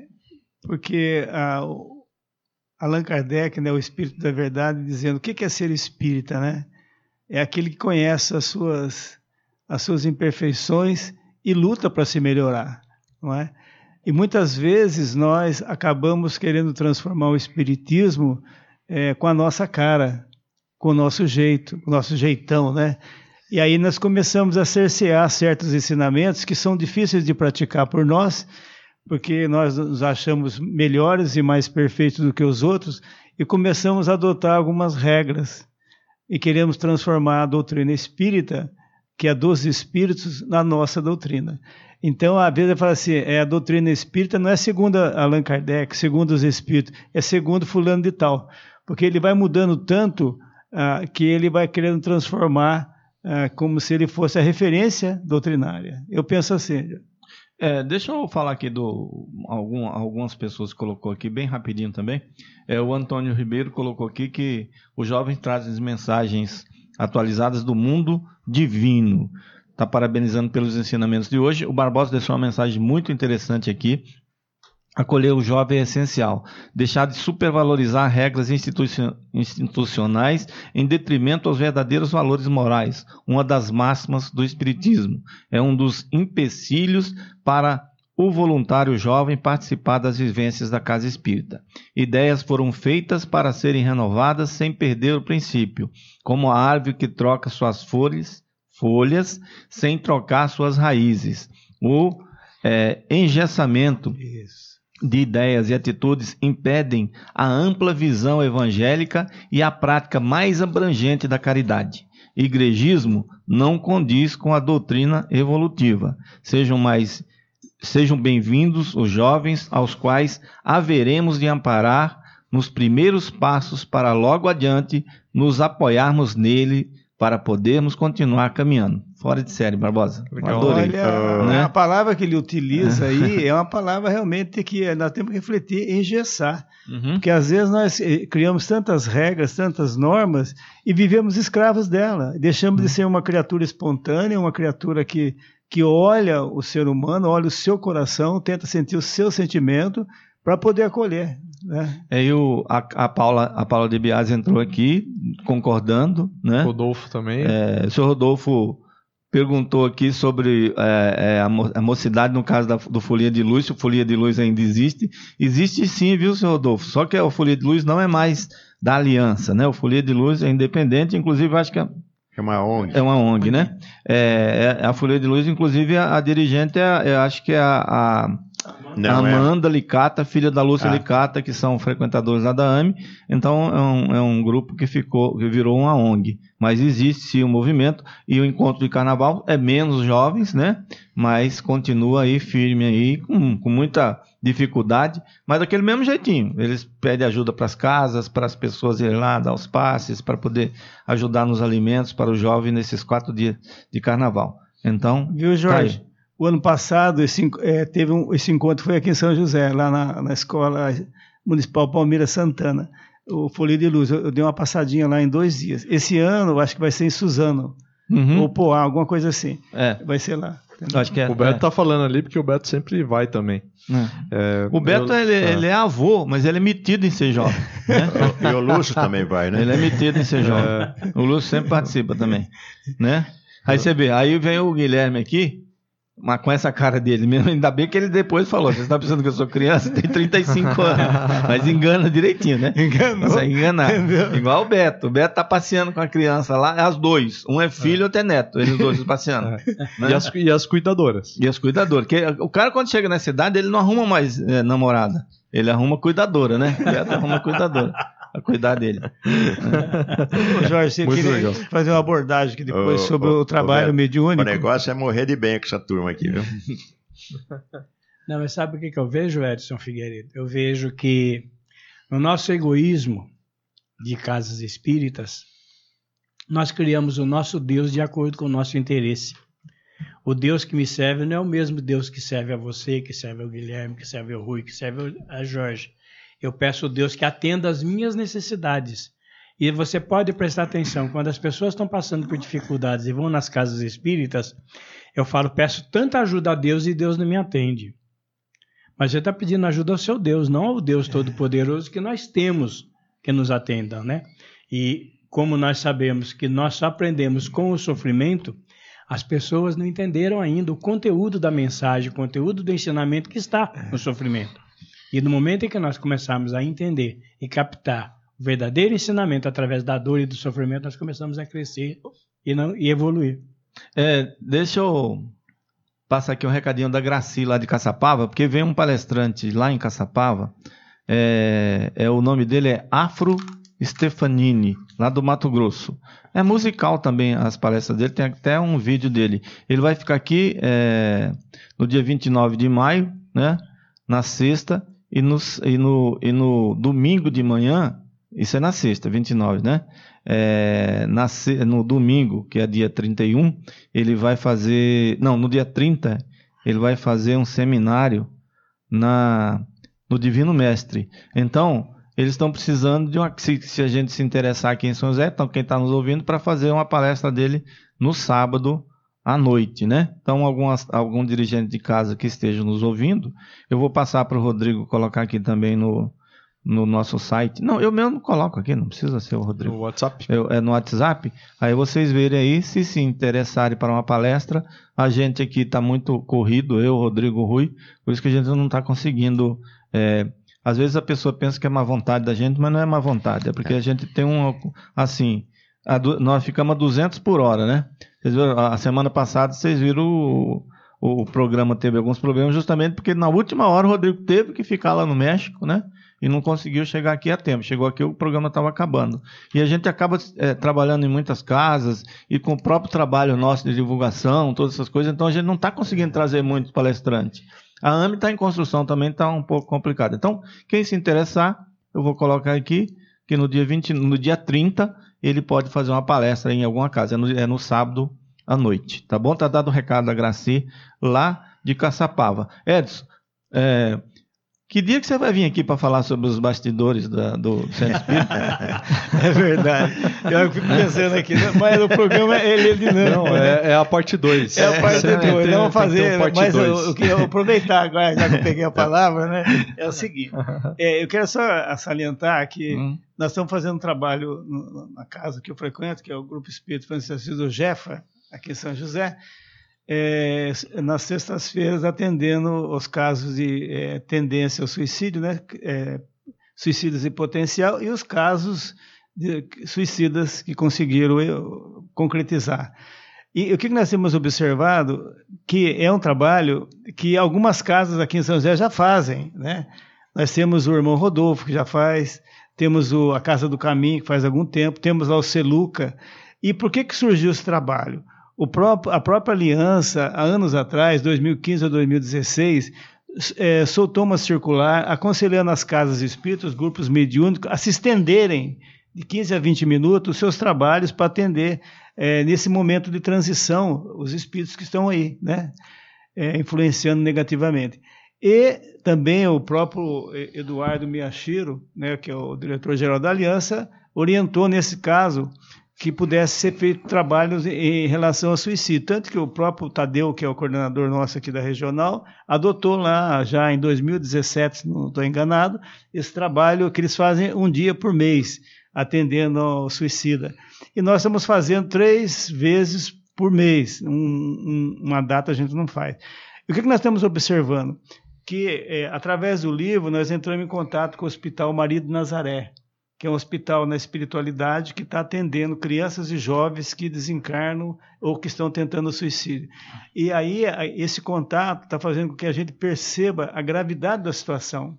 porque a, o Allan Kardec, né, o Espírito da Verdade, dizendo o que é ser espírita, né? É aquele que conhece as suas, as suas imperfeições e luta para se melhorar, não é? E muitas vezes nós acabamos querendo transformar o espiritismo é, com a nossa cara, com o nosso jeito, o nosso jeitão, né? E aí nós começamos a cercear certos ensinamentos que são difíceis de praticar por nós, porque nós nos achamos melhores e mais perfeitos do que os outros, e começamos a adotar algumas regras, e queremos transformar a doutrina espírita, que é dos espíritos, na nossa doutrina. Então, às vezes eu falo assim, é, a doutrina espírita não é segundo Allan Kardec, segundo os espíritos, é segundo fulano de tal, porque ele vai mudando tanto ah, que ele vai querendo transformar ah, como se ele fosse a referência doutrinária. Eu penso assim. É, deixa eu falar aqui do algum, algumas pessoas colocou aqui bem rapidinho também. É, o Antônio Ribeiro colocou aqui que os jovens trazem mensagens atualizadas do mundo divino. Está parabenizando pelos ensinamentos de hoje. O Barbosa deixou uma mensagem muito interessante aqui. Acolher o jovem é essencial. Deixar de supervalorizar regras institucionais em detrimento aos verdadeiros valores morais. Uma das máximas do Espiritismo. É um dos empecilhos para o voluntário jovem participar das vivências da Casa Espírita. Ideias foram feitas para serem renovadas sem perder o princípio, como a árvore que troca suas folhas, folhas sem trocar suas raízes. O é, engessamento de ideias e atitudes impedem a ampla visão evangélica e a prática mais abrangente da caridade. Igrejismo não condiz com a doutrina evolutiva. Sejam mais Sejam bem-vindos os jovens aos quais haveremos de amparar nos primeiros passos para logo adiante nos apoiarmos nele para podermos continuar caminhando. Fora de série, Barbosa. Adorei. Olha, né? A palavra que ele utiliza aí é uma palavra realmente que nós temos que refletir, engessar. Uhum. Porque às vezes nós criamos tantas regras, tantas normas e vivemos escravos dela. Deixamos uhum. de ser uma criatura espontânea, uma criatura que, que olha o ser humano, olha o seu coração, tenta sentir o seu sentimento para poder acolher. Né? Aí o, a, a, Paula, a Paula de Biase entrou aqui, concordando. Né? Rodolfo também. É, o senhor Rodolfo perguntou aqui sobre é, é, a, mo, a mocidade no caso da, do Folia de Luz, se o Folia de Luz ainda existe. Existe sim, viu, senhor Rodolfo? Só que o Folia de Luz não é mais da Aliança, né? O Folia de Luz é independente, inclusive acho que é, é uma O N G. É uma O N G, né? É, é, a Folia de Luz, inclusive a, a dirigente, é, é, acho que é a, a Não, Amanda é. Licata, filha da Lúcia ah. Licata, que são frequentadores lá da A M E. Então é um, é um grupo que ficou, que virou uma O N G. Mas existe sim o movimento, e o encontro de carnaval é menos jovens, né? Mas continua aí firme aí, com, com muita dificuldade, mas daquele mesmo jeitinho. Eles pedem ajuda para as casas, para as pessoas irem lá dar os passes, para poder ajudar nos alimentos para o jovem nesses quatro dias de carnaval. Então, viu, Jorge? Tá, o ano passado esse, é, teve um, esse encontro foi aqui em São José, lá na, na Escola Municipal Palmeira Santana, o Folia de Luz. Eu, eu dei uma passadinha lá em dois dias. Esse ano, eu acho que vai ser em Suzano, uhum. ou Poá, alguma coisa assim. É. Vai ser lá. Acho que é, o Beto é. tá falando ali porque o Beto sempre vai também. É. É, o Beto eu, ele, é. ele é avô, mas ele é metido em ser jovem. Né? E o Lúcio também vai, né? Ele é metido em ser jovem. É. O Lúcio sempre participa também. Né? Aí você vê, aí vem o Guilherme aqui, mas com essa cara dele mesmo, ainda bem que ele depois falou: você está pensando que eu sou criança? Tem trinta e cinco anos. Mas engana direitinho, né? Enganou. Consegue enganar. Entendeu? Igual o Beto. O Beto tá passeando com a criança lá, as dois. Um é filho e outro é neto. Eles dois passeando. É. Né? E, as, e as cuidadoras. E as cuidadoras. Porque o cara, quando chega nessa idade, ele não arruma mais é, namorada. Ele arruma cuidadora, né? O Beto arruma cuidadora. A cuidar dele. Ô, Jorge, você Muito queria legal. fazer uma abordagem aqui depois ô, sobre ô, o trabalho ô, mediúnico. O negócio é morrer de bem com essa turma aqui, viu? Não, mas sabe o que, que eu vejo, Edson Figueiredo? Eu vejo que no nosso egoísmo de casas espíritas, nós criamos o nosso Deus de acordo com o nosso interesse. O Deus que me serve não é o mesmo Deus que serve a você, que serve ao Guilherme, que serve ao Rui, que serve a Jorge. Eu peço a Deus que atenda às minhas necessidades. E você pode prestar atenção, quando as pessoas estão passando por dificuldades e vão nas casas espíritas, eu falo, peço tanta ajuda a Deus e Deus não me atende. Mas você está pedindo ajuda ao seu Deus, não ao Deus Todo-Poderoso que nós temos que nos atenda, né? E como nós sabemos que nós só aprendemos com o sofrimento, as pessoas não entenderam ainda o conteúdo da mensagem, o conteúdo do ensinamento que está no sofrimento. E no momento em que nós começarmos a entender e captar o verdadeiro ensinamento através da dor e do sofrimento, nós começamos a crescer e, não, e evoluir. É, deixa eu passar aqui um recadinho da Graci lá de Caçapava, porque vem um palestrante lá em Caçapava, é, é, o nome dele é Afro Stefanini, lá do Mato Grosso. É musical também as palestras dele, tem até um vídeo dele. Ele vai ficar aqui é, no dia vinte e nove de maio, né, na sexta, e no, e, no, e no domingo de manhã, isso é na sexta, vinte e nove, né? É, na, no domingo, que é dia trinta e um, ele vai fazer... Não, no dia trinta, ele vai fazer um seminário na, no Divino Mestre. Então, eles estão precisando de uma... Se, se a gente se interessar aqui em São José, então quem está nos ouvindo, para fazer uma palestra dele no sábado à noite, né? Então, algumas, algum dirigente de casa que esteja nos ouvindo, eu vou passar para o Rodrigo colocar aqui também no, no nosso site. Não, eu mesmo coloco aqui, não precisa ser o Rodrigo. No WhatsApp? Eu, é no WhatsApp. Aí vocês verem aí, se se interessarem para uma palestra, a gente aqui está muito corrido, eu, Rodrigo, Rui, por isso que a gente não está conseguindo... É, às vezes a pessoa pensa que é má vontade da gente, mas não é má vontade, é porque a gente tem um... Assim, a, nós ficamos a duzentos por hora, né? Vocês viram, a semana passada, vocês viram o, o, o programa teve alguns problemas, justamente porque na última hora o Rodrigo teve que ficar lá no México, né? E não conseguiu chegar aqui a tempo. Chegou aqui, o programa estava acabando. E a gente acaba é, trabalhando em muitas casas e com o próprio trabalho nosso de divulgação, todas essas coisas, então a gente não está conseguindo trazer muitos palestrantes. A A M E está em construção também, está um pouco complicado. Então, quem se interessar, eu vou colocar aqui que no dia, vinte, no dia trinta ele pode fazer uma palestra em alguma casa, é no, é no sábado à noite, tá bom? Tá dado o recado da Graci, lá de Caçapava. Edson, é, que dia que você vai vir aqui para falar sobre os bastidores da, do Centro Espírita? É verdade. Eu fico pensando aqui, mas o programa ele é dinâmico. Não, é, é a parte dois. É a parte dois. Vamos fazer, um mas eu, eu queria aproveitar agora, já que eu peguei a palavra, né? É o seguinte, é, eu quero só salientar que hum. nós estamos fazendo um trabalho na casa que eu frequento, que é o Grupo Espírito Francisco do Jefa, aqui em São José, É, nas sextas-feiras atendendo os casos de é, tendência ao suicídio, né? É, suicidas em potencial e os casos de suicidas que conseguiram concretizar. E o que nós temos observado? Que é um trabalho que algumas casas aqui em São José já fazem, né? Nós temos o irmão Rodolfo, que já faz, temos o, a Casa do Caminho, que faz algum tempo, temos lá o Celuca. E por que, que surgiu esse trabalho? O próprio, a própria Aliança, há anos atrás, dois mil e quinze a dois mil e dezesseis, é, soltou uma circular aconselhando as casas espíritas, os grupos mediúnicos, a se estenderem de quinze a vinte minutos os seus trabalhos para atender é, nesse momento de transição os espíritos que estão aí, né? É, influenciando negativamente. E também o próprio Eduardo Miyashiro, né, que é o diretor-geral da Aliança, orientou nesse caso que pudesse ser feito trabalhos em relação ao suicídio. Tanto que o próprio Tadeu, que é o coordenador nosso aqui da regional, adotou lá já em dois mil e dezessete, se não estou enganado, esse trabalho que eles fazem um dia por mês, atendendo ao suicida. E nós estamos fazendo três vezes por mês, um, um, uma data a gente não faz. E o que, que nós estamos observando? Que, é, através do livro, nós entramos em contato com o Hospital Maria de Nazaré, que é um hospital na espiritualidade que está atendendo crianças e jovens que desencarnam ou que estão tentando suicídio. E aí, esse contato está fazendo com que a gente perceba a gravidade da situação.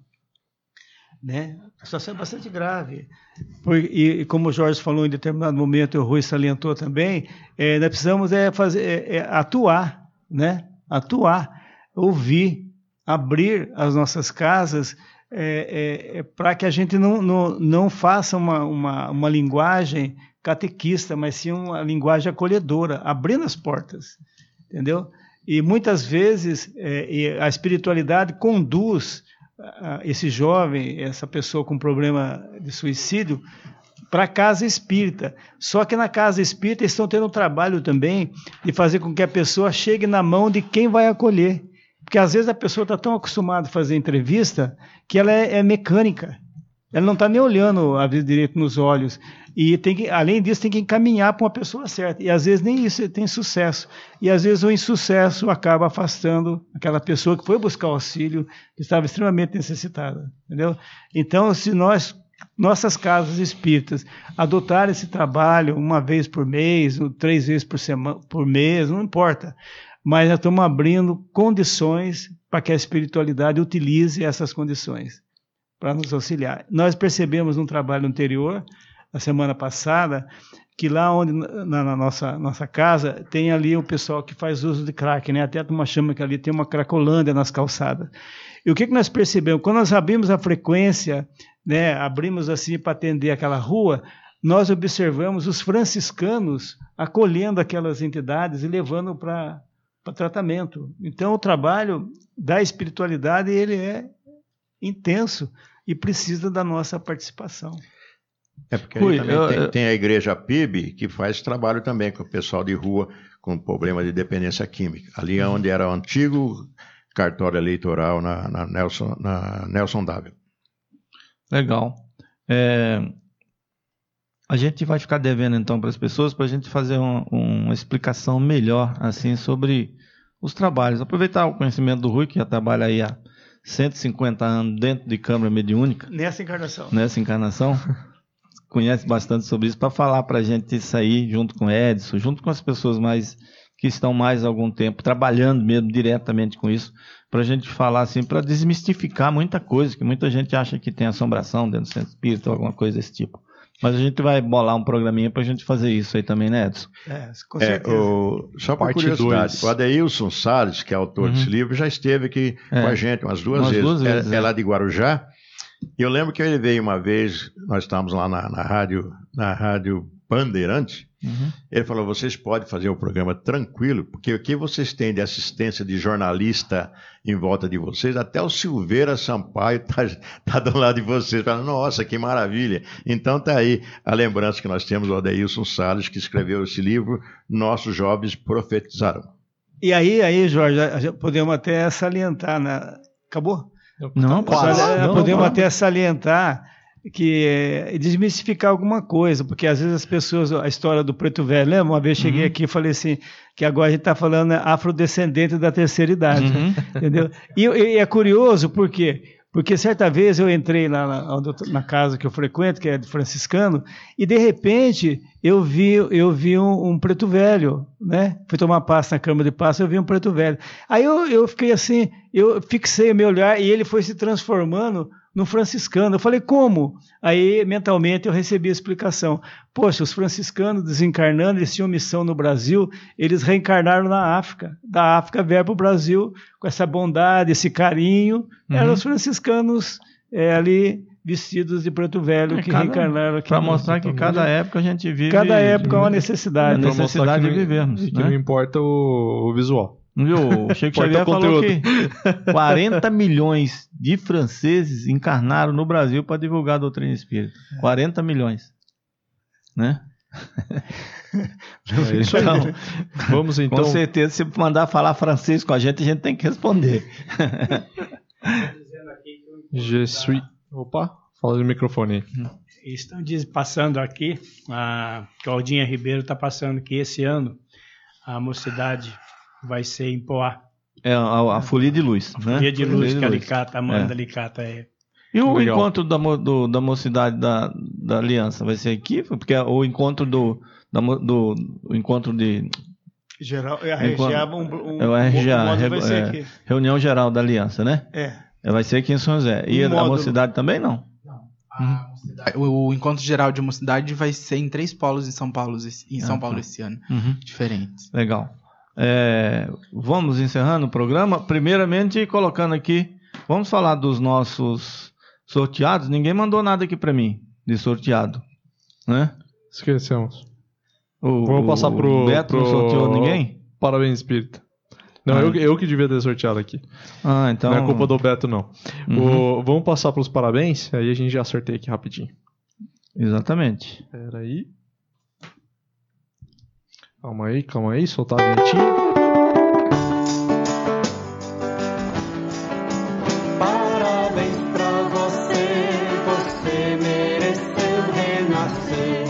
Né? A situação é bastante grave. Por, e, e como o Jorge falou em determinado momento, e o Rui salientou também, é, nós precisamos é, fazer, é, é, atuar, né? atuar, ouvir, abrir as nossas casas é, é, é, para que a gente não, não, não faça uma, uma, uma linguagem catequista, mas sim uma linguagem acolhedora, abrindo as portas, entendeu? E muitas vezes é, a espiritualidade conduz a, esse jovem, essa pessoa com problema de suicídio, para a casa espírita. Só que na casa espírita eles estão tendo um trabalho também de fazer com que a pessoa chegue na mão de quem vai acolher. Porque às vezes a pessoa está tão acostumada a fazer entrevista que ela é, é mecânica. Ela não está nem olhando a vida direito nos olhos. E tem que, além disso, tem que encaminhar para uma pessoa certa. E às vezes nem isso tem sucesso. E às vezes o insucesso acaba afastando aquela pessoa que foi buscar auxílio, que estava extremamente necessitada. Entendeu? Então, se nós, nossas casas espíritas, adotarem esse trabalho uma vez por mês, ou três vezes por, semana, por mês, não importa. Mas nós estamos abrindo condições para que a espiritualidade utilize essas condições para nos auxiliar. Nós percebemos no trabalho anterior, na semana passada, que lá onde, na, na nossa, nossa casa, tem ali o pessoal que faz uso de crack, né? Até uma chama que ali tem uma cracolândia nas calçadas. E o que, que nós percebemos? Quando nós abrimos a frequência, né, abrimos assim para atender aquela rua, nós observamos os franciscanos acolhendo aquelas entidades e levando para para tratamento. Então, o trabalho da espiritualidade ele é intenso e precisa da nossa participação. É porque Rui, também eu, tem, eu... tem a igreja P I B que faz trabalho também com o pessoal de rua com problema de dependência química. Ali é onde era o antigo cartório eleitoral na, na, Nelson, na Nelson Dávila. Legal. É... A gente vai ficar devendo então para as pessoas para a gente fazer uma, uma explicação melhor assim sobre os trabalhos. Aproveitar o conhecimento do Rui, que já trabalha aí há cento e cinquenta anos dentro de câmara mediúnica. Nessa encarnação. Nessa encarnação. Conhece bastante sobre isso para falar para a gente isso aí junto com o Edson, junto com as pessoas mais que estão mais há algum tempo trabalhando mesmo diretamente com isso, para a gente falar assim, para desmistificar muita coisa, que muita gente acha que tem assombração dentro do centro espírita ou alguma coisa desse tipo. Mas a gente vai bolar um programinha para a gente fazer isso aí também, né, Edson? É, com certeza. É, o, só por curiosidade, dois. O Adeilson Salles, que é autor uhum. desse livro, já esteve aqui é. com a gente umas duas umas vezes. Duas vezes é, é. é lá de Guarujá. E eu lembro que ele veio uma vez, nós estávamos lá na, na, rádio, na rádio Bandeirante, uhum. ele falou, vocês podem fazer o programa tranquilo, porque o que vocês têm de assistência de jornalista em volta de vocês, até o Silveira Sampaio está tá do lado de vocês, falando, nossa, que maravilha. Então está aí a lembrança que nós temos do Adeilson Salles, que escreveu esse livro, Nossos Jovens Profetizarão. E aí, aí Jorge, podemos até salientar, né? Acabou? Não, quase. Não, podemos não. até salientar que é, desmistificar alguma coisa, porque às vezes as pessoas, a história do preto velho, lembra? Uma vez cheguei uhum. aqui e falei assim, que agora a gente está falando afrodescendente da terceira idade, uhum. entendeu? E, e é curioso, por quê? Porque certa vez eu entrei lá na, na casa que eu frequento, que é de franciscano, e de repente eu vi, eu vi um, um preto velho, né? Fui tomar passe na cama de passe, eu vi um preto velho. Aí eu, eu fiquei assim, eu fixei o meu olhar e ele foi se transformando no franciscano. Eu falei, como? Aí, mentalmente, eu recebi a explicação. Poxa, os franciscanos desencarnando, eles tinham missão no Brasil, eles reencarnaram na África. Da África vieram para o Brasil com essa bondade, esse carinho. Uhum. Eram os franciscanos é, ali vestidos de preto velho, é, que cada, reencarnaram aqui. Para mostrar que cada época a gente vive... Cada época é uma necessidade. A necessidade de vivermos. Que né? não importa o, o visual. Viu? O Chico Xavier falou que quarenta milhões de franceses encarnaram no Brasil para divulgar a doutrina espírita. quarenta milhões. Né? É isso aí. Então, vamos então. Com certeza, se mandar falar francês com a gente, a gente tem que responder. Je suis. Opa, fala no microfone aí. Estão passando aqui, a Claudinha Ribeiro está passando que esse ano a mocidade vai ser em Poá. É a, a Folia de Luz. A Folia né? de Luz, que a Licata, Amanda é. Licata é. E o Legal. encontro da, do, da mocidade da, da aliança vai ser aqui? Porque o encontro do, da, do o encontro de... Geral, é a R G A, um, um, é o R G A, um re, vai ser é, aqui. Reunião Geral da Aliança, né? É. Vai ser aqui em São José. E um a módulo. Mocidade também não? Não. A mocidade, o, o encontro geral de mocidade vai ser em três polos em São Paulo, em São ah, Paulo tá. esse ano. Uhum. Diferentes. Legal. É, vamos encerrando o programa. Primeiramente, colocando aqui, vamos falar dos nossos sorteados. Ninguém mandou nada aqui para mim de sorteado, né? Esquecemos. O, vamos passar pro o Beto pro... não sorteou ninguém? Parabéns, Espírita. Não, ah. eu, eu que devia ter sorteado aqui. Ah, então... Não é culpa do Beto, não. Uhum. O, vamos passar para os parabéns, aí a gente já sorteia aqui rapidinho. Exatamente. Espera aí. Calma aí, calma aí, soltar a vinhetinha. Parabéns pra você, você mereceu renascer.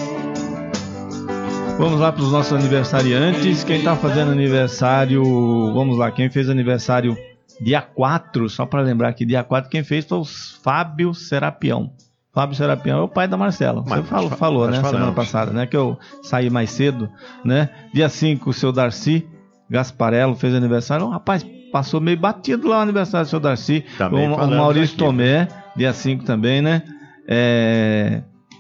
Vamos lá para os nossos aniversariantes. Quem está fazendo aniversário, vamos lá, quem fez aniversário dia quatro, só para lembrar que dia quatro quem fez foi o Fábio Serapião. Fábio Serapião é o pai da Marcela. Você mas, falou, falou né, falamos. semana passada, né, que eu saí mais cedo, né? Dia cinco, o seu Darcy Gasparello fez aniversário. Um rapaz, passou meio batido lá o aniversário do seu Darcy. Também o, o Maurício aqui, Tomé, dia cinco também, né? É,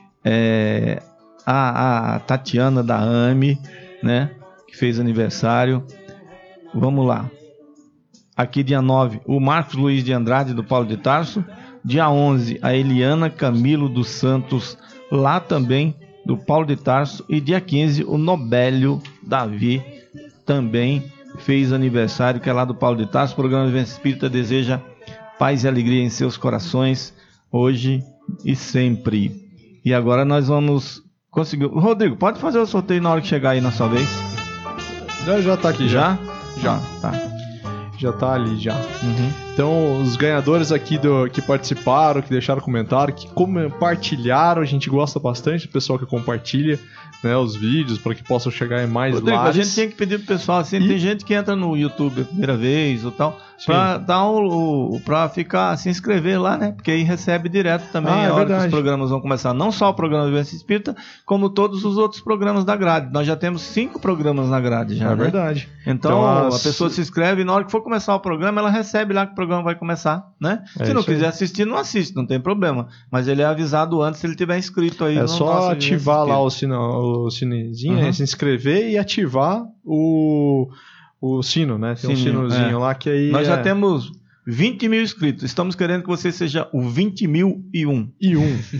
é, a, a Tatiana da A M E, né? Que fez aniversário. Vamos lá. Aqui dia nove, o Marcos Luiz de Andrade, do Paulo de Tarso. Dia onze, a Eliana Camilo dos Santos, lá também, do Paulo de Tarso. E dia quinze, o Nobélio Davi, também fez aniversário, que é lá do Paulo de Tarso. O programa Vivência Espírita deseja paz e alegria em seus corações, hoje e sempre. E agora nós vamos conseguir... Rodrigo, pode fazer o sorteio na hora que chegar aí na sua vez? Já, já tá aqui, já? Já. Já, tá. Já tá ali, já. Uhum. Então, os ganhadores aqui do, que participaram, que deixaram comentário, que compartilharam, a gente gosta bastante do pessoal que compartilha, né, os vídeos, para que possam chegar em mais Rodrigo, lares. A gente tem que pedir pro pessoal, assim, e... tem gente que entra no YouTube a primeira vez ou tal, para dar o, o para ficar, se inscrever lá, né? Porque aí recebe direto também ah, a é hora verdade. que os programas vão começar. Não só o programa Vivência Espírita, como todos os outros programas da grade. Nós já temos cinco programas na grade já, É né? verdade. Então, então as... a pessoa se inscreve e na hora que for começar o programa, ela recebe lá que o programa vai começar, né? É se não quiser aí. assistir, não assiste, não tem problema. Mas ele é avisado antes se ele tiver inscrito aí. É no só ativar lá o, sino, o sinezinho, uhum. né? Se inscrever e ativar o, o sino, né? Tem Sininho, um sinozinho é. lá que aí... Nós é... já temos vinte mil inscritos. Estamos querendo que você seja o vinte mil e um. E um.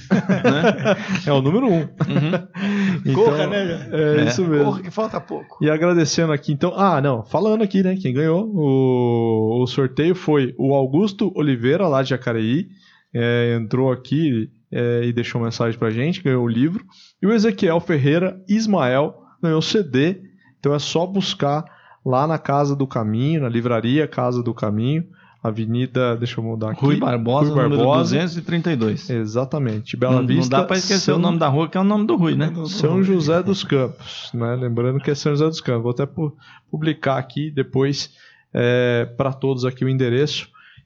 né? É o número um. Uhum. Então, Corra, né? É, é isso mesmo. Corra que falta pouco. E agradecendo aqui, então... Ah, não. Falando aqui, né? Quem ganhou o, o sorteio foi o Augusto Oliveira, lá de Jacareí. É, entrou aqui é, e deixou mensagem pra gente, ganhou o livro. E o Ezequiel Ferreira Ismael ganhou o C D. Então é só buscar lá na Casa do Caminho, na livraria Casa do Caminho. Avenida, deixa eu mudar aqui. Rui Barbosa, Rui Barbosa, número duzentos e trinta e dois. Exatamente. Bela não, Vista. Não dá para esquecer São... o nome da rua, que é o nome do Rui, né? São José dos Campos, né? Lembrando que é São José dos Campos. Vou até publicar aqui depois é, para todos aqui o endereço. Então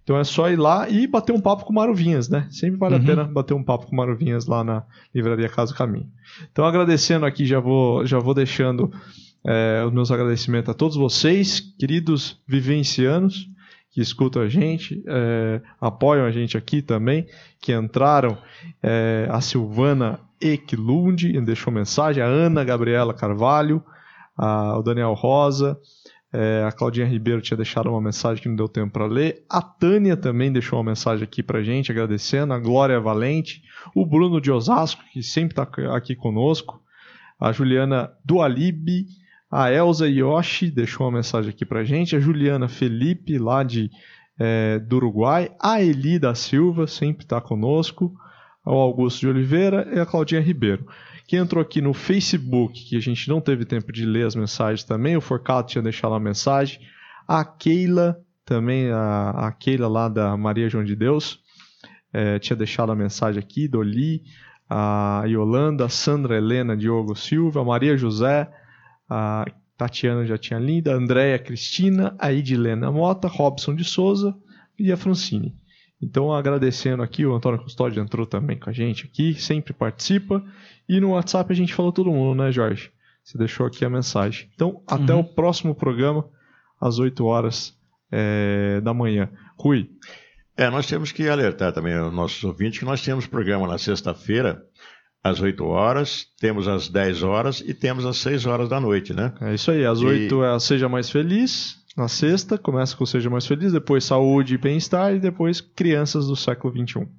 Então é só ir lá e bater um papo com o Mário Vinhas, né? Sempre vale Uhum. a pena bater um papo com o Mário Vinhas lá na Livraria Casa do Caminho. Então agradecendo aqui, já vou, já vou deixando é, os meus agradecimentos a todos vocês, queridos vivencianos, que escutam a gente, é, apoiam a gente aqui também, que entraram, é, a Silvana Eklund deixou mensagem, a Ana Gabriela Carvalho, a, o Daniel Rosa, é, a Claudinha Ribeiro tinha deixado uma mensagem que não deu tempo para ler, a Tânia também deixou uma mensagem aqui para a gente, agradecendo, a Glória Valente, o Bruno de Osasco, que sempre está aqui conosco, a Juliana Dualibe, a Elza Yoshi deixou uma mensagem aqui pra gente, a Juliana Felipe, lá de, é, do Uruguai, a Eli da Silva, sempre está conosco, o Augusto de Oliveira e a Claudinha Ribeiro. Quem entrou aqui no Facebook, que a gente não teve tempo de ler as mensagens também, o Forcato tinha deixado uma mensagem, a Keila, também a, a Keila lá da Maria João de Deus, é, tinha deixado a mensagem aqui, Doli, a Yolanda, a Sandra Helena Diogo Silva, a Maria José, a Tatiana já tinha lido, a Andréia Cristina, a Edilena Mota, Robson de Souza e a Francine. Então, agradecendo aqui, o Antônio Custódio entrou também com a gente aqui, sempre participa. E no WhatsApp a gente falou todo mundo, né, Jorge? Você deixou aqui a mensagem. Então, até Uhum. o próximo programa, às oito horas é, da manhã. Rui. É, nós temos que alertar também aos nossos ouvintes que nós temos programa na sexta-feira, às oito horas, temos às dez horas e temos às seis horas da noite, né? É isso aí, às E- oito é a Seja Mais Feliz, na sexta, começa com Seja Mais Feliz, depois Saúde e Bem-Estar e depois Crianças do Século vinte e um.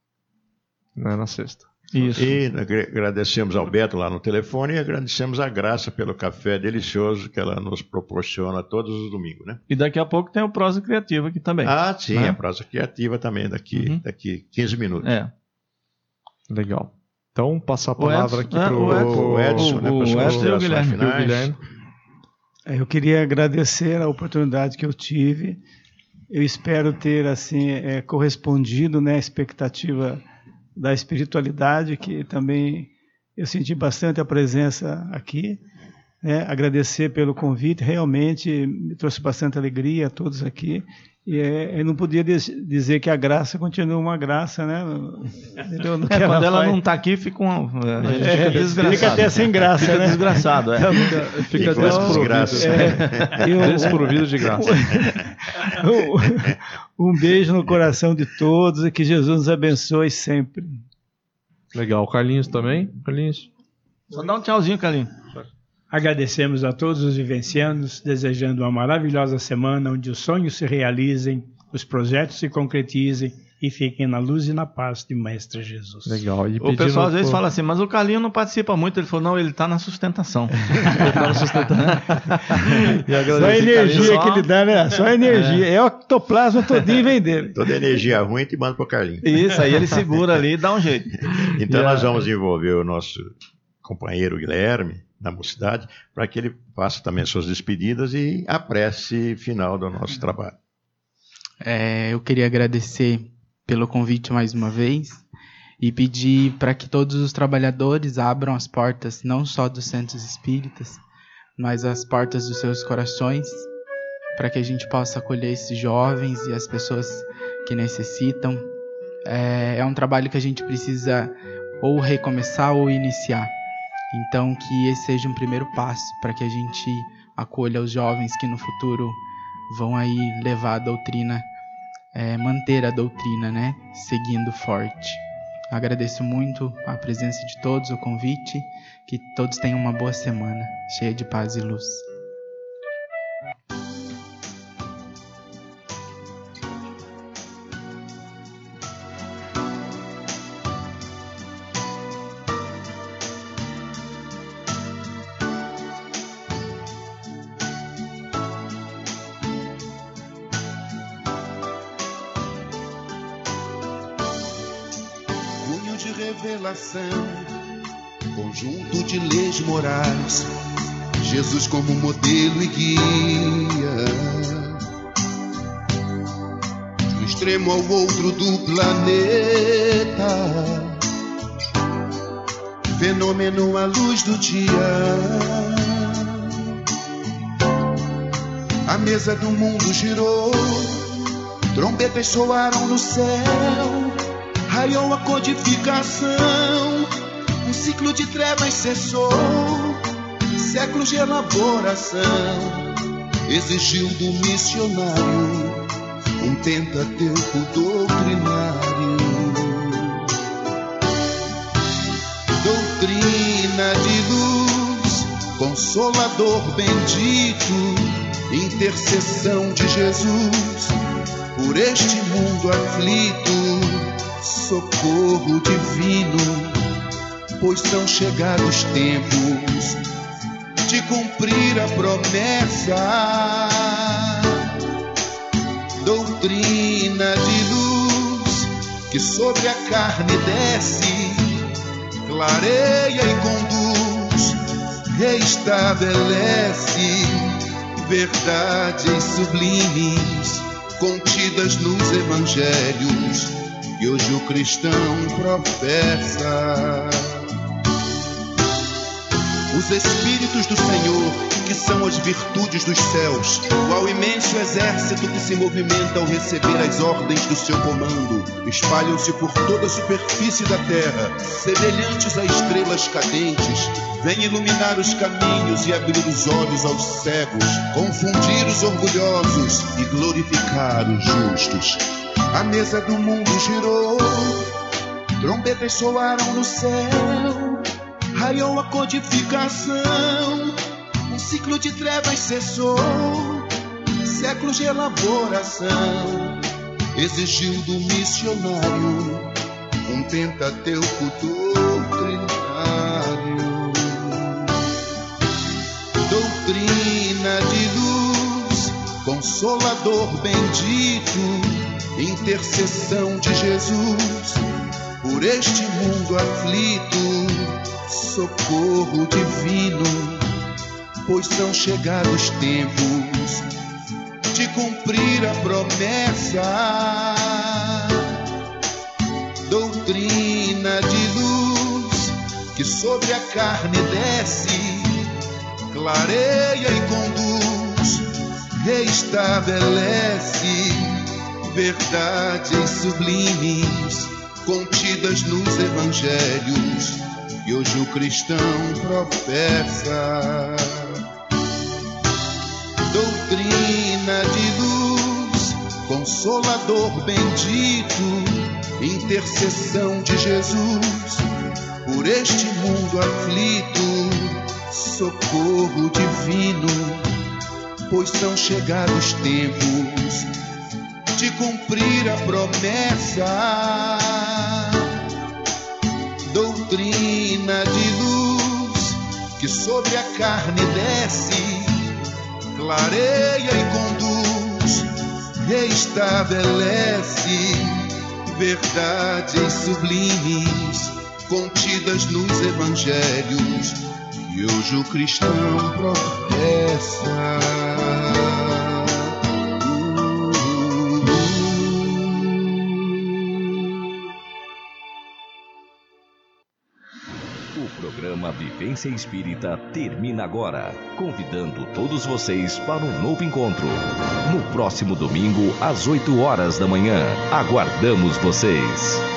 Né, na sexta. Isso. E agra- agradecemos ao Beto lá no telefone e agradecemos a Graça pelo café delicioso que ela nos proporciona todos os domingos, né? E daqui a pouco tem o Prosa Criativa aqui também. Ah, sim, né? a prosa criativa também, daqui, Uhum. daqui quinze minutos. É. Legal. Então, passar a O palavra Edson, aqui é, para o Edson, O Edson, né, o- para as o Edson e o considerações Guilherme. finais. o Guilherme. É, Eu queria agradecer a oportunidade que eu tive. Eu espero ter assim é, correspondido, né, à expectativa da espiritualidade, que também eu senti bastante a presença aqui. Né? Agradecer pelo convite, realmente me trouxe bastante alegria a todos aqui. E é, eu não podia diz- dizer que a graça continua uma graça, né? Entendeu? No que É, quando ela faz. não tá aqui, fica um, a gente É, fica desgraçado. fica até sem graça, Fica né? desgraçado, é. Fica, fica Igual desprovido. desgraça. É, eu- Desprovido de graça. Um beijo no coração de todos e que Jesus nos abençoe sempre. Legal. Carlinhos também? Carlinhos? Só dá um tchauzinho, Carlinhos. Agradecemos a todos os vivencianos, desejando uma maravilhosa semana onde os sonhos se realizem, os projetos se concretizem e fiquem na luz e na paz de Mestre Jesus. Legal. E O pedindo pessoal às vezes pro- fala assim, mas o Carlinhos não participa muito. Ele falou, não, ele tá na sustentação. Ele tá na sustentação. E Só a agradecer, energia só- que ele dá, né? Só a energia. É, o ectoplasma todinho vem dele. Toda energia ruim te manda para o Carlinhos. Isso, aí ele segura ali e dá um jeito. Então Yeah. nós vamos envolver o nosso companheiro Guilherme, da Mocidade, para que ele faça também suas despedidas e a prece final do nosso trabalho. É, eu queria agradecer pelo convite mais uma vez e pedir para que todos os trabalhadores abram as portas, não só dos centros espíritas, mas as portas dos seus corações, para que a gente possa acolher esses jovens e as pessoas que necessitam. É, é um trabalho que a gente precisa ou recomeçar ou iniciar. Então, que esse seja um primeiro passo para que a gente acolha os jovens que no futuro vão aí levar a doutrina, é, manter a doutrina, né? Seguindo forte. Agradeço muito a presença de todos, o convite, que todos tenham uma boa semana, cheia de paz e luz. Cunho de revelação, conjunto de leis morais, Jesus como modelo e guia, de um extremo ao outro do planeta, fenômeno à luz do dia, a mesa do mundo girou, Trombetas soaram no céu, raiou a codificação, um ciclo de trevas cessou, séculos de elaboração, exigiu do missionário um Pentateuco doutrinário. Doutrina de luz, consolador bendito, intercessão de Jesus por este mundo aflito, socorro divino, pois são chegados tempos de cumprir a promessa. Doutrina de luz que sobre a carne desce, clareia e conduz, reestabelece verdades sublimes contidas nos evangelhos que hoje o cristão professa. Os Espíritos do Senhor, que são as virtudes dos céus, qual imenso exército que se movimenta ao receber as ordens do seu comando, espalham-se por toda a superfície da terra, semelhantes a estrelas cadentes, vêm iluminar os caminhos e abrir os olhos aos cegos, confundir os orgulhosos e glorificar os justos. A mesa do mundo girou, trombetas soaram no céu, raiou a codificação, um ciclo de trevas cessou, séculos de elaboração, exigiu do missionário um Pentateuco doutrinário. Doutrina de luz, consolador bendito, intercessão de Jesus por este mundo aflito, socorro divino, pois são chegados tempos de cumprir a promessa. Doutrina de luz que sobre a carne desce, clareia e conduz, reestabelece verdades sublimes contidas nos evangelhos que hoje o cristão professa. Doutrina de luz, consolador bendito, intercessão de Jesus por este mundo aflito, socorro divino, pois são chegados tempos de cumprir a promessa. Doutrina de luz que sobre a carne desce, clareia e conduz, reestabelece verdades sublimes contidas nos evangelhos que hoje o cristão professa. O programa Vivência Espírita termina agora, convidando todos vocês para um novo encontro. No próximo domingo, às oito horas da manhã. Aguardamos vocês!